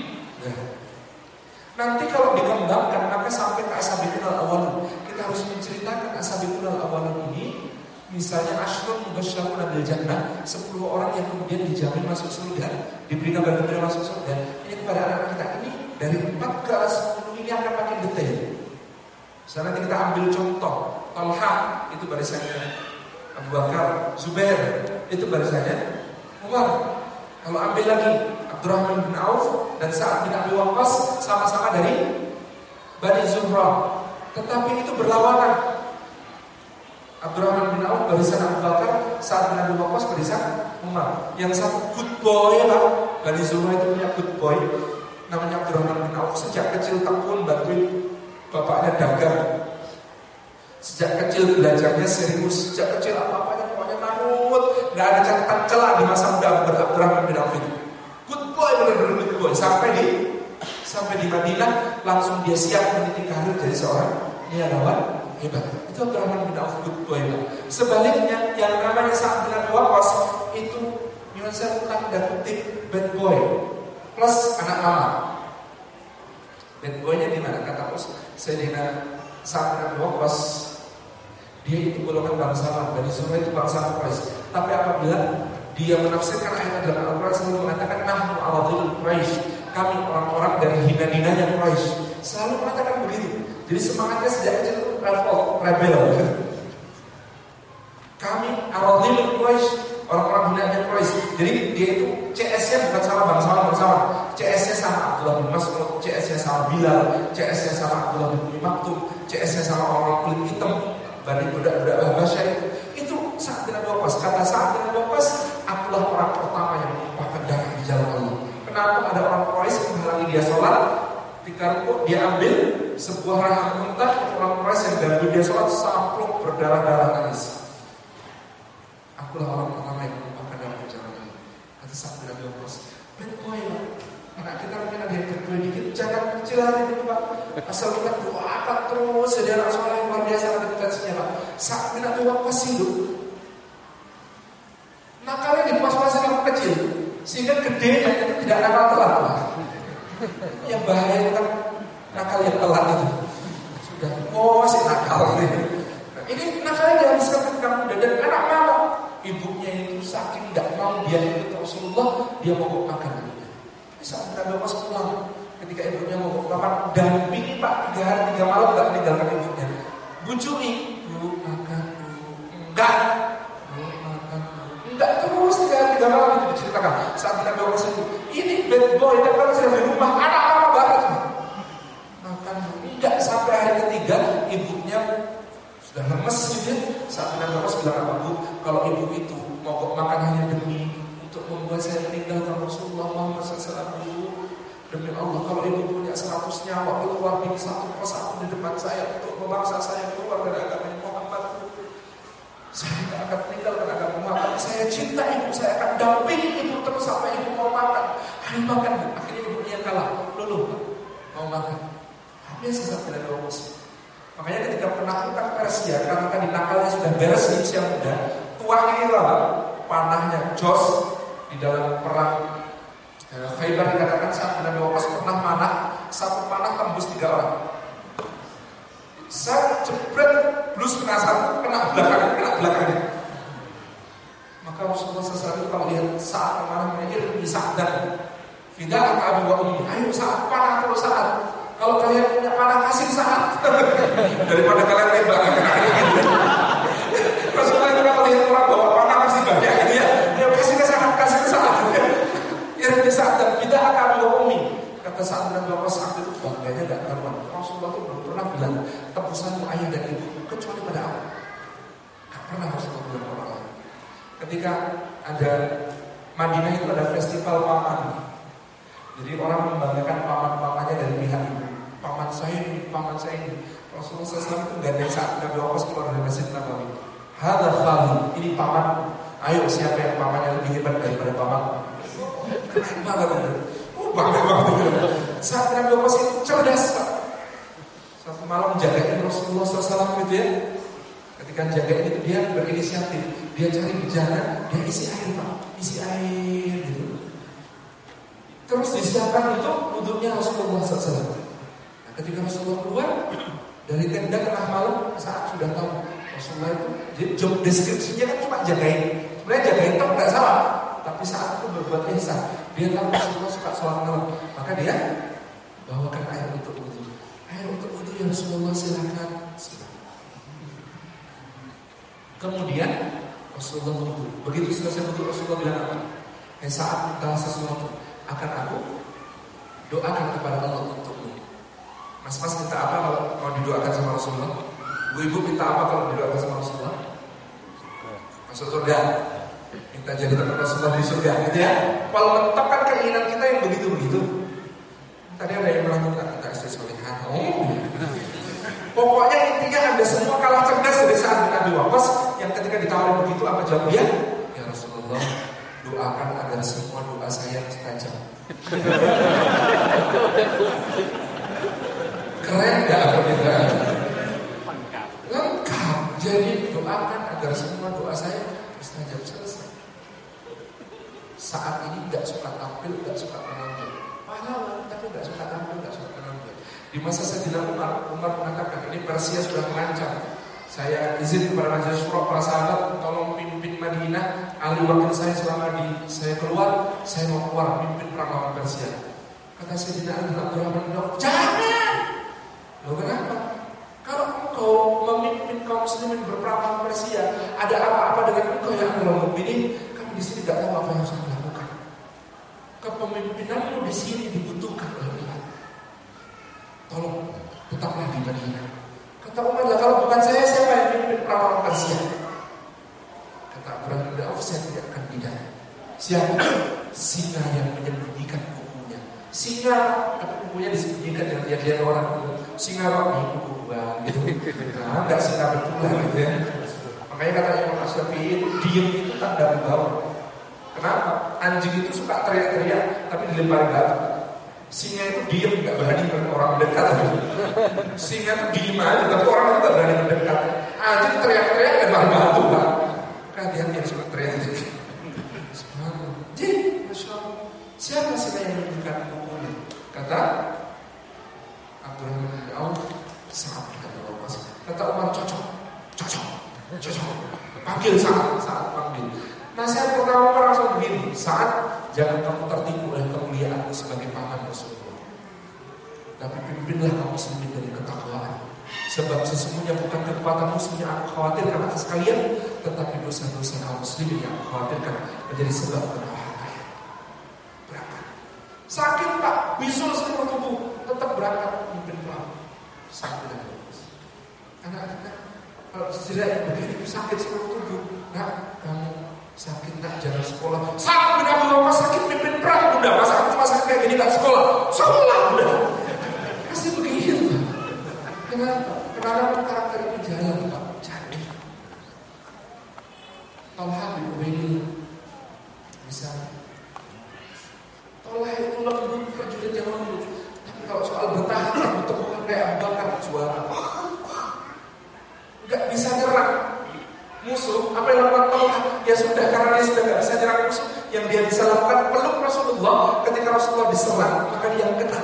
Nanti kalau dikembangkan maka sampai ke Ashabul Awwalun, kita harus menceritakan Ashabul Awwalun ini. Misalnya Ashrul Mubasysyaruna bil Jannah, 10 orang yang kemudian dijamin masuk surga, diberi kabar gembira masuk surga. Ini kepada anak kita ini dari 4 ke 10 ini akan makin detail. Misalnya nanti kita ambil contoh, Talha itu barisannya Abu Bakar, Zubair itu barisannya Umar. Kalau ambil lagi Abdurrahman bin Auf dan Sa'ad bin Abi Waqqas, sama-sama dari Bani Zuhra, tetapi itu berlawanan. Abdurrahman bin Auf barisan Abu Bakar, Sa'ad bin Abi Waqqas barisan Umar. Yang satu good boy lah, Bani Zuhra itu punya good boy namanya Abdurrahman bin Auf. Sejak kecil tekun bantuin bapaknya dagang. Sejak kecil belajarnya serius. Sejak kecil apa-apanya pokoknya manut, gak ada catatan celah di masa muda Abdurrahman bin Auf itu. Good boy, benar-benar good boy. Sampai di Madinah langsung dia siap meniti karir jadi seorang niagawan hebat. Itu Abdurrahman bin Auf good boy. Sebaliknya yang namanya Sa'ad bin Abi Waqqas itu nyunsel tanda kutip bad boy plus anak mama. Bad boynya di mana? Kata Sayyidina Sa'ad bin Abi Waqqas, dia itu golongan bangsawan, Bani Zuhra itu bangsawan Quraisy. Tapi apabila dia menafsirkan ayat dalam Al-Quran selalu mengatakan nahnu awadhul Quraisy, kami orang-orang dari hina-hinanya Quraisy. Selalu mengatakan begitu. Jadi semangatnya sejak kecil itu rebel. Kami awadhul Quraisy, orang-orang hinanya Quraisy. Jadi dia itu CS-nya bukan sama bangsawan, CS-nya sama Abdullah bin Mas'ud, CS-nya sama Bilal, CS-nya sama Abdullah bin Maktum, CS-nya sama orang kulit hitam, Bani budak-budak Habasyah itu Sa'ad bin Abi Waqqas. Kata Sa'ad bin Abi Waqqas, akulah orang pertama yang menumpahkan darah di jalan Allah. menampung ada orang Quraisy menghalangi dia sholat. Ketika rukuk dia ambil sebuah rahang unta, orang Quraisy yang ganggu dia sholat sampluk berdarah-darah nangis. Akulah orang pertama yang melupakan dalam perjalanan ini. Kata Sa'ad bin Abi Waqqas, bad boy Pak. Anak kita mungkin ada yang bad dikit, jangan kecil hati dulu Pak. Asal kita doakan terus, jadi anak soleh yang luar biasa reputasinya Pak. Sa'ad bin Abi Waqqas hidup. Nakalnya di pas-pasan yang kecil, sehingga gede dan itu tidak nakal telat Pak. Yang bahaya itu kan nakal yang telat itu. Sudah, masih nakal gitu. Ini nakalnya dihabiskan ketika muda dan anak mama. Ibunya itu saking gak mau dia ikut Rasulullah, dia mogok makan. Saat Nabi Muhammad pulang, ketika ibunya mogok makan, dampingi Pak 3 hari 3 malam gak meninggalkan ibunya. Bujuki, bu makan bu, enggak, bu makan bu, enggak, terus 3 hari 3 malam itu diceritakan. Saat Nabi Muhammad itu, ini bad boy, dan kalau sudah di rumah, anak-anak banget makan bu, enggak. Sampai hari ketiga ibunya sudah lemes gitu ya. Saat Nabi Muhammad bilang apa Bu, kalau ibu itu mogok makan hanya demi untuk membuat saya meninggalkan Rasulullah Muhammad SAW. Demi Allah, kalau ibu punya 100 nyawa keluar di satu persatu di depan saya untuk memaksa saya keluar dari agama Muhammad, saya tidak akan meninggalkan agama Muhammad. Saya cinta ibu, saya akan dampingi ibu terus sampai ibu mau makan. Ayo makan Bu. Akhirnya ibunya kalah, luluh mau makan. Habis saat tidak ada emosi. Makanya ketika penaklukan Persia, karena tadi nakalnya sudah beres di usia muda, tuangnya itu panahnya jos di dalam perang Khaybar dikatakan saat Nabi Waqqas pernah manah, satu panah tembus 3 orang. Saya jebret blus kena satu, kena belakangnya. Maka Rasulullah SAW itu kalau lihat saat kemana menjadi saat dan tidak akan wa ummi. Ayo saat panah terus saat. Kalau kalian punya panah kasih saat daripada kalian tembak gitu. Rasulullah itu kalau lihat orang bawa panah kasih banyak gitu ya. Ya kasih ke saat ya di saat dan tidak akan umi. Kata Sa'ad bin Abi Waqqas itu bangganya gak karuan. Rasulullah itu belum pernah bilang tebusanmu ayah dan ibu kecuali pada aku. Gak pernah Rasulullah bilang orang lain. Ketika ada Madinah itu ada festival paman. Jadi orang membanggakan paman-pamannya dari pihak ibu. Paman saya ini. Rasulullah SAW itu gandeng Sa'ad bin Abi Waqqas keluar dari Masjid Nabawi. Hadza khali, ini paman. Ayo siapa yang pamannya lebih hebat daripada paman? Keren banget itu. Bangga banget. Sa'ad bin Abi Waqqas itu cerdas Pak. Satu malam jagain Rasulullah SAW gitu ya. Ketika jagain itu dia berinisiatif. Dia cari bejana, dia isi air Pak. Isi air gitu. Terus disiapkan itu wudhunya Rasulullah SAW. Nah, ketika Rasulullah keluar dari tenda tengah malam, saat sudah tahu Rasulullah itu job deskripsinya kan cuma jagain. Sebenarnya jagain itu nggak salah, tapi saat itu berbuat ihsan. Dia tahu Rasulullah suka sholat malam, maka dia bawakan air untuk wudhu. Air untuk wudhu ya Rasulullah silakan. Kemudian Rasulullah wudhu. Begitu selesai wudhu Rasulullah bilang apa? Saat minta sesuatu akan aku doakan kepada Allah untukmu. Mas-mas minta apa kalau mau didoakan sama Rasulullah? Bu-ibu minta apa kalau didoakan sama Rasulullah? Masuk surga. Minta jadi teman Rasulullah di surga gitu ya. Kalau menetapkan keinginan kita yang begitu-begitu. Tadi ada yang bilang kita istri solehah. Pokoknya intinya Anda semua kalah cerdas dari Sa'ad bin Abi Waqqas yang ketika ditawari begitu apa jawab dia? Ya Rasulullah, doakan agar semua doa saya mustajab. Keren gak perbedaan? Lengkap. Jadi doakan agar semua doa saya mustajab. Selesai. Saat ini gak suka tampil, gak suka menonton. Pahlawan tapi gak suka tampil, gak suka menonton. Di masa Sayyidina Umar mengatakan ini Persia sudah mengancam. Saya izin kepada Raja Syura, para sahabat, tolong pimpin Madinah. Ali wakil saya selama saya keluar, saya mau keluar pimpin perang lawan Persia. Kata Sayyidina Ali bin Abdurrahman bin Auf, jangan. Loh kenapa? Kalau engkau memimpin kaum muslimin berperang lawan Persia, ada apa-apa dengan engkau yang Amirul Mukminin? Kami di sini tidak tahu apa yang harus kami lakukan. Kepemimpinanmu di sini dibutuhkan oleh Tuhan. Tolong tetaplah di Madinah. Kata Umar, kalau bukan saya, siapa yang memimpin perang lawan Persia? Kata Abdurrahman bin Auf, saya tidak akan tidak. Siapa? Singa yang menyembunyikan kuku. tapi kukunya disembunyikan dengan lihat orang. Singa kok di kuku gua gitu. Nah, enggak singa betulan gitu ya. Makanya kata Imam Asy-Syafi'i itu diem itu tanda wibawa. Kenapa? Anjing itu suka teriak-teriak tapi dilempari batu. Singa itu diem, nggak berani orang mendekat. Singa itu diem aja tapi orang itu nggak berani mendekat. Anjing teriak-teriak lempar batu Pak. Hati-hati yang suka teriak-teriak. Jadi, Masya Allah, siapa singa yang menunjukkan kukunya? Kata Abdurrahman bin Auf, Sa'ad kata Allah. Kata Umar, cocok. Panggil saat panggil. Nasihat pertama langsung begini, saat jangan kamu tertipu oleh kemuliaanmu sebagai paman Rasulullah. Tapi pimpinlah kamu sendiri dari ketakwaan. Sebab sesungguhnya bukan kekuatan musuhnya aku khawatirkan atas kalian, tetapi dosa-dosa kaum muslimin yang aku khawatirkan menjadi sebab penahan kalian. Berangkat. Sakit Pak, bisul seluruh tubuh, tetap berangkat pimpin pulang. Sakit dan bagus. Anak-anak kalau setidaknya begini sakit seluruh tubuh, nah kamu sakit nak jangan sekolah. Sakit benda bawa sakit pimpin perang bunda. Masa aku cuma sakit kayak gini gak sekolah? Sekolah bunda. Pasti begitu. Kenapa? Karena karakter itu jalan Pak. Jadi Talha bin Ubaidillah misalnya, Talha itu lembut, prajurit yang lembut. Tapi kalau soal bertahan untuk bukan kayak Abu Bakar juara. Gak bisa nyerang musuh. Apa yang lakukan Talha? Ya sudah, karena dia sudah gak bisa nyerang musuh, yang dia bisa lakukan peluk Rasulullah ketika Rasulullah diserang, maka dia kena.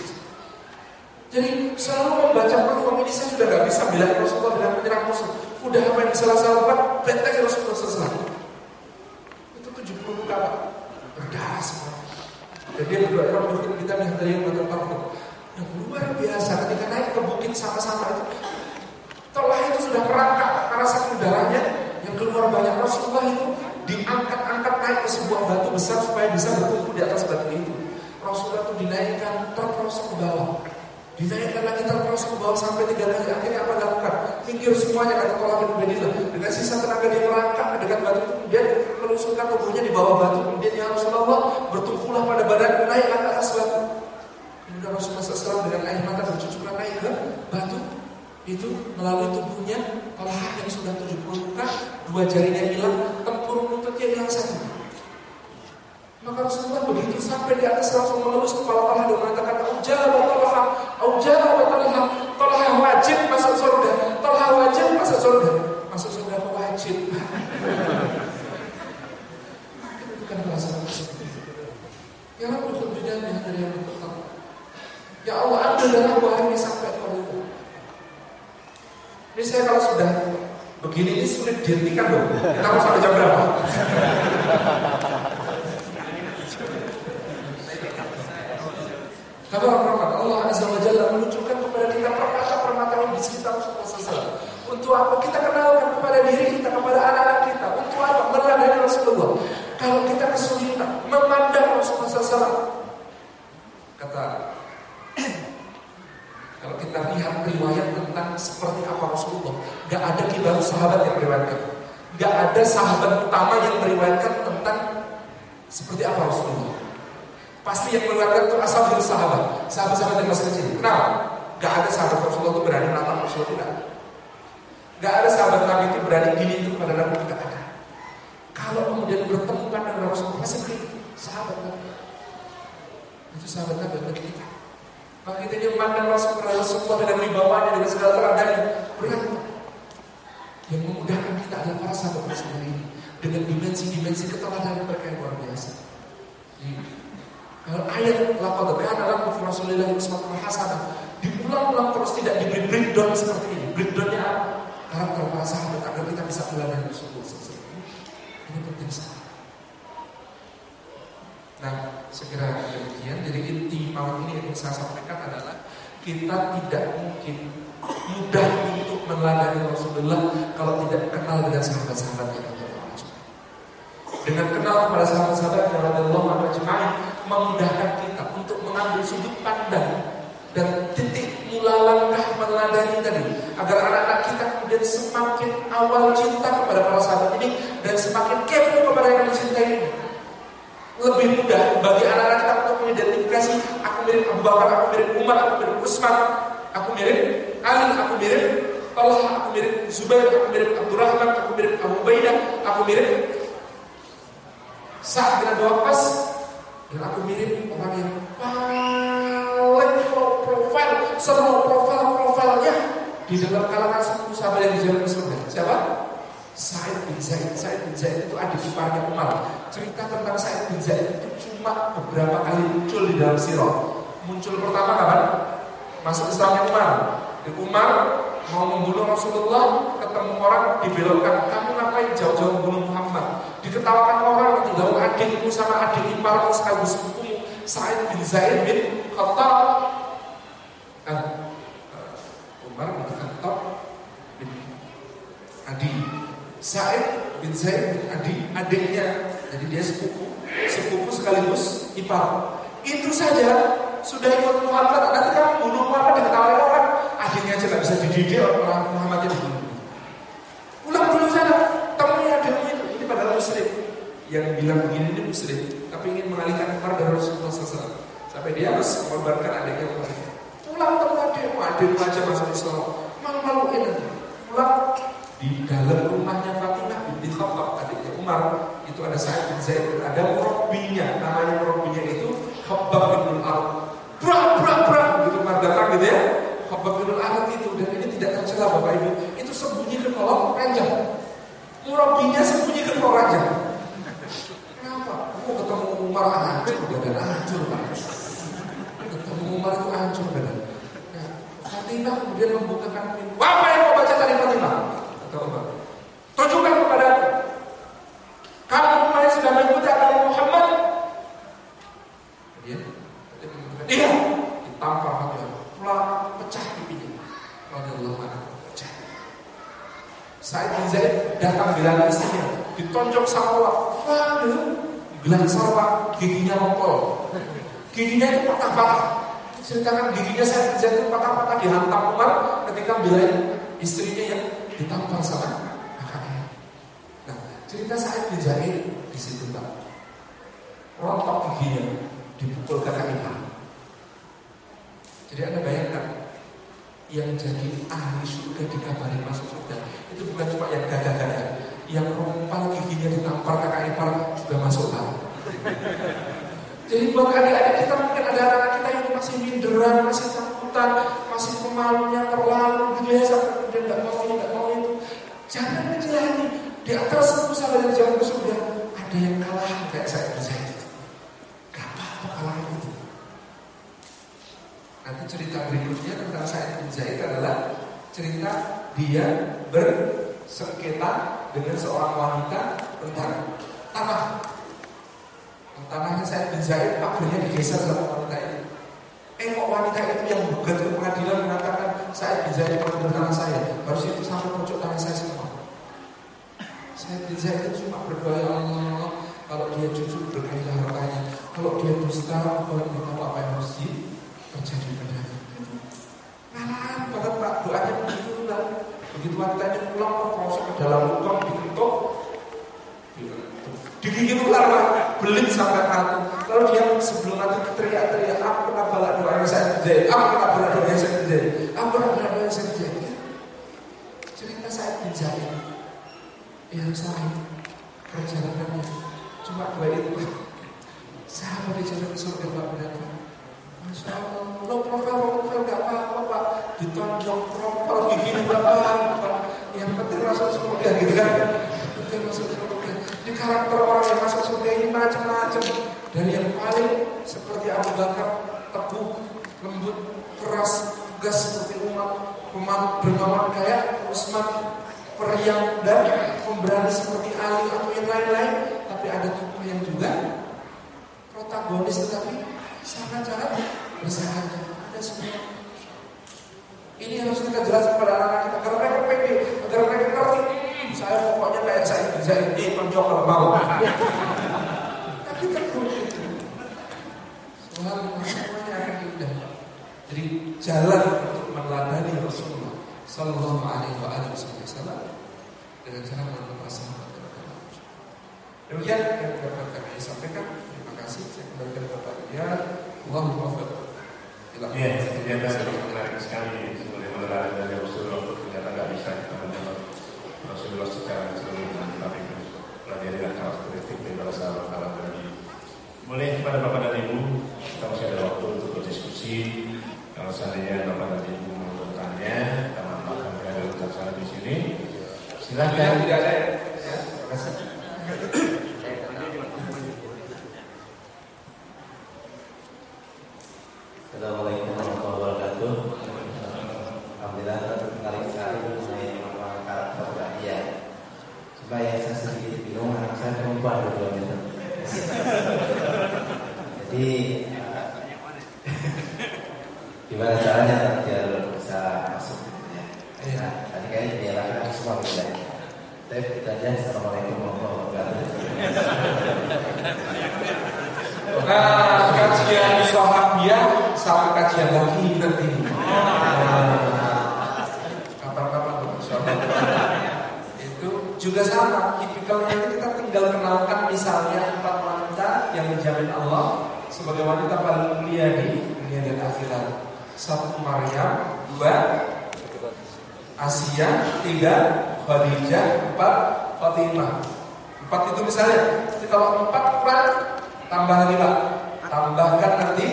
Jadi selalu membaca peluang ini. Saya sudah gak bisa bilang Rasulullah bilang menyerang musuh. Udah apa yang bisa saya lakukan? Benteng Rasulullah selesai. Itu 70 luka Pak, berdarah semua. Dan dia berdoa, ya Allah kita nih dari yang bertempur yang luar biasa ketika naik ke bukit sama-sama itu. Talha itu sudah merangkak karena saking darahnya yang keluar banyak. Rasulullah itu diangkat-angkat naik ke sebuah batu besar supaya bisa bertumpu di atas batu itu. Rasulullah itu dinaikkan terperosok ke bawah, dinaikkan lagi terperosok ke bawah sampai 3 kali. Akhirnya apa lakukan? Minggir semuanya kata Talha bin Ubaidillah. Dengan sisa tenaga dia merangkak ke dekat batu itu, kemudian melusungkan tubuhnya di bawah batu. Kemudian ya Rasulullah bertumpulah pada badan, naiklah ke atas batu. Kemudian Rasulullah SAW dengan air mata bercucuran naik ke batu itu melalui tubuhnya Talha yang sudah 70 luka, 2 jarinya hilang, tempurung lututnya hilang 1. Maka Rasulullah begitu sampai di atas langsung mengelus kepala Talha dan mengatakan, Talha, Talha wajib masuk surga, Talha wajib masuk surga, masuk surga wajib. Itu bukan perasaan seperti itu. Ya Allah berjaya dari yang berkata, ya Allah ambil darah wahai sampai kepada. Ini saya kalau sudah begini ini sulit dihentikan loh. Kita harus sampai jam berapa? Kabar Allah Azza wa Jalla menunjukkan kepada kita permata-permata yang di sekitar Rasulullah SAW. Untuk apa? Kita kenalkan kepada diri kita, kepada anak-anak kita. Untuk apa? Meladani Rasulullah. Kalau kita kesulitan memandang Rasulullah SAW, kata kalau kita lihat riwayat tentang seperti apa Rasulullah, gak ada kibar sahabat yang meriwayatkan, gak ada sahabat utama yang meriwayatkan tentang seperti apa Rasulullah. Pasti yang meriwayatkan itu asal dari sahabat-sahabat yang masih kecil. Kenapa? Gak ada sahabat Rasulullah itu berani menantang Rasulullah. Gak ada sahabat Nabi itu berani gini itu kepada Nabi, gak ada. Kalau kemudian bertemu dengan Rasulullah pasti begini, sahabat Nabi. Itu sahabat Nabi bagi kita. Maka kita dia memandang Rasulullah dengan wibawanya, dengan segala teradanya. Berat. Yang memudahkan kita adalah para sahabat Rasulullah ini, dengan dimensi-dimensi keteladanan mereka yang luar biasa. Kalau ayat laqad kana lakum fi Rasulillahi uswatun hasanah diulang-ulang terus, tidak diberi breakdown seperti ini. Breakdownnya apa? Karakter para sahabat agar kita bisa meneladani Rasulullah SAW. Ini penting sekali. Nah, sekira demikian. Jadi inti malam ini yang saya sampaikan adalah kita tidak mungkin mudah untuk meneladani Rasulullah kalau tidak kenal dengan sahabat-sahabat yang ada. Dengan kenal kepada sahabat-sahabat yang radhiyallahu anhum ajma'in memudahkan kita untuk mengambil sudut pandang dan titik mula langkah meneladani tadi, agar anak-anak kita kemudian semakin awal cinta kepada para sahabat ini dan semakin kepo kepada yang dicintai ini. Lebih mudah bagi anak-anak kita untuk mengidentifikasi, aku mirip Abu Bakar, aku mirip Umar, aku mirip Utsman, aku mirip Ali, aku mirip Talha, aku mirip Zubair, aku mirip Abdurrahman, aku mirip Abu Ubaidah, aku mirip Sa'ad bin Abi Waqqas, dan aku mirip orang yang paling low profile, seluruh profilnya di dalam kalangan 10 sahabat yang dijamin surga. Siapa? Sa'id bin Zaid. Sa'id bin Zaid itu adik iparnya Umar. Cerita tentang Sa'id bin Zaid itu cuma beberapa kali muncul di dalam sirah. Muncul pertama kapan? Masuk Islamnya Umar. Di Umar mau membunuh Rasulullah, ketemu orang dibelokkan, kamu ngapain jauh-jauh membunuh Muhammad? Diketawakan orang, tinggal adikmu sama adik iparmu sekaligus sepupumu, Sa'id bin Zaid bin Khattab. Umar bin Khattab bin Adi. Sa'id bin Zaid bin Adi, adiknya. Jadi dia sepupu sekaligus ipar. Itu saja sudah ikut Muhammad. Nanti kamu bunuh Muhammad, diketawain orang, adiknya aja gak bisa dididik, orang Muhammadnya dibunuh. Pulang dulu sana, temui adikmu itu. Ini padahal muslim. Yang bilang begini ini muslim, tapi ingin mengalihkan Umar dari Rasulullah SAW. Sampai dia harus mengorbankan adiknya Umar. Pulang temui adikmu aja masuk Islam. Malu-maluin nanti. Pulang di dalam rumahnya Fatimah binti Khattab, adiknya Umar, itu ada Sa'id bin Zaid, ada murabbinya, namanya murabbinya itu Khabbab bin al-Arad. Brak, gitu Umar datang gitu ya. Khabbab bin al-Arad itu, dan ini tidak tercela Bapak Ibu, itu sembunyi ke kolong ranjang. Murabbinya sembunyi ke kolong ranjang. Kenapa? Ketemu Umar hancur badan, hancur Pak. Ketemu Umar itu hancur badan. Nah, Fatimah kemudian membukakan pintu. Apa yang kau baca tadi Fatimah? Kata Umar, tunjukkan kepada aku. Kamu kemarin sudah mengikuti agama Muhammad? Iya. Ditampar Fatimah, pulang pecah pipinya. Radhiyallahu anhu, pecah. Sa'id bin Zaid datang bilang istrinya, ditonjok sama Allah. Waduh, gelang sarwa, giginya lompol. Giginya itu patah-patah. Ceritakan giginya Sa'id bin Zaid itu patah-patah dihantam Umar ketika bilang istrinya yang ditampar sama kakaknya. Nah, cerita Sa'id bin Zaid di situ Pak. Rontok giginya, dipukul kakak ipar. Jadi Anda bayangkan, yang jadi ahli surga dikabari masuk surga itu bukan cuma yang gagah-gagah, yang rompal giginya ditampar kakak ipar juga masuk lah. Jadi buat adik-adik kita, mungkin ada anak kita yang masih minderan, masih takutan, masih pemalunya terlalu biasa, kemudian nggak mau itu. Jangan menjelani di antara 10 sahabat yang jalan ke surga ada yang kalah kayak saya itu. Gak apa-apa kalah itu. Nanti cerita berikutnya tentang Sa'id bin Zaid adalah cerita dia bersengketa dengan seorang wanita tentang tanah. Tanahnya Sa'id bin Zaid, pagernya digeser sama wanita itu. Kok wanita itu yang gugat ke pengadilan mengatakan Sa'id bin Zaid mengambil tanah saya, harus itu sampai pojok tanah saya semua. Sa'id bin Zaid itu cuma berdoa, ya Allah, kalau dia jujur berkailah hartanya, kalau dia dusta, kalau dia tahu apa yang harus terjadi padanya. Ngalah banget Pak, doanya begitu lah. Begitu wanitanya pulang, masuk ke dalam lubang, diketuk, digigit ular Pak, belit sampai mati. Lalu dia sebelum mati teriak-teriak, aku kena balak doanya Sa'id bin Zaid, aku kena balak doanya Sa'id bin Zaid, aku kena balak doanya Sa'id bin Zaid. Cerita Sa'id bin Zaid yang selain perjalanannya cuma 2 itu. Sahabat di jalan surga Pak berarti. Masya Allah, lo profil gak apa-apa Pak, ditonjok profil gigi gak apa-apa. Yang penting masuk surga gitu kan. Penting masuk surga. Di karakter orang yang masuk surga ini macam-macam. Dari yang paling seperti Abu Bakar, teguh, lembut, keras, tegas seperti Umar, bermawan kayak Utsman, periang dan pemberani seperti Ali atau yang lain-lain. Tapi ada tokoh yang juga protagonis tetapi sangat-sangat bersahaja. Ada semua. Ini harus kita jelaskan kepada anak-anak kita agar mereka pede, agar mereka ngerti. Saya pokoknya kayak saya bisa ini tonjok kalau mau. Tapi teguh. Semuanya akan indah. Jadi jalan untuk meneladani Rasulullah Sallallahu Alaihi Wasallam dengan cara menonton sahabat. Demikian yang dapat kami sampaikan. Terima kasih. Saya kembalikan kepada dia. Allahu Akbar. Iya, ternyata menarik sekali sebagaimana dari Rasulullah ternyata nggak bisa kita menjawab Rasulullah secara keseluruhan, tapi pelajarilah karakteristik daripada sahabat-sahabat tadi. Boleh kepada Bapak dan Ibu, kita masih ada waktu untuk berdiskusi. Kalau seandainya Bapak dan Ibu mau bertanya, kita manfaatkan berada bersama di sini. Silakan. Tidak ada ya? Terima kasih. Assalamualaikum warahmatullahi wabarakatuh. Alhamdulillah menarik sekali mengenai karakter dia. Cuma yang saya sedikit bingung, anak saya perempuan dua-duanya. Jadi gimana caranya biar bisa masuk? Ya, tadi kayaknya dia laki-laki semua gitu. Tapi kita aja. Assalamualaikum warahmatullahi wabarakatuh. Kajian Sahabiyah sama kajian lagi nanti. Kapan-kapan itu juga sama. Tipikalnya itu kita tinggal kenalkan misalnya 4 wanita yang dijamin Allah sebagai wanita paling mulia di dunia dan akhirat. 1 Maryam, 2 Asia, 3 Khadijah, 4 Fatimah. 4 itu misalnya. Jadi kalau 4 Quran tambah lagi Pak, tambahkan nanti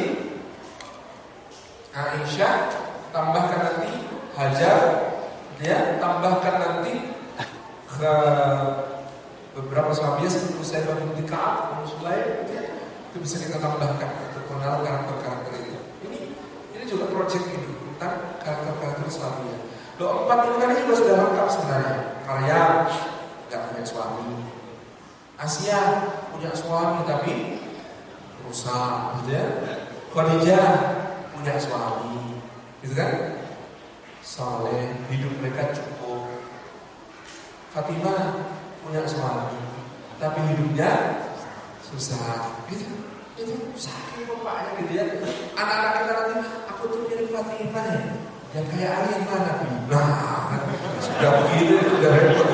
Aisyah, tambahkan nanti Hajar, ya, tambahkan nanti ke beberapa sahabat seperti Usaid bin Ka'ab, Sulaim, ya, itu bisa kita tambahkan untuk mengenal karakter-karakter itu. Ini juga proyek ini tentang karakter-karakter sahabat. Loh, 4 ini kan juga sudah lengkap sebenarnya. Maryam nggak punya suami, Asia punya suami tapi rusak, gitu ya. Khadijah punya suami, gitu kan? Saleh, hidup mereka cukup. Fatimah punya suami, tapi hidupnya susah. Itu sakit bapaknya, gitu ya. Anak-anak kita nanti, aku tuh mirip Fatimah ya, yang kayak Ali yang mana? Nah, sudah begitu, sudah repot.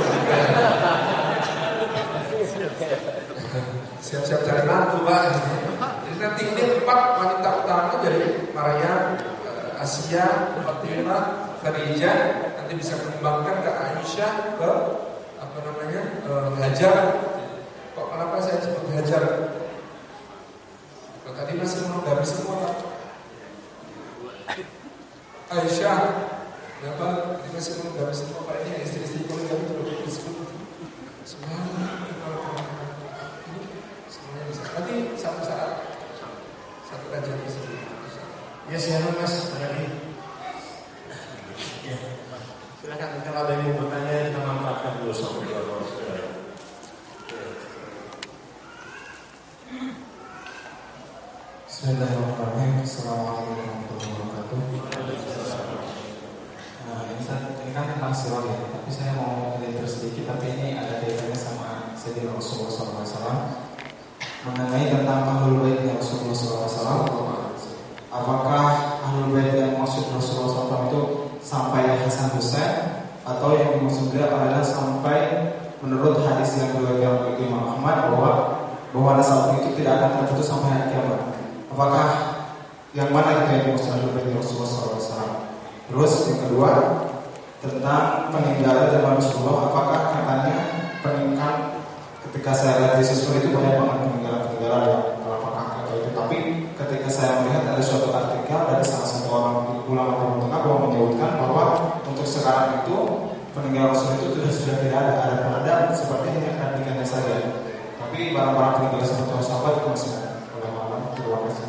Siap-siap cari mantu, Pak. Jadi nanti ini 4 wanita utama dari Maryam, Asia, Fatimah, Khadijah. Nanti bisa kembangkan ke Aisyah, ke Hajar. Kok kenapa saya sebut Hajar? Tadi masih menggabung semua, Pak. Aisyah, kenapa? Tadi masih menggabung semua, Pak. Ini istri-istri poligami terus disebut. Semuanya. Nanti satu saat satu kajian tersebut. Ya, silakan Mas, tadi. Ya, silakan kalau ada yang bertanya kita manfaatkan dulu sampai dua saudara. Bismillahirrahmanirrahim. Assalamualaikum warahmatullahi wabarakatuh. Ini kan tentang sirah ya, tapi saya mau melintir sedikit, tapi ini ada kaitannya sama Sayyidina Rasulullah SAW. Mengenai tentang Ahlul Bait yang Rasulullah SAW, apakah Ahlul Bait yang maksud Rasulullah SAW itu sampai Hasan Husain, atau yang dimaksud adalah sampai menurut hadis yang diriwayatkan oleh Imam Ahmad bahwa nasab itu tidak akan terputus sampai hari kiamat. Apakah yang mana yang dimaksud Ahlul Bait Rasulullah SAW? Terus yang kedua tentang peninggalan zaman Rasulullah, apakah katanya peninggalan ketika saya lihat di sosmed itu banyak banget peninggalan yang apakah itu, tapi ketika saya melihat ada suatu artikel dari salah satu orang ulama Timur Tengah bahwa menyebutkan bahwa untuk sekarang itu peninggalan Rasul itu sudah tidak ada seperti hanya tandingannya saja, tapi barang-barang peninggalan seperti sahabat itu masih ada. Terima kasih.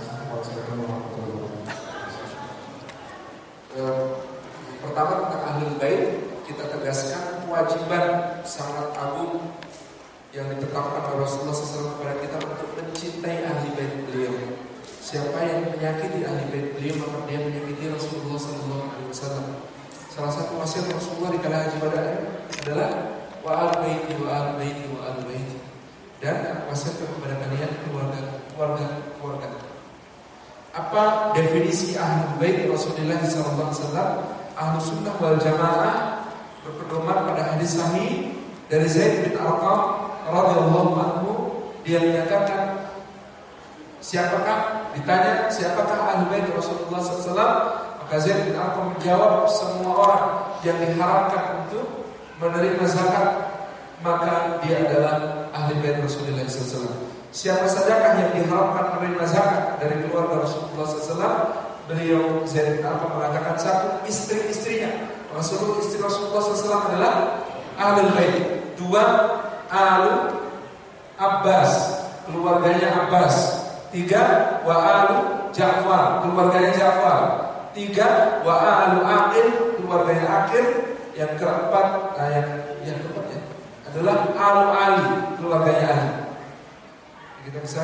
Pertama tentang Ahlul Bait, kita tegaskan kewajiban sangat agung yang ditetapkan oleh Rasulullah SAW kepada kita untuk mencintai ahli bait beliau. Siapa yang menyakiti ahli bait beliau, maka dia menyakiti Rasulullah SAW. Salah satu wasiat Rasulullah di kala haji wada adalah wa al baiti wa al baiti wa al baiti, dan wasiat kepada kalian keluarga. Apa definisi ahli bait Rasulullah SAW? Ahlu sunnah wal jamaah berpedoman pada hadis sahih dari Zaid bin Arqam radhiyallahu anhu, dia menyatakan Siapakah? Ditanya siapakah ahli bait Rasulullah SAW? Maka Zaid bin Arqam menjawab, semua orang yang diharamkan untuk menerima zakat maka dia adalah ahli bait Rasulullah SAW. Siapa sajakah yang diharamkan menerima zakat dari keluarga Rasulullah SAW? Beliau Zaid bin Arqam mengatakan, satu, istri-istrinya. Seluruh istri Rasulullah SAW adalah ahli bait. Dua, Alu Abbas, keluarganya Abbas. Tiga, wa alu Ja'far, keluarganya Ja'far. Tiga, wa alu Aqil, keluarganya Aqil. Yang keempat, yang keempatnya adalah alu Ali, keluarganya Ali. Kita bisa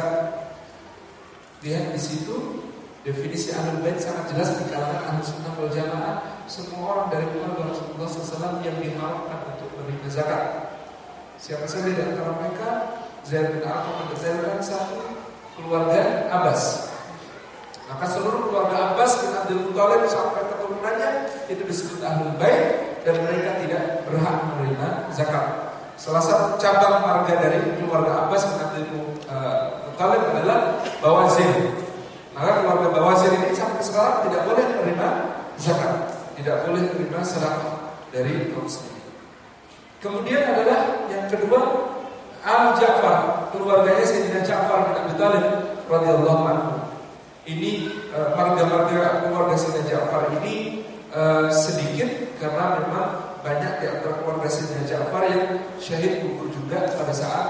lihat di situ definisi ahlul bait sangat jelas di kalangan Ahlus Sunnah wal Jamaah. Semua orang dari keluarga Rasulullah SAW yang diharapkan untuk menerima zakat. Siapa saja di antara mereka? Zaid bin Arqam mendetailkan satu, keluarga Abbas. Maka seluruh keluarga Abbas bin Abdul Muthalib sampai keturunannya itu disebut ahlul bait dan mereka tidak berhak menerima zakat. Salah satu cabang marga dari keluarga Abbas bin Abdul Muthalib adalah Bawazir. Maka keluarga Bawazir ini sampai sekarang tidak boleh menerima zakat, tidak boleh menerima sedekah dari kaum muslimin. Kemudian adalah yang kedua, Al-Ja'far, keluarganya Sayyidina Ja'far bin Abi Thalib radhiyallahu anhu. Ini marga-marga keluarga Sayyidina Ja'far ini sedikit karena memang banyak di antara keluarga Sayyidina Ja'far yang syahid gugur juga pada saat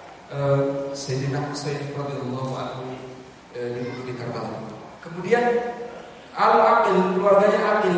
Sayyidina Husain radhiyallahu anhu dibunuh di Karbala. Kemudian Al-Aqil, keluarganya Aqil,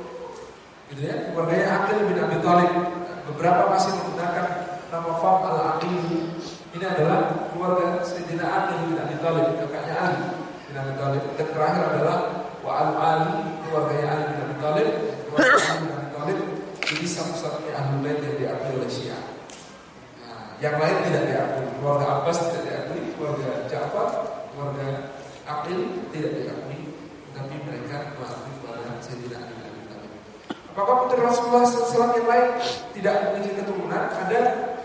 gitu ya, keluarganya Aqil bin Abi Thalib. Beberapa masih menggunakan nama fam Al-Aqil. Ini adalah keluarga Sayyidina Aqil bin Abi Thalib, kakaknya Ali bin Abi Thalib. Dan terakhir adalah wa Ali, keluarganya Ali bin Abi Thalib. Keluarga Ali bin Abi Thalib ini satu-satunya ahlul bait yang diakui oleh Syiah. Nah, yang lain tidak diakui. Keluarga Abbas tidak diakui, keluarga Ja'far, keluarga Aqil tidak diakui, tapi mereka mengakui keluarga Sayyidina Ali bin Abi Thalib. Apakah putri Rasulullah SAW yang lain tidak memiliki keturunan? Ada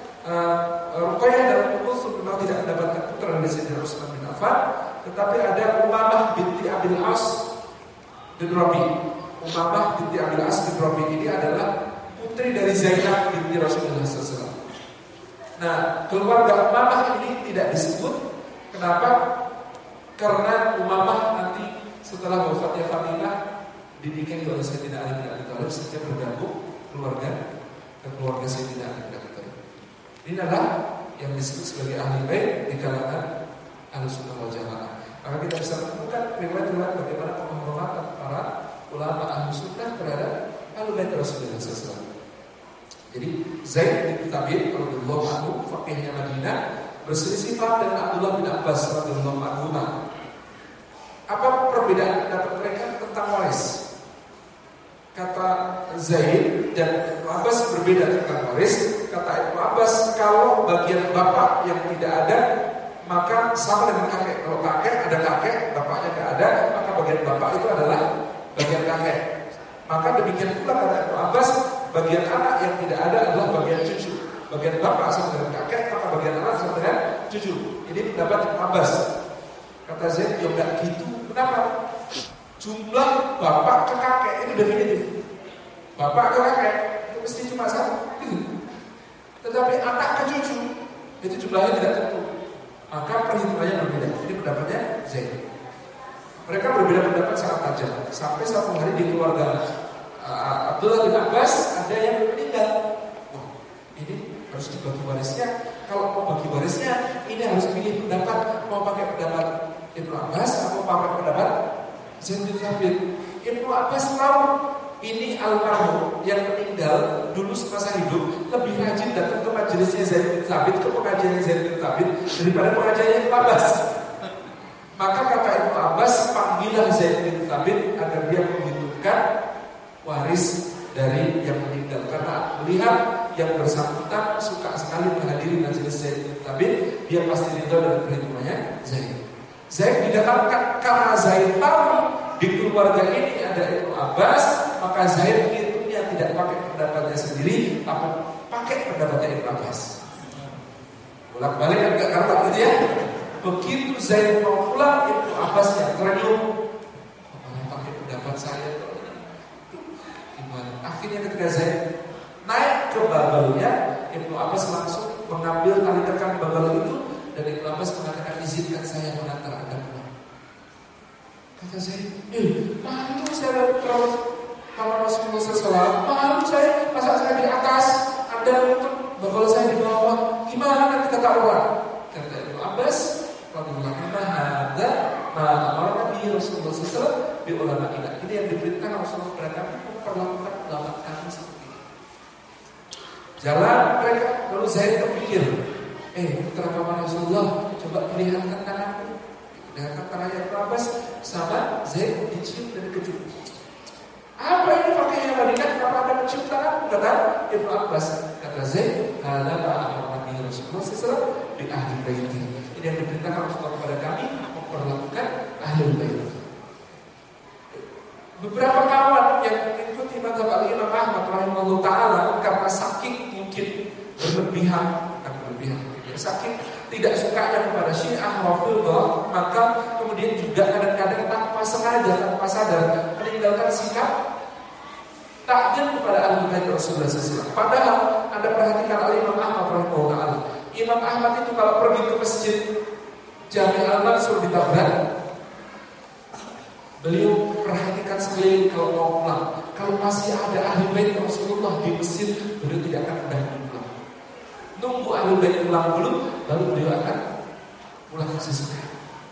Ruqayyah dan Ummu Kulsum memang tidak mendapatkan putra dari Sayyidina Utsman bin Affan, tetapi ada Umamah binti Abil As bin Rabi. Umamah binti Abil As bin Rabi ini adalah putri dari Zainab binti Rasulullah SAW. Nah, keluarga Umamah ini tidak disebut. Kenapa? Karena Umamah nanti setelah wafatnya Fatimah dinikahi oleh Sayyidina Ali bin Abi Thalib sehingga bergabung keluarga Sayyidina Ali bin Abi Thalib. Ini adalah yang disebut sebagai ahli bait di kalangan Ahlus Sunnah wal Jamaah. Maka kita bisa menemukan riwayat-riwayat bagaimana penghormatan para ulama Ahlus Sunnah terhadap ahli bait Rasulullah SAW. Jadi Zaid bin Thabit radhiyallahu anhu, faqihnya Madinah, berselisih paham dengan Abdullah bin Abbas radhiyallahu anhu. Apa perbedaan pendapat mereka tentang waris? Kata Zaid dan Ibnu Abbas berbeda tentang waris. Kata Ibnu Abbas, kalau bagian bapak yang tidak ada maka sama dengan kakek. Kalau kakek ada kakek, bapaknya tidak ada, maka bagian bapak itu adalah bagian kakek. Maka demikian pula kata Ibnu Abbas, bagian anak yang tidak ada adalah bagian cucu. Bagian bapak sama dengan kakek, maka bagian anak sama dengan cucu. Ini pendapat Ibnu Abbas. Kata Zaid, ya enggak gitu. Kenapa? Jumlah bapak ke kakek itu definitif. Bapak ke kakek itu mesti cuma satu. Tetapi anak ke cucu itu jumlahnya tidak tentu. Maka perhitungannya berbeda. Ini pendapatnya Zaid. Mereka berbeda pendapat sangat tajam. Sampai satu hari di keluarga Abdullah bin Abbas ada yang meninggal. Wah, ini harus dibagi warisnya. Kalau mau bagi warisnya, ini harus pilih pendapat. Mau pakai pendapat Ibnu Abbas atau pakai pendapat Zaid bin Thabit. Ibnu Abbas tahu ini almarhum yang meninggal dulu semasa hidup lebih rajin datang ke majelisnya Zaid bin Thabit, ke pengajiannya Zaid bin Thabit daripada pengajiannya Ibnu Abbas. Maka kata Ibnu Abbas, panggilah Zaid bin Thabit agar dia menghitungkan waris dari yang meninggal. Karena melihat yang bersangkutan suka sekali menghadiri majelis Zaid bin Thabit, dia pasti ridho dengan perhitungannya Zaid. Zaid didatangkan karena Zaid tahu di keluarga ini ada Ibnu Abbas, maka Zaid hitungnya tidak pakai pendapatnya sendiri, tapi pakai pendapatnya Ibnu Abbas. Bolak-balik agak karuan gitu ya. Begitu Zaid mau pulang, Ibnu Abbas yang ternyum. Malah pakai pendapat saya. Gimana? Akhirnya ketika Zaid naik ke babalnya, Ibnu Abbas langsung mengambil tali tekan babal itu, dan Ibnu Abbas mengatakan, izinkan saya mengantar Anda pulang. Kata Zaid, malu saya kalau Rasulullah SAW, malu saya, masa saya di atas, Anda untuk bakal saya di bawah, gimana nanti kata orang? Kata Ibnu Abbas, Rasulullah ada malam Nabi Rasulullah SAW di ulama ini yang diperintahkan Rasulullah kepada kami memperlakukan ulama kami seperti ini. Jalan mereka, lalu Zaid terpikir, putra paman Rasulullah, coba perlihatkan tanganmu. Dengan tangannya Ibnu Abbas sama Zaid dicium dan kejut. Apa ini pakainya Madinah? Kenapa Anda mencium tanganmu? Kata Ibnu Abbas. Kata Zaid, "Hada Nabi Rasulullah SAW di ahli baiti." Ini yang diperintahkan Rasulullah kepada kami memperlakukan ahli bait. Beberapa kawan yang mengikuti mazhab Imam Ahmad rahimahullah taala karena saking mungkin berlebihan, saking tidak sukanya kepada Syiah Rafidhah, maka kemudian juga kadang-kadang tanpa sengaja, tanpa sadar meninggalkan sikap takjil kepada ahli bait Rasulullah SAW. Padahal Anda perhatikan Imam Ahmad rahimahullah taala. Imam Ahmad itu kalau pergi ke masjid Jami' Al-Mansur di Baghdad, beliau perhatikan sekeliling kalau mau pulang. Kalau masih ada ahli bait Rasulullah di masjid, beliau tidak akan pulang. Nunggu ahli bait pulang dulu, lalu beliau akan pulang sesuai.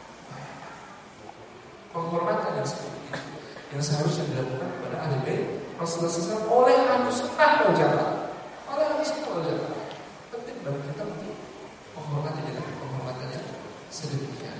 Penghormatan yang seperti itu yang seharusnya dilakukan kepada ahli bait Rasulullah SAW oleh ahli sunnah wal jamaah. Oleh ahli sunnah wal jamaah. Penting bagi kita untuk menghormati dengan penghormatan yang sedemikian.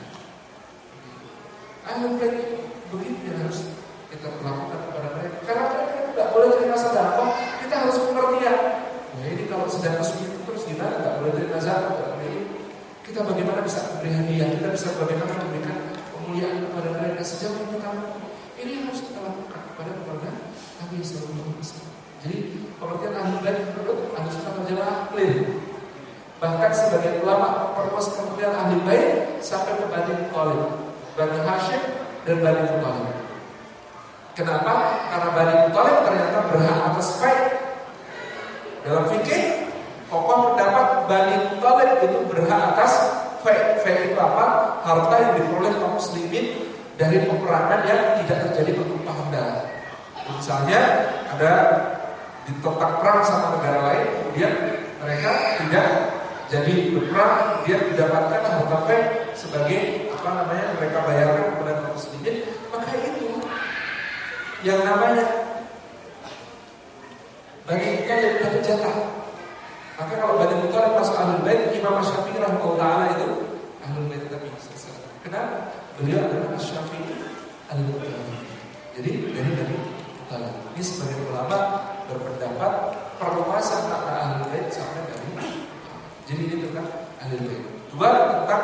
Ahli bait begitu yang harus kita perlakukan kepada mereka. Karena mereka tidak boleh terima sedekah, kita harus pengertian. Nah ini kalau sedang kesulitan terus gimana? Tidak boleh terima zakat, tidak boleh. Kita bagaimana bisa memberi hadiah? Kita bisa bagaimana memberikan pemuliaan kepada mereka sejauh yang kita mampu. Ini yang harus kita lakukan kepada keluarga Nabi Sallallahu Alaihi Wasallam. Jadi pengertian ahli bait menurut ahli sunnah wal jamaah clear. Bahkan sebagai ulama memperluas pengertian ahli bait sampai ke Bani Thalib, Bani Hashim dan Bani Thalib. Kenapa? Karena Bani Thalib ternyata berhak atas faid. Dalam fikih, kokoh pendapat Bani Thalib itu berhak atas faid. Faid itu apa? Harta yang diperoleh kaum muslimin dari peperangan yang tidak terjadi pertumpahan darah. Misalnya ada ditotak perang sama negara lain, kemudian mereka tidak jadi berperang, kemudian mendapatkan harta faid sebagai mereka bayarkan kepada kaum muslimin, maka itu yang namanya Bani Thalib dapat jatah. Maka kalau Bani Thalib masuk ahlul bait, Imam Syafi'i rahimahullah taala itu ahlul bait Nabi sallallahu alaihi wasallam. Kenapa? Beliau adalah Syafi'i al-Mu'tabar. Jadi dari Bani Thalib. Ini sebagai ulama berpendapat perluasan makna ahlul bait sampai dari. Jadi ini tentang ahlul bait. Dua tentang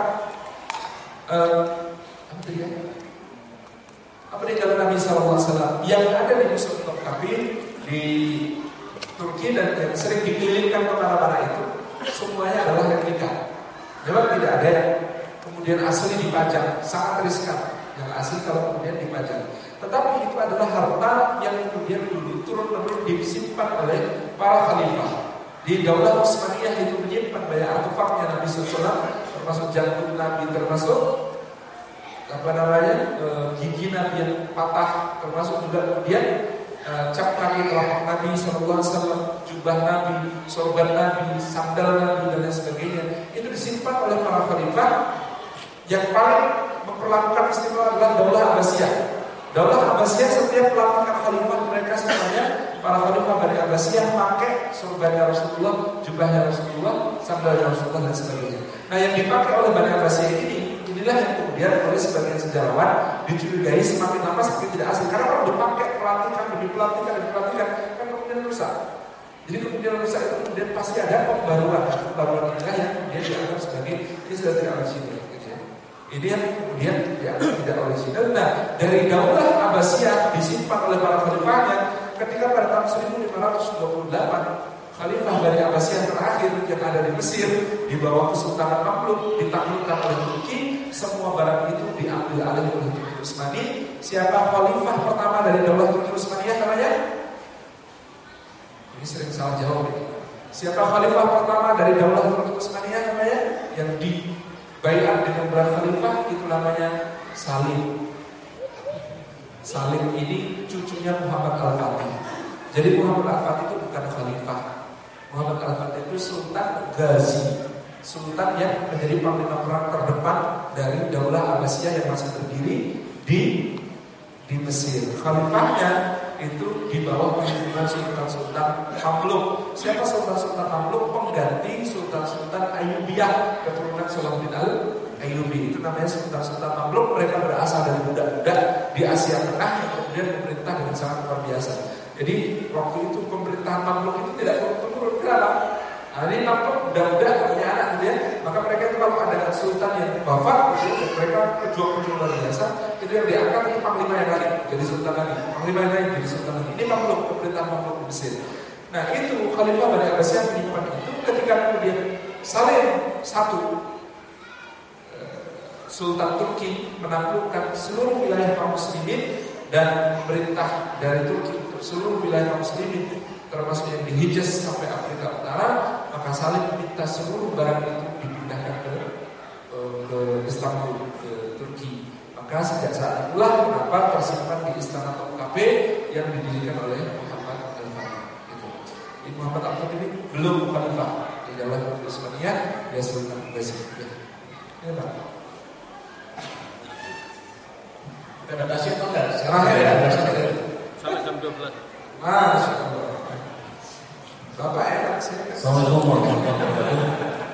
apa peninggalan Nabi SAW yang ada di Musul Kabir di Turki dan yang sering dikelilingkan kemana-mana itu semuanya adalah replika. Memang tidak ada yang kemudian asli dipajang, sangat riskan yang asli kalau kemudian dipajang. Tetapi itu adalah harta yang kemudian dulu turun-menurun disimpan oleh para khalifah. Di Daulah Utsmaniyah itu menyimpan banyak artefaknya Nabi SAW, termasuk jantung Nabi, termasuk gigi Nabi yang patah, termasuk juga kemudian cap kaki telapak Nabi SAW, jubah Nabi, sorban Nabi, sandal Nabi dan lain sebagainya. Itu disimpan oleh para khalifah. Yang paling memperlakukan istimewa adalah Daulah Abbasiyah. Daulah Abbasiyah setiap pelantikan khalifah mereka semuanya para khalifah Bani Abbasiyah pakai sorbannya Rasulullah, jubahnya Rasulullah, sandalnya Rasulullah dan sebagainya. Nah yang dipakai oleh Bani Abbasiyah inilah yang kemudian oleh sebagian sejarawan dicurigai semakin lama semakin tidak asli. Karena kalau dipakai pelantikan demi pelantikan kan kemudian rusak. Jadi kemudian rusak itu kemudian pasti ada pembaruan inilah yang kemudian dianggap sebagai ini sudah tidak orisinil. Ini yang kemudian dianggap tidak orisinil. Nah dari Daulah Abbasiyah disimpan oleh para khalifahnya ketika pada tahun 1528 Khalifah dari Abbasiyah terakhir yang ada di Mesir di bawah Kesultanan Mamluk ditaklukkan oleh Turki, semua barang itu diambil alih oleh Turki Utsmani. Siapa khalifah pertama dari Daulah Turki Utsmaniyah namanya? Ini sering salah jawab ini. Siapa khalifah pertama dari Daulah Turki Utsmaniyah namanya? Yang dibaiat dengan gelar khalifah itu namanya Salim. Salim ini cucunya Muhammad Al-Fatih. Jadi Muhammad Al-Fatih itu bukan khalifah. Muhammad Al-Fatih itu Sultan Ghazi, Sultan yang menjadi panglima perang terdepan dari Daulah Abbasiyah yang masih berdiri di Mesir. Khalifahnya itu di bawah pimpinan Sultan-Sultan Mamluk. Siapa Sultan-Sultan Mamluk? Pengganti Sultan-Sultan Ayyubiyah, keturunan Salahuddin Al-Ayyubi. Itu namanya Sultan-Sultan Mamluk. Mereka berasal dari budak-budak di Asia Tengah yang kemudian memerintah dengan sangat luar biasa. Jadi waktu itu pemerintahan Mamluk itu tidak turun-turun. Kenapa? Nah, ini Mamluk budak-budak punya anak gitu ya. Maka mereka itu kalau ada sultan yang wafat gitu, dan mereka pejuang-pejuang luar biasa, itu yang diangkat itu panglima yang lain jadi sultan lagi, panglima yang lain jadi sultan lagi. Ini Mamluk, pemerintahan Mamluk di Mesir. Nah itu Khalifah Bani Abbasiyah menyimpan itu ketika kemudian Salim satu Sultan Turki menaklukkan seluruh wilayah kaum muslimin dan perintah dari Turki untuk seluruh wilayah kaum muslimin termasuk yang di Hijaz sampai Afrika Utara, maka Salim meminta seluruh barang itu dipindahkan ke Istanbul, ke Turki. Maka sejak saat itulah kenapa tersimpan di Istana Topkapi yang didirikan oleh Muhammad Al-Fatih. Gitu. Muhammad Al-Fatih ini belum khalifah di Daulah Turki Utsmaniyah, dia Sultan Ghazi. Ya. Ini Pak. Kita batasi atau enggak? Sekarang ya, sampai jam 12. Masya Allah. Bapak enak sih. Assalamualaikum warahmatullahi wabarakatuh.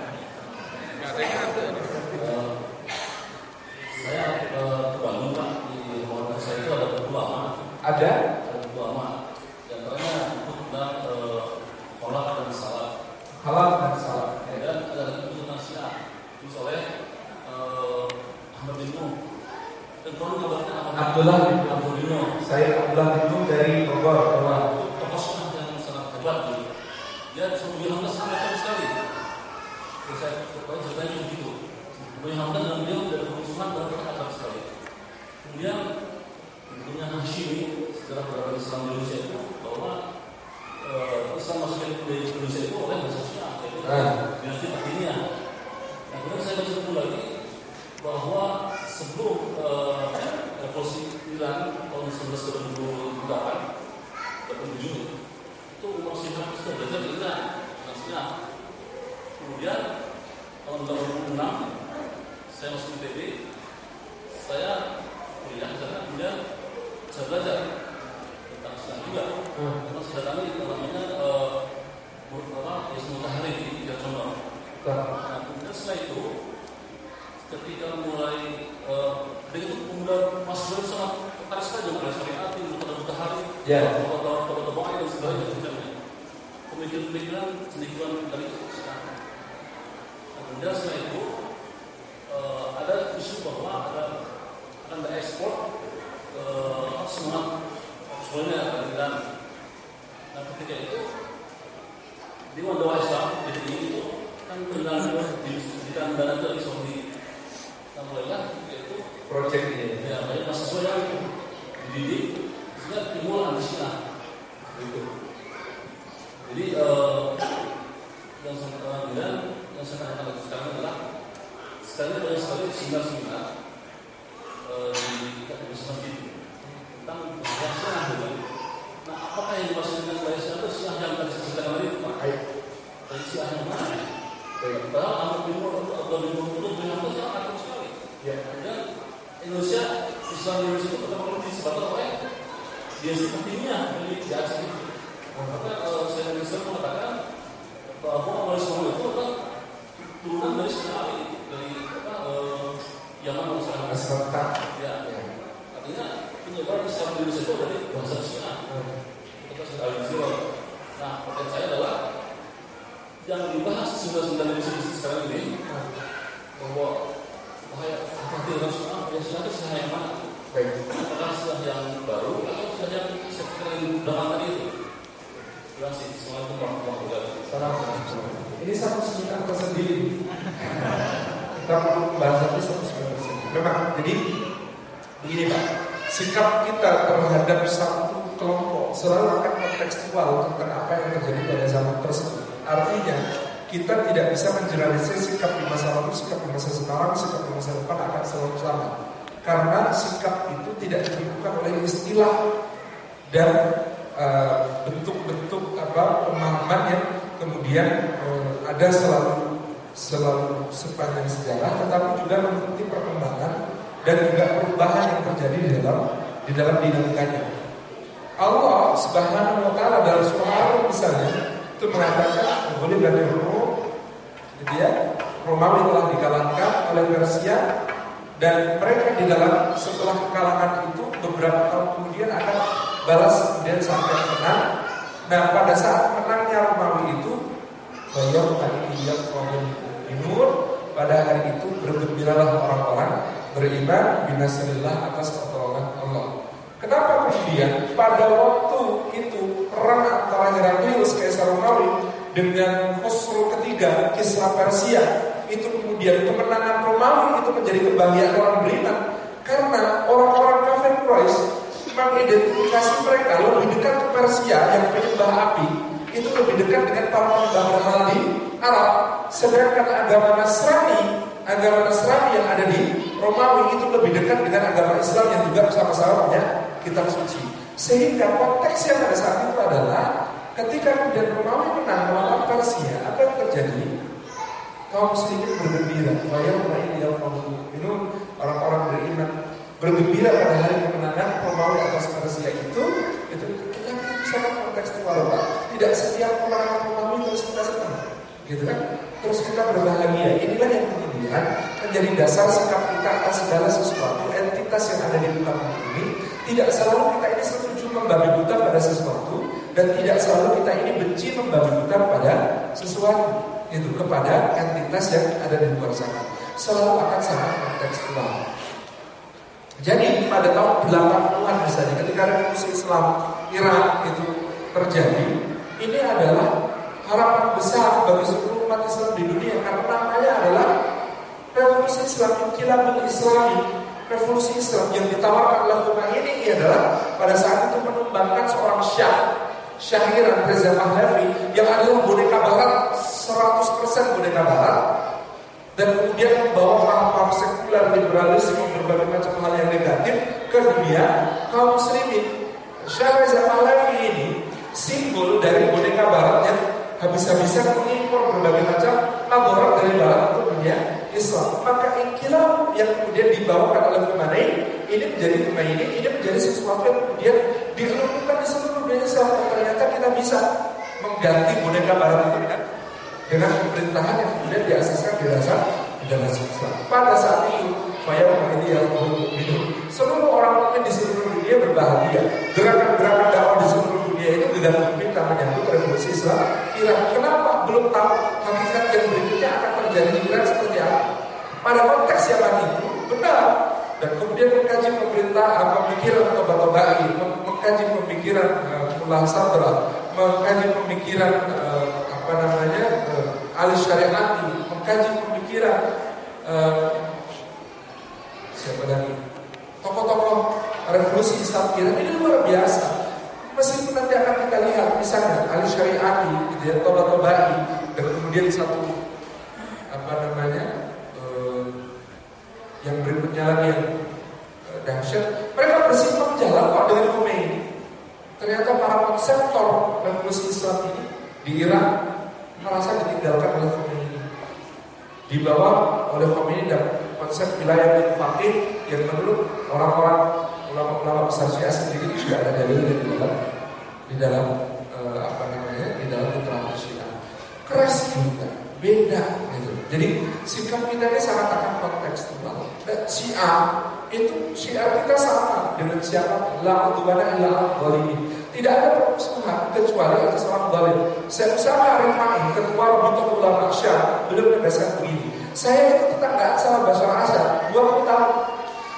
Saya kebangun Pak, di rumah saya itu ada buku lama. Ada buku lama. Di antaranya buku tentang kolak dan salad. halal dan salah. Dan ada buku tentang Syiah, ditulis oleh Ahmad bin Nuh. Dan kalau gambarnya Abdullah bin Abdul bin Nuh. Saya Abdullah bin Nuh dari Bogor. Tokoh Syiah yang sangat hebat gitu. Dia Nabi Muhammad sangat hebat sekali. Saya pokoknya ceritanya begitu. Nabi Muhammad dan beliau dari kerusuhan dan hebat sekali. Kemudian tentunya Hashimi sejarah peradaban Islam di Indonesia itu bahwa Islam masuk ke Indonesia itu oleh bahasa Syiah, yaitu dinasti Fatimiyah. Nah, kemudian saya baca buku lagi bahwa sebelum revolusi Iran tahun 1928 itu Umar Syiah sudah belajar di Iran tentang Syiah. Kemudian tahun 2006 saya masuk ITB, saya kuliah karena kemudian saya belajar tentang Syiah juga. Karena saya datangi namanya Ismul Tahrir di Jakarta. Nah, kemudian setelah itu ketika mulai dengan kemudian masuk sangat tertarik sekali dengan syariat ini kata hari, tokoh-tokoh dan sebagainya. Pemikiran dari Islam. Kemudian setelah itu ada isu bahwa ada ekspor semuanya dari Iran. Nah ketika itu Dewan Dakwah Islam DDI itu kan diberikan dana dari Saudi. Nah mulailah itu Project ini. ya banyak mahasiswa yang dididik sehingga timbul anti-Syiah. Jadi yang saya katakan sekarang adalah sekarang banyak sekali seminar di masjid tentang Syiah juga. Nah, apakah yang dimaksudkan sebagai Syiah itu Syiah yang tadi saya ceritakan tadi, Pak? Dari Syiah yang mana? Padahal Ahmad bin Nur itu Abdul bin Nur itu sangat aktif sekali. Dan Indonesia, Islam di Indonesia itu pertama kali disebutkan oleh dia sepertinya di Aceh itu. Maka saya Islam mengatakan bahwa Islam itu adalah turunan dari Syiah dari Yaman atau Asrata. Ya, artinya penyebaran Islam di Indonesia itu dari bahasa Syiah. Kita sudah al-Zirah. Nah, pertanyaan saya adalah yang dibahas sudah di sini sekarang ini bahwa bahaya hati Rasulullah yang Syiah itu Syiah yang mana? Apakah Syiah yang baru atau Syiah yang seperti yang udah tadi itu? Terima kasih. Assalamualaikum warahmatullahi wabarakatuh. Assalamualaikum. Ini satu sebentar tersendiri. Kita perlu membahas ini satu sebentar tersendiri. Memang, jadi begini Pak, sikap kita terhadap satu kelompok selalu akan kontekstual tentang apa yang terjadi pada zaman tersebut. Artinya kita tidak bisa menjelaskan sikap di masa lalu, sikap di masa sekarang, sikap di masa depan akan selalu sama. Karena sikap itu tidak ditentukan oleh istilah dan bentuk-bentuk pemahaman yang kemudian ada selalu sepanjang sejarah, tetapi juga mengikuti perkembangan dan juga perubahan yang terjadi di dalam dinamikanya. Allah Subhanahu wa taala dalam surah Al misalnya itu mengatakan boleh dari Rum, gitu ya. Romawi telah dikalahkan oleh Persia dan mereka di dalam setelah kekalahan itu beberapa tahun kemudian akan balas kemudian sampai menang. Nah pada saat menangnya Romawi itu pada hari itu bergembiralah orang-orang beriman binasrillah atas pertolongan Allah. Kenapa kemudian pada waktu itu perang antara Heraklius Kaisar Romawi dengan Khosrow ketiga Kisra Persia itu kemudian kemenangan Romawi itu menjadi kebahagiaan orang beriman karena orang-orang kafir Quraisy mengidentifikasi mereka lebih dekat ke Persia yang penyembah api itu lebih dekat dengan para penyembah berhala di Arab, sedangkan agama Nasrani yang ada di Romawi itu lebih dekat dengan agama Islam yang juga bersama-sama punya kitab suci. Sehingga konteks yang pada saat itu adalah ketika kemudian Romawi menang melawan Persia, apa yang terjadi? Kaum muslimin bergembira, orang-orang beriman bergembira pada hari kemenangan Romawi atas Persia itu sangat kontekstual Pak. Tidak setiap kemenangan Romawi terus kita senang, gitu kan? Terus kita berbahagia. Inilah yang kemudian menjadi dasar sikap kita atas segala sesuatu entitas yang ada di muka bumi ini. Tidak selalu kita ini setuju membabi buta pada sesuatu dan tidak selalu kita ini benci membabi buta pada sesuatu. Itu kepada entitas yang ada di luar sana. Selalu akan sangat kontekstual. Jadi pada tahun 80-an misalnya ketika revolusi Islam Irak itu terjadi, ini adalah harapan besar bagi seluruh umat Islam di dunia karena namanya adalah revolusi Islam, Inqilabul Islami, revolusi Islam yang ditawarkan oleh Khomeini adalah pada saat itu menumbangkan seorang Syahiran Reza Pahlavi yang adalah boneka barat, 100% boneka barat, dan kemudian membawa paham-paham sekuler, liberalisme, berbagai macam hal yang negatif ke dunia kaum muslimin. Syah Reza Pahlavi ini simbol dari boneka barat yang habis-habisan mengimpor berbagai macam magorat dari barat untuk dunia Islam. Maka inqilab yang kemudian dibawakan oleh Khomeini ini menjadi sesuatu yang kemudian dikelumpukan di seluruh dunia Islam. Ternyata kita bisa mengganti boneka barat itu dengan pemerintahan yang kemudian diasaskan di dasar Islam. Pada saat itu, seluruh orang mukmin di seluruh dunia berbahagia. Gerakan-gerakan dakwah di seluruh dunia itu dengan pemerintah menyambut revolusi Islam Irak. Kenapa? Belum tahu hakikat yang berikutnya akan terjadi di Irak seperti apa. Pada konteks zaman itu benar. Dan kemudian mengkaji pemikiran Toba-Tobai, mengkaji pemikiran Mullah Sadra, mengkaji pemikiran Ali Syariati, mengkaji pemikiran siapa lagi? Tokoh-tokoh revolusi Islam Irak ini luar biasa. Meskipun nanti akan kita lihat misalnya Ali Syariati, gitu ya, Toba-Tobai, dan kemudian satu yang berikutnya lagi yang dahsyat, mereka bersimpang jalan kok dengan Khomeini. Ternyata para konseptor revolusi Islam ini di Irak merasa ditinggalkan oleh Khomeini. Dibawa oleh Khomeini dan konsep wilayah bin faqih yang menurut orang-orang ulama besar Syiah sendiri juga ada dalilnya di dalam literatur Syiah. Keras juga, beda gitu. Jadi sikap kita ini sangat akan kontekstual. Syiah kita sama dengan siapa? La udwana illa al-zalimin. Tidak ada permusuhan kecuali atas orang zalim. Saya Usama Rifai, ketua Rabitatul Ulama Syam, beliau menegaskan begini. Saya itu tetanggaan sama Bashar Assad 20 tahun.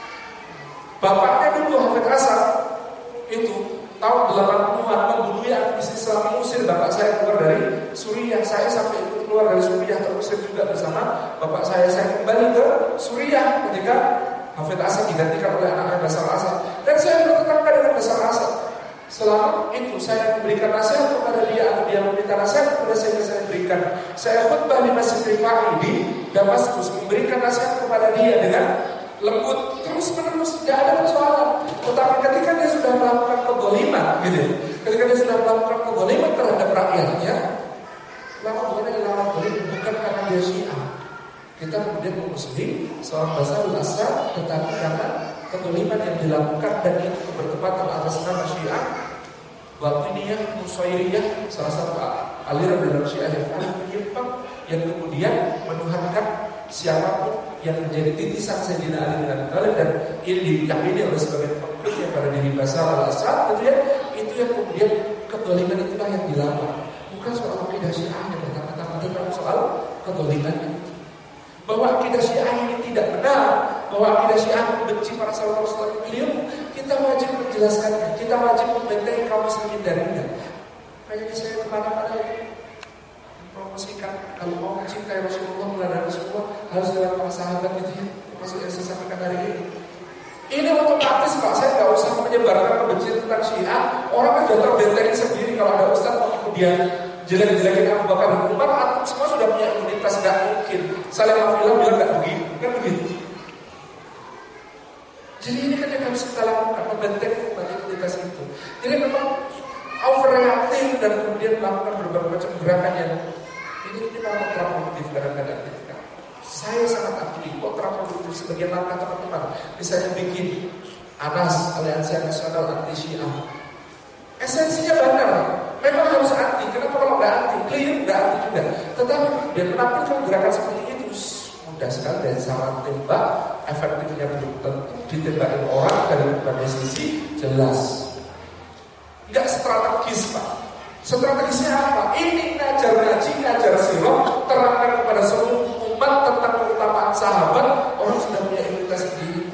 Bapaknya dulu Hafid Assad itu tahun 80-an membunuh Islam mengusir bapak saya keluar dari Suriah. Saya sampai ikut keluar dari Suriah, terusir juga bersama bapak saya. Saya kembali ke Suriah ketika Hafid Asad digantikan oleh anaknya Bashar al-Assad. Dan saya bertetangga dengan Bashar al-Assad. Selama itu saya memberikan nasihat kepada dia atau dia meminta nasihat kepada saya berikan. Saya khutbah di Masjid Rifai di Damaskus, memberikan nasihat kepada dia dengan lembut, terus menerus, tidak ada persoalan. Tetapi ketika dia sudah melakukan kezaliman, gitu, ketika dia sudah melakukan kezaliman terhadap rakyatnya, lama bukan adalah bukan karena dia Syiah. Kita kemudian memusuhi seorang Bashar al-Assad, tetapi karena kezaliman yang dilakukan dan itu bertepatan atas nama Syiah, Batiniyah, Nusairiyah, salah satu aliran dalam Syiah yang paling menyimpang, yang kemudian menuhankan siapapun yang menjadi titisan Sayyidina Ali bin Abi Thalib, dan ini diyakini oleh sebagian pengikut yang pada diri Bashar al-Assad, itu yang kemudian kezaliman itulah yang dilawan. Bukan soal akidah Syiah yang pertama-tama, tetapi soal kezaliman itu. Bahwa akidah Syiah ini tidak benar, bahwa akidah Syiah membenci para sahabat Rasulullah beliau, kita wajib menjelaskannya, kita wajib membentengi kaum muslimin darinya. Kayaknya saya kemana-mana itu promosikan kalau mau mencintai Rasulullah, meladani Rasulullah harus lewat para sahabat gitu ya. Maksud yang saya sampaikan hari ini. Ini otomatis Pak, saya nggak usah menyebarkan kebencian tentang Syiah. Orang kan sudah terbentengi sendiri kalau ada ustaz kemudian jelek-jelekin Abu Bakar dan Umar, semua sudah punya imunitas, nggak mungkin. Salim Al-Filah bilang nggak begitu, kan begitu. Jadi ini kan yang harus kita lakukan, membentengi imunitas itu. Jadi memang overreacting dan kemudian melakukan berbagai macam gerakan yang ini memang kontraproduktif kadang-kadang. Saya sangat akui kontraproduktif sebagian langkah teman-teman. Misalnya bikin ANAS, Aliansi Nasional Anti Syiah. Esensinya benar, memang harus anti. Kenapa kalau nggak anti? Clear nggak anti juga. Tetapi dia menampilkan gerakan seperti itu mudah sekali dari saran tembak, efektifnya belum tentu, ditembakin orang dari berbagai sisi jelas. Nggak strategis Pak. Strategisnya apa? Ini ngajar ngaji, ngajar sirah, terangkan kepada seluruh umat tentang keutamaan sahabat. Orang sudah punya imunitas sendiri.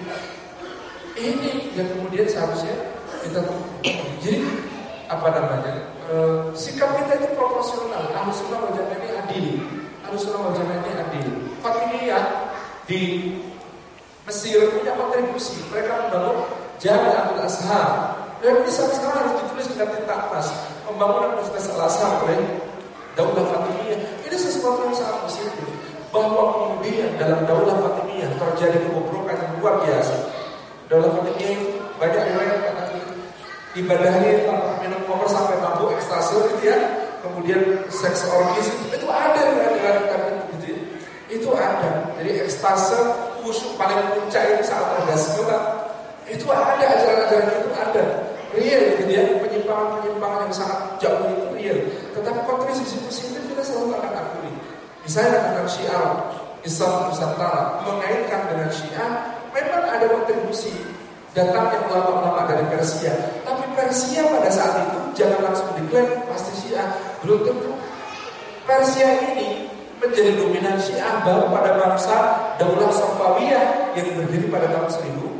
Ini yang kemudian seharusnya kita jadi apa namanya? Sikap kita itu proporsional. Ahlussunnah wal Jamaah ini adil. Ahlussunnah wal Jamaah ini adil. Fatimiyah di Mesir punya kontribusi. Mereka membangun Jami'atul Azhar. Dan ini sekarang harus ditulis dengan tinta emas. Pembangunan Universitas Al-Azhar oleh Daulah Fatimiyah. Ini sesuatu yang sangat positif. Bahwa kemudian dalam Daulah Fatimiyah terjadi kebobrokan yang luar biasa. Daulah Fatimiyah itu banyak riwayat katanya ibadahnya minum koper sampai mabuk, ekstasi gitu ya. Kemudian seks orgis itu ada riwayat gitu ya. Itu ada. Jadi ekstase khusyuk paling puncak itu saat orgasme kan. Itu ada, ajaran-ajaran itu ada. Real gitu ya, penyimpangan-penyimpangan yang sangat jauh itu real. Tetapi kontribusi positif kita selalu akan akui. Misalnya tentang Syiah, Islam Nusantara, mengaitkan dengan Syiah, memang ada kontribusi datangnya ulama-ulama dari Persia. Tapi Persia pada saat itu jangan langsung diklaim pasti Syiah, belum tentu. Persia ini menjadi dominan Syiah baru pada masa Daulah Safawiyah yang berdiri pada tahun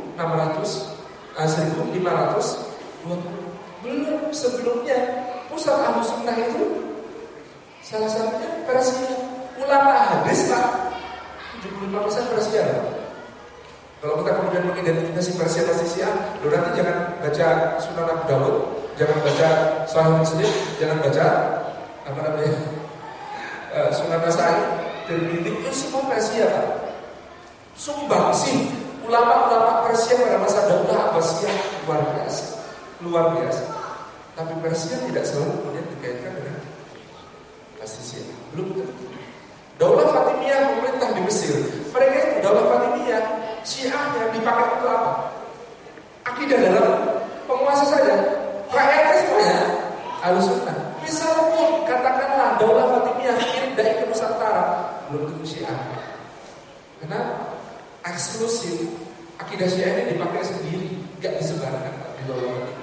1520. Belum sebelumnya pusat Ahlussunnah itu salah satunya Persia. Ulama hadis Pak 75% Persia. Kalau kita kemudian mengidentifikasi Persia pasti Syiah, lo nanti jangan baca Sunan Abu Dawud, jangan baca Sahih Muslim, jangan baca apa namanya Sunan Nasai, Tirmidzi, itu semua Persia Pak. Sumbang sih ulama-ulama Persia pada masa Daulah Abbasiyah luar biasa. Tapi Persia tidak selalu kemudian dikaitkan dengan pasti Syiah. Belum tentu. Daulah Fatimiyah pemerintah di Mesir, mereka itu Daulah Fatimiyah, Syiahnya dipakai untuk apa? Akidah dalam penguasa saja. Rakyatnya semuanya Ahlussunnah. Misalnya pun katakanlah Daulah Fatimiyah kirim dai ke Nusantara, belum tentu Syiah. Karena eksklusif akidah Syiah ini dipakai sendiri, gak disebarkan di Daulah Fatimiyah.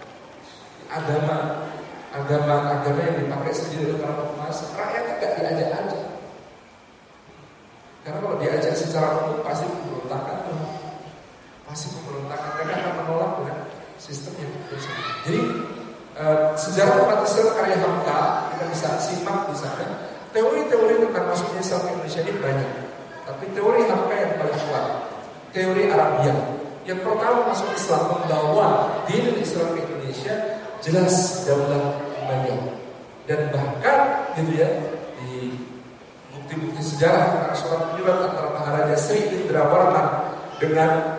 Agama yang dipakai sendiri oleh para penguasa, rakyatnya gak diajak-ajak. Karena kalau diajak secara umum pasti pemberontakan, mereka akan menolak dengan sistem yang berbeda. Jadi sejarah umat Islam karya Hamka, kita bisa simak di sana. Teori-teori tentang masuknya Islam ke Indonesia ini banyak, tapi teori Hamka yang paling kuat, teori Arabia. Yang pertama masuk Islam membawa din Islam ke Indonesia jelas Daulah Umayyah, dan bahkan gitu ya di bukti-bukti sejarah tentang surat menyurat antara Maharaja Sri Indrawarman dengan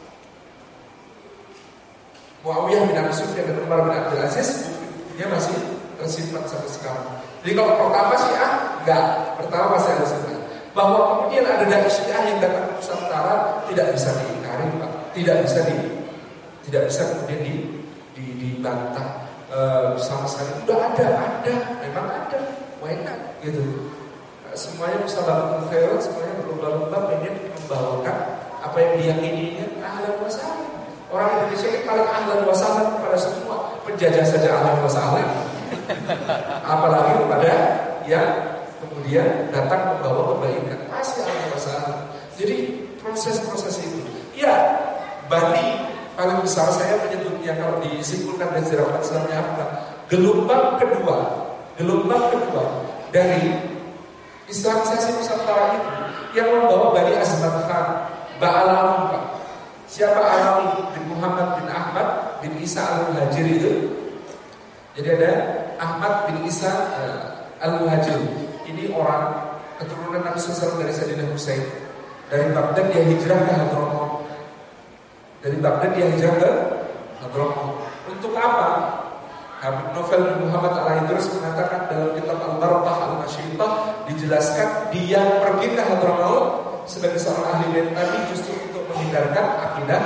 Muawiyah bin Abi Sufyan dan Umar bin Abdul Aziz, buktinya masih tersimpan sampai sekarang. Jadi kalau pertama Syiah enggak, pertama masih ada Sunnah. Bahwa kemudian ada dai Syiah yang datang ke Nusantara tidak bisa diingkari, Pak. Tidak bisa kemudian dibantah sama sekali. Udah ada, memang ada. Why not? Gitu. Semuanya bisa lakukan fair, semuanya berlomba-lomba pengen membawakan apa yang diyakininya ahlan wa sahlan. Orang Indonesia ini paling ahlan wa sahlan kepada semua. Penjajah saja ahlan wa sahlan. Apalagi kepada yang kemudian datang membawa kebaikan, pasti ahlan wa sahlan. Jadi proses-proses itu. Ya, Bali paling besar saya menyebutnya kalau disimpulkan dari sejarah Islamnya apa? Gelombang kedua dari Islamisasi Nusantara itu yang membawa Bani Azmat Khan, Ba'alawi, Pak. Siapa Alawi? Bin Muhammad bin Ahmad bin Isa al-Muhajir itu. Jadi ada Ahmad bin Isa al-Muhajir. Ini orang keturunan Nabi SAW dari Sayyidina Husain. Dari Baghdad dia hijrah ke Hadramaut. Untuk apa? Habib Novel bin Muhammad al-Idrus mengatakan dalam kitab Al-Baratah al-Masyitah, dijelaskan dia pergi ke Hadramaut sebagai seorang ahli bait Nabi justru untuk menghindarkan akidah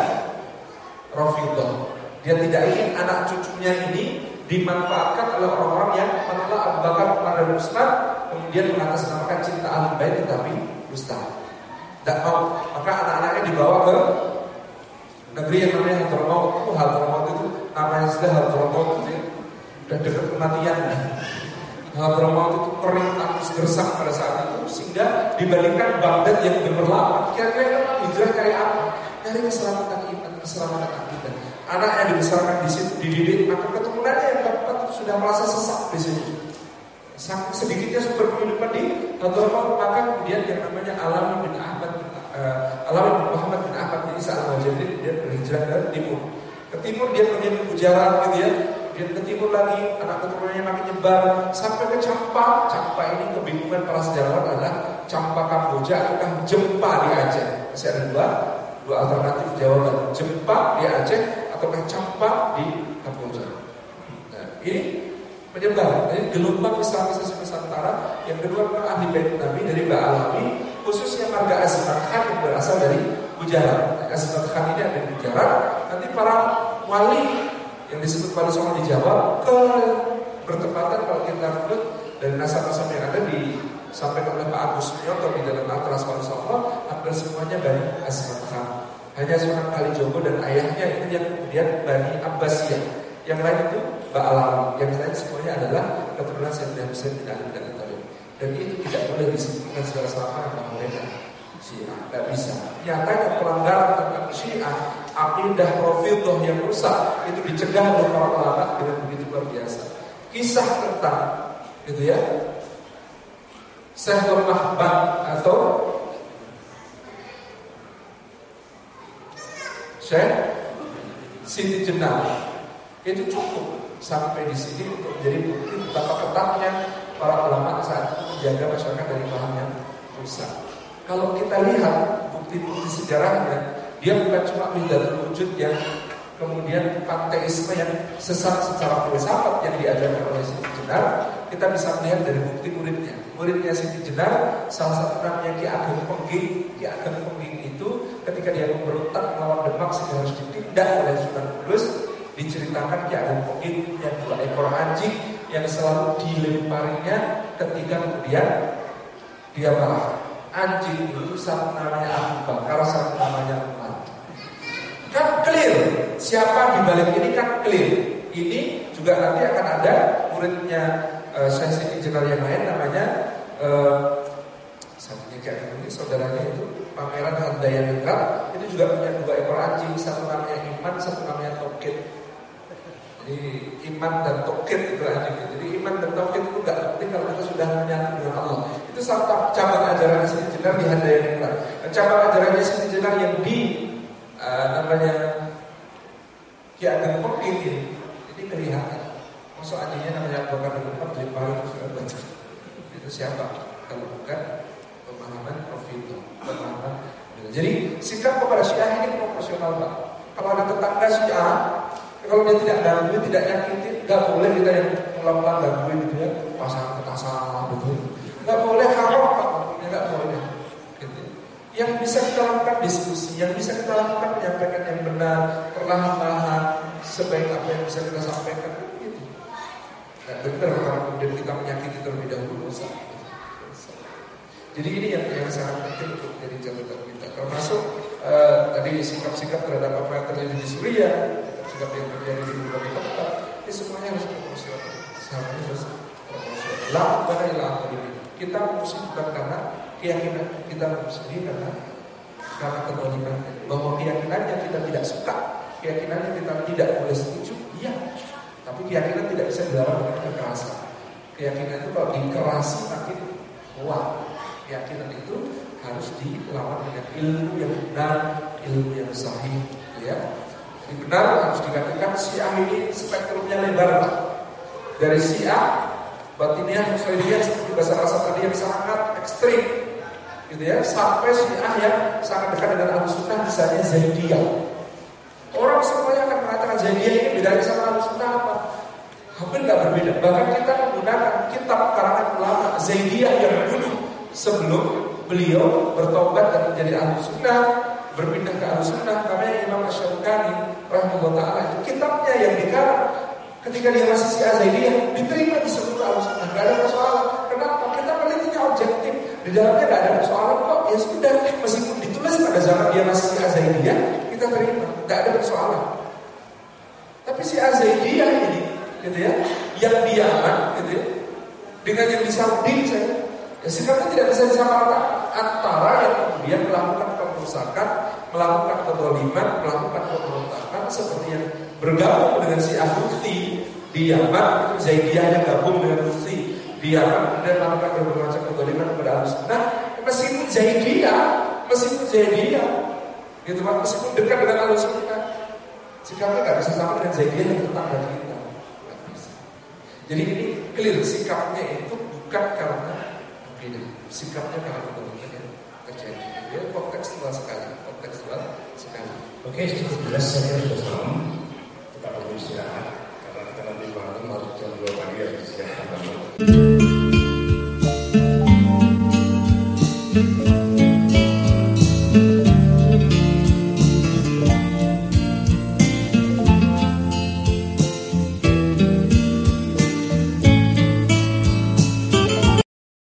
Rafidhah. Dia tidak ingin anak cucunya ini dimanfaatkan oleh orang-orang yang menolak Abu Bakar, Umar dan Utsman, kemudian mengatasnamakan cinta ahli bait tetapi dusta. Tidak mau, maka anak-anaknya dibawa ke negeri yang namanya Hadramaut. Hadramaut itu namanya sudah Hadramaut itu sudah dekat kematian. Hadramaut itu kering tandus gersang pada saat itu, sehingga dibandingkan Baghdad yang gemerlap. Kira-kira hijrah cari apa? Cari keselamatan iman, keselamatan akidah. Anak yang dibesarkan di situ, dididik, maka keturunannya yang keempat itu sudah merasa sesak di situ. Saking sedikitnya sumber kehidupan di Hadramaut, maka kemudian yang namanya Alawi bin Muhammad bin Ahmad bin Isa al-Muhajir, dia berhijrah ke timur. Ke timur dia pergi ke Gujarat gitu ya. Dia ke timur lagi, anak keturunannya makin nyebar sampai ke Campa. Campa ini kebingungan para sejarawan adalah Campa Kamboja ataukah Jempa di Aceh. Masih ada dua alternatif jawaban, Jempa di Aceh ataukah Campa di Kamboja. Nah, ini menyebar. Jadi gelombang Islamisasi Nusantara. Yang kedua memang ahli bait Nabi dari Ba'alawi, khususnya marga Azmat Khan yang berasal dari Gujarat. Azmat Khan ini ada di Gujarat. Nanti para wali yang disebut Wali Songo di Jawa bertepatan kalau kita lihat dari nasab-nasab yang ada disampaikan oleh Pak Agus Nyoto di dalam Atlas Wali Songo, hampir semuanya Bani Azmat Khan. Hanya Sunan Kalijogo dan ayahnya itu yang kemudian Bani Abbasiyah. Yang lain itu Ba'alawi, yang lain semuanya adalah keturunan Sayyidina Husain bin Ali bin Abi Thalib. Dan itu tidak boleh disimpulkan secara sama dengan mereka Syiah, tidak bisa. Nyatanya pelanggaran tentang Syiah, akidah Rafidhah yang rusak itu dicegah oleh para ulama dengan begitu luar biasa. Kisah tentang gitu ya Syekh Mahbad atau Syekh Siti Jenar itu cukup sampai di sini untuk menjadi bukti betapa ketatnya para ulama saat itu menjaga masyarakat dari paham yang rusak. Kalau kita lihat bukti-bukti sejarahnya, dia bukan cuma wahdatul wujud yang kemudian panteisme yang sesat secara filsafat yang diajarkan oleh Siti Jenar. Kita bisa melihat dari bukti muridnya. Muridnya Siti Jenar, salah satu namanya Ki Ageng Pengging. Ki Ageng Pengging itu ketika dia memberontak melawan Demak sehingga harus ditindak oleh Sunan Kudus, diceritakan Ki Ageng Pengging punya 2 ekor anjing yang selalu dilemparinya ketika kemudian dia marah. Anjing itu satu namanya Abu Bakar, satu namanya Umar. Kan clear, siapa di balik ini kan clear. Ini juga nanti akan ada muridnya Syekh Siti Jenar yang lain namanya satunya kayak ini saudaranya itu Pangeran Handaya Negara, itu juga punya 2 ekor anjing, satu namanya Iman, satu namanya Tokit. Jadi iman dan tauhid itu aja. Jadi iman dan tauhid itu nggak penting kalau kita sudah menyatu dengan Allah. Itu satu cabang ajaran Siti Jenar di Handayani. Cabang ajarannya Siti Jenar yang di namanya Ki Ageng Peking ini kelihatan. Masuk adanya namanya Abu Bakar bin Umar jadi paling sudah baca. Itu siapa? Kalau bukan pemahaman Profito, pemahaman. Jadi sikap kepada Syiah ini proporsional Pak. Kalau ada tetangga Syiah, kalau dia tidak ganggu, tidak nyakitin, nggak boleh kita yang pulang-pulang gangguin gitu ya, pasang petasan betul. Nggak boleh haram Pak, nggak boleh. Gitu. Yang bisa kita lakukan diskusi, yang bisa kita lakukan menyampaikan yang benar, perlahan-lahan, sebaik apa yang bisa kita sampaikan. Nah, benar kalau kemudian kita menyakiti terlebih dahulu dosa. Jadi ini yang sangat penting untuk jadi catatan kita. Termasuk tadi sikap-sikap terhadap apa yang terjadi di Suriah, sikap yang terjadi di berbagai tempat, ini semuanya harus proporsional. Semuanya harus proporsional. Lakukan ini. Kita mengusir bukan karena keyakinan, kita mengusir karena kedoliman. Bahwa keyakinannya kita tidak suka, keyakinannya kita tidak boleh setuju, iya. Tapi keyakinan tidak bisa dilarang dengan kekerasan. Keyakinan itu kalau dikerasi makin kuat. Keyakinan itu harus dilawan dengan ilmu yang benar, ilmu yang sahih. Ya. Jadi benar harus dikatakan Syiah ini spektrumnya lebar. Dari Syiah, Batiniyah, Nusairiyah seperti bahasa Arab tadi yang sangat ekstrim, gitu ya. Sampai Syiah yang sangat dekat dengan Ahlussunnah, misalnya Zaidiyah. Orang semuanya akan mengatakan Zaidiyah ini bedanya sama Ahlussunnah apa? Hampir nggak berbeda. Bahkan kita menggunakan kitab karangan ulama Zaidiyah yang dulu sebelum beliau bertobat dan menjadi Ahlussunnah, berpindah ke Ahlussunnah. Namanya Imam Asy-Syaukani rahimahullah taala. Itu kitabnya yang dikarang ketika dia masih Syiah Zaidiyah diterima di seluruh Ahlussunnah. Nggak ada persoalan. Kenapa? Kita penelitinya objektif. Di dalamnya nggak ada persoalan kok. Ya sudah, meskipun ditulis pada zaman dia masih Syiah Zaidiyah, kita terima. Nggak ada persoalan. Tapi Syiah Zaidiyah ini, gitu ya, yang di Yaman, gitu ya, dengan yang di Saudi misalnya, ya sikapnya tidak bisa disamaratakan antara yang kemudian melakukan perusakan, melakukan kezaliman, melakukan pemberontakan seperti yang bergabung dengan Syiah Houthi di Yaman, itu Zaidiyahnya gabung dengan Houthi di Yaman dan melakukan berbagai macam kezaliman kepada Ahlussunnah. Meskipun Zaidiyah, gitu Pak, meskipun dekat dengan Ahlussunnah, sikapnya nggak bisa sama dengan Zaidiyah yang tetangga kita. Jadi ini clear, sikapnya itu bukan karena beda, sikapnya karena kebenaran yang terjadi. Ya, kontekstual sekali. Oke, cukup jelas saya sudah paham. Kita perlu istirahat karena kita nanti malam harus jam 2 pagi harus istirahat.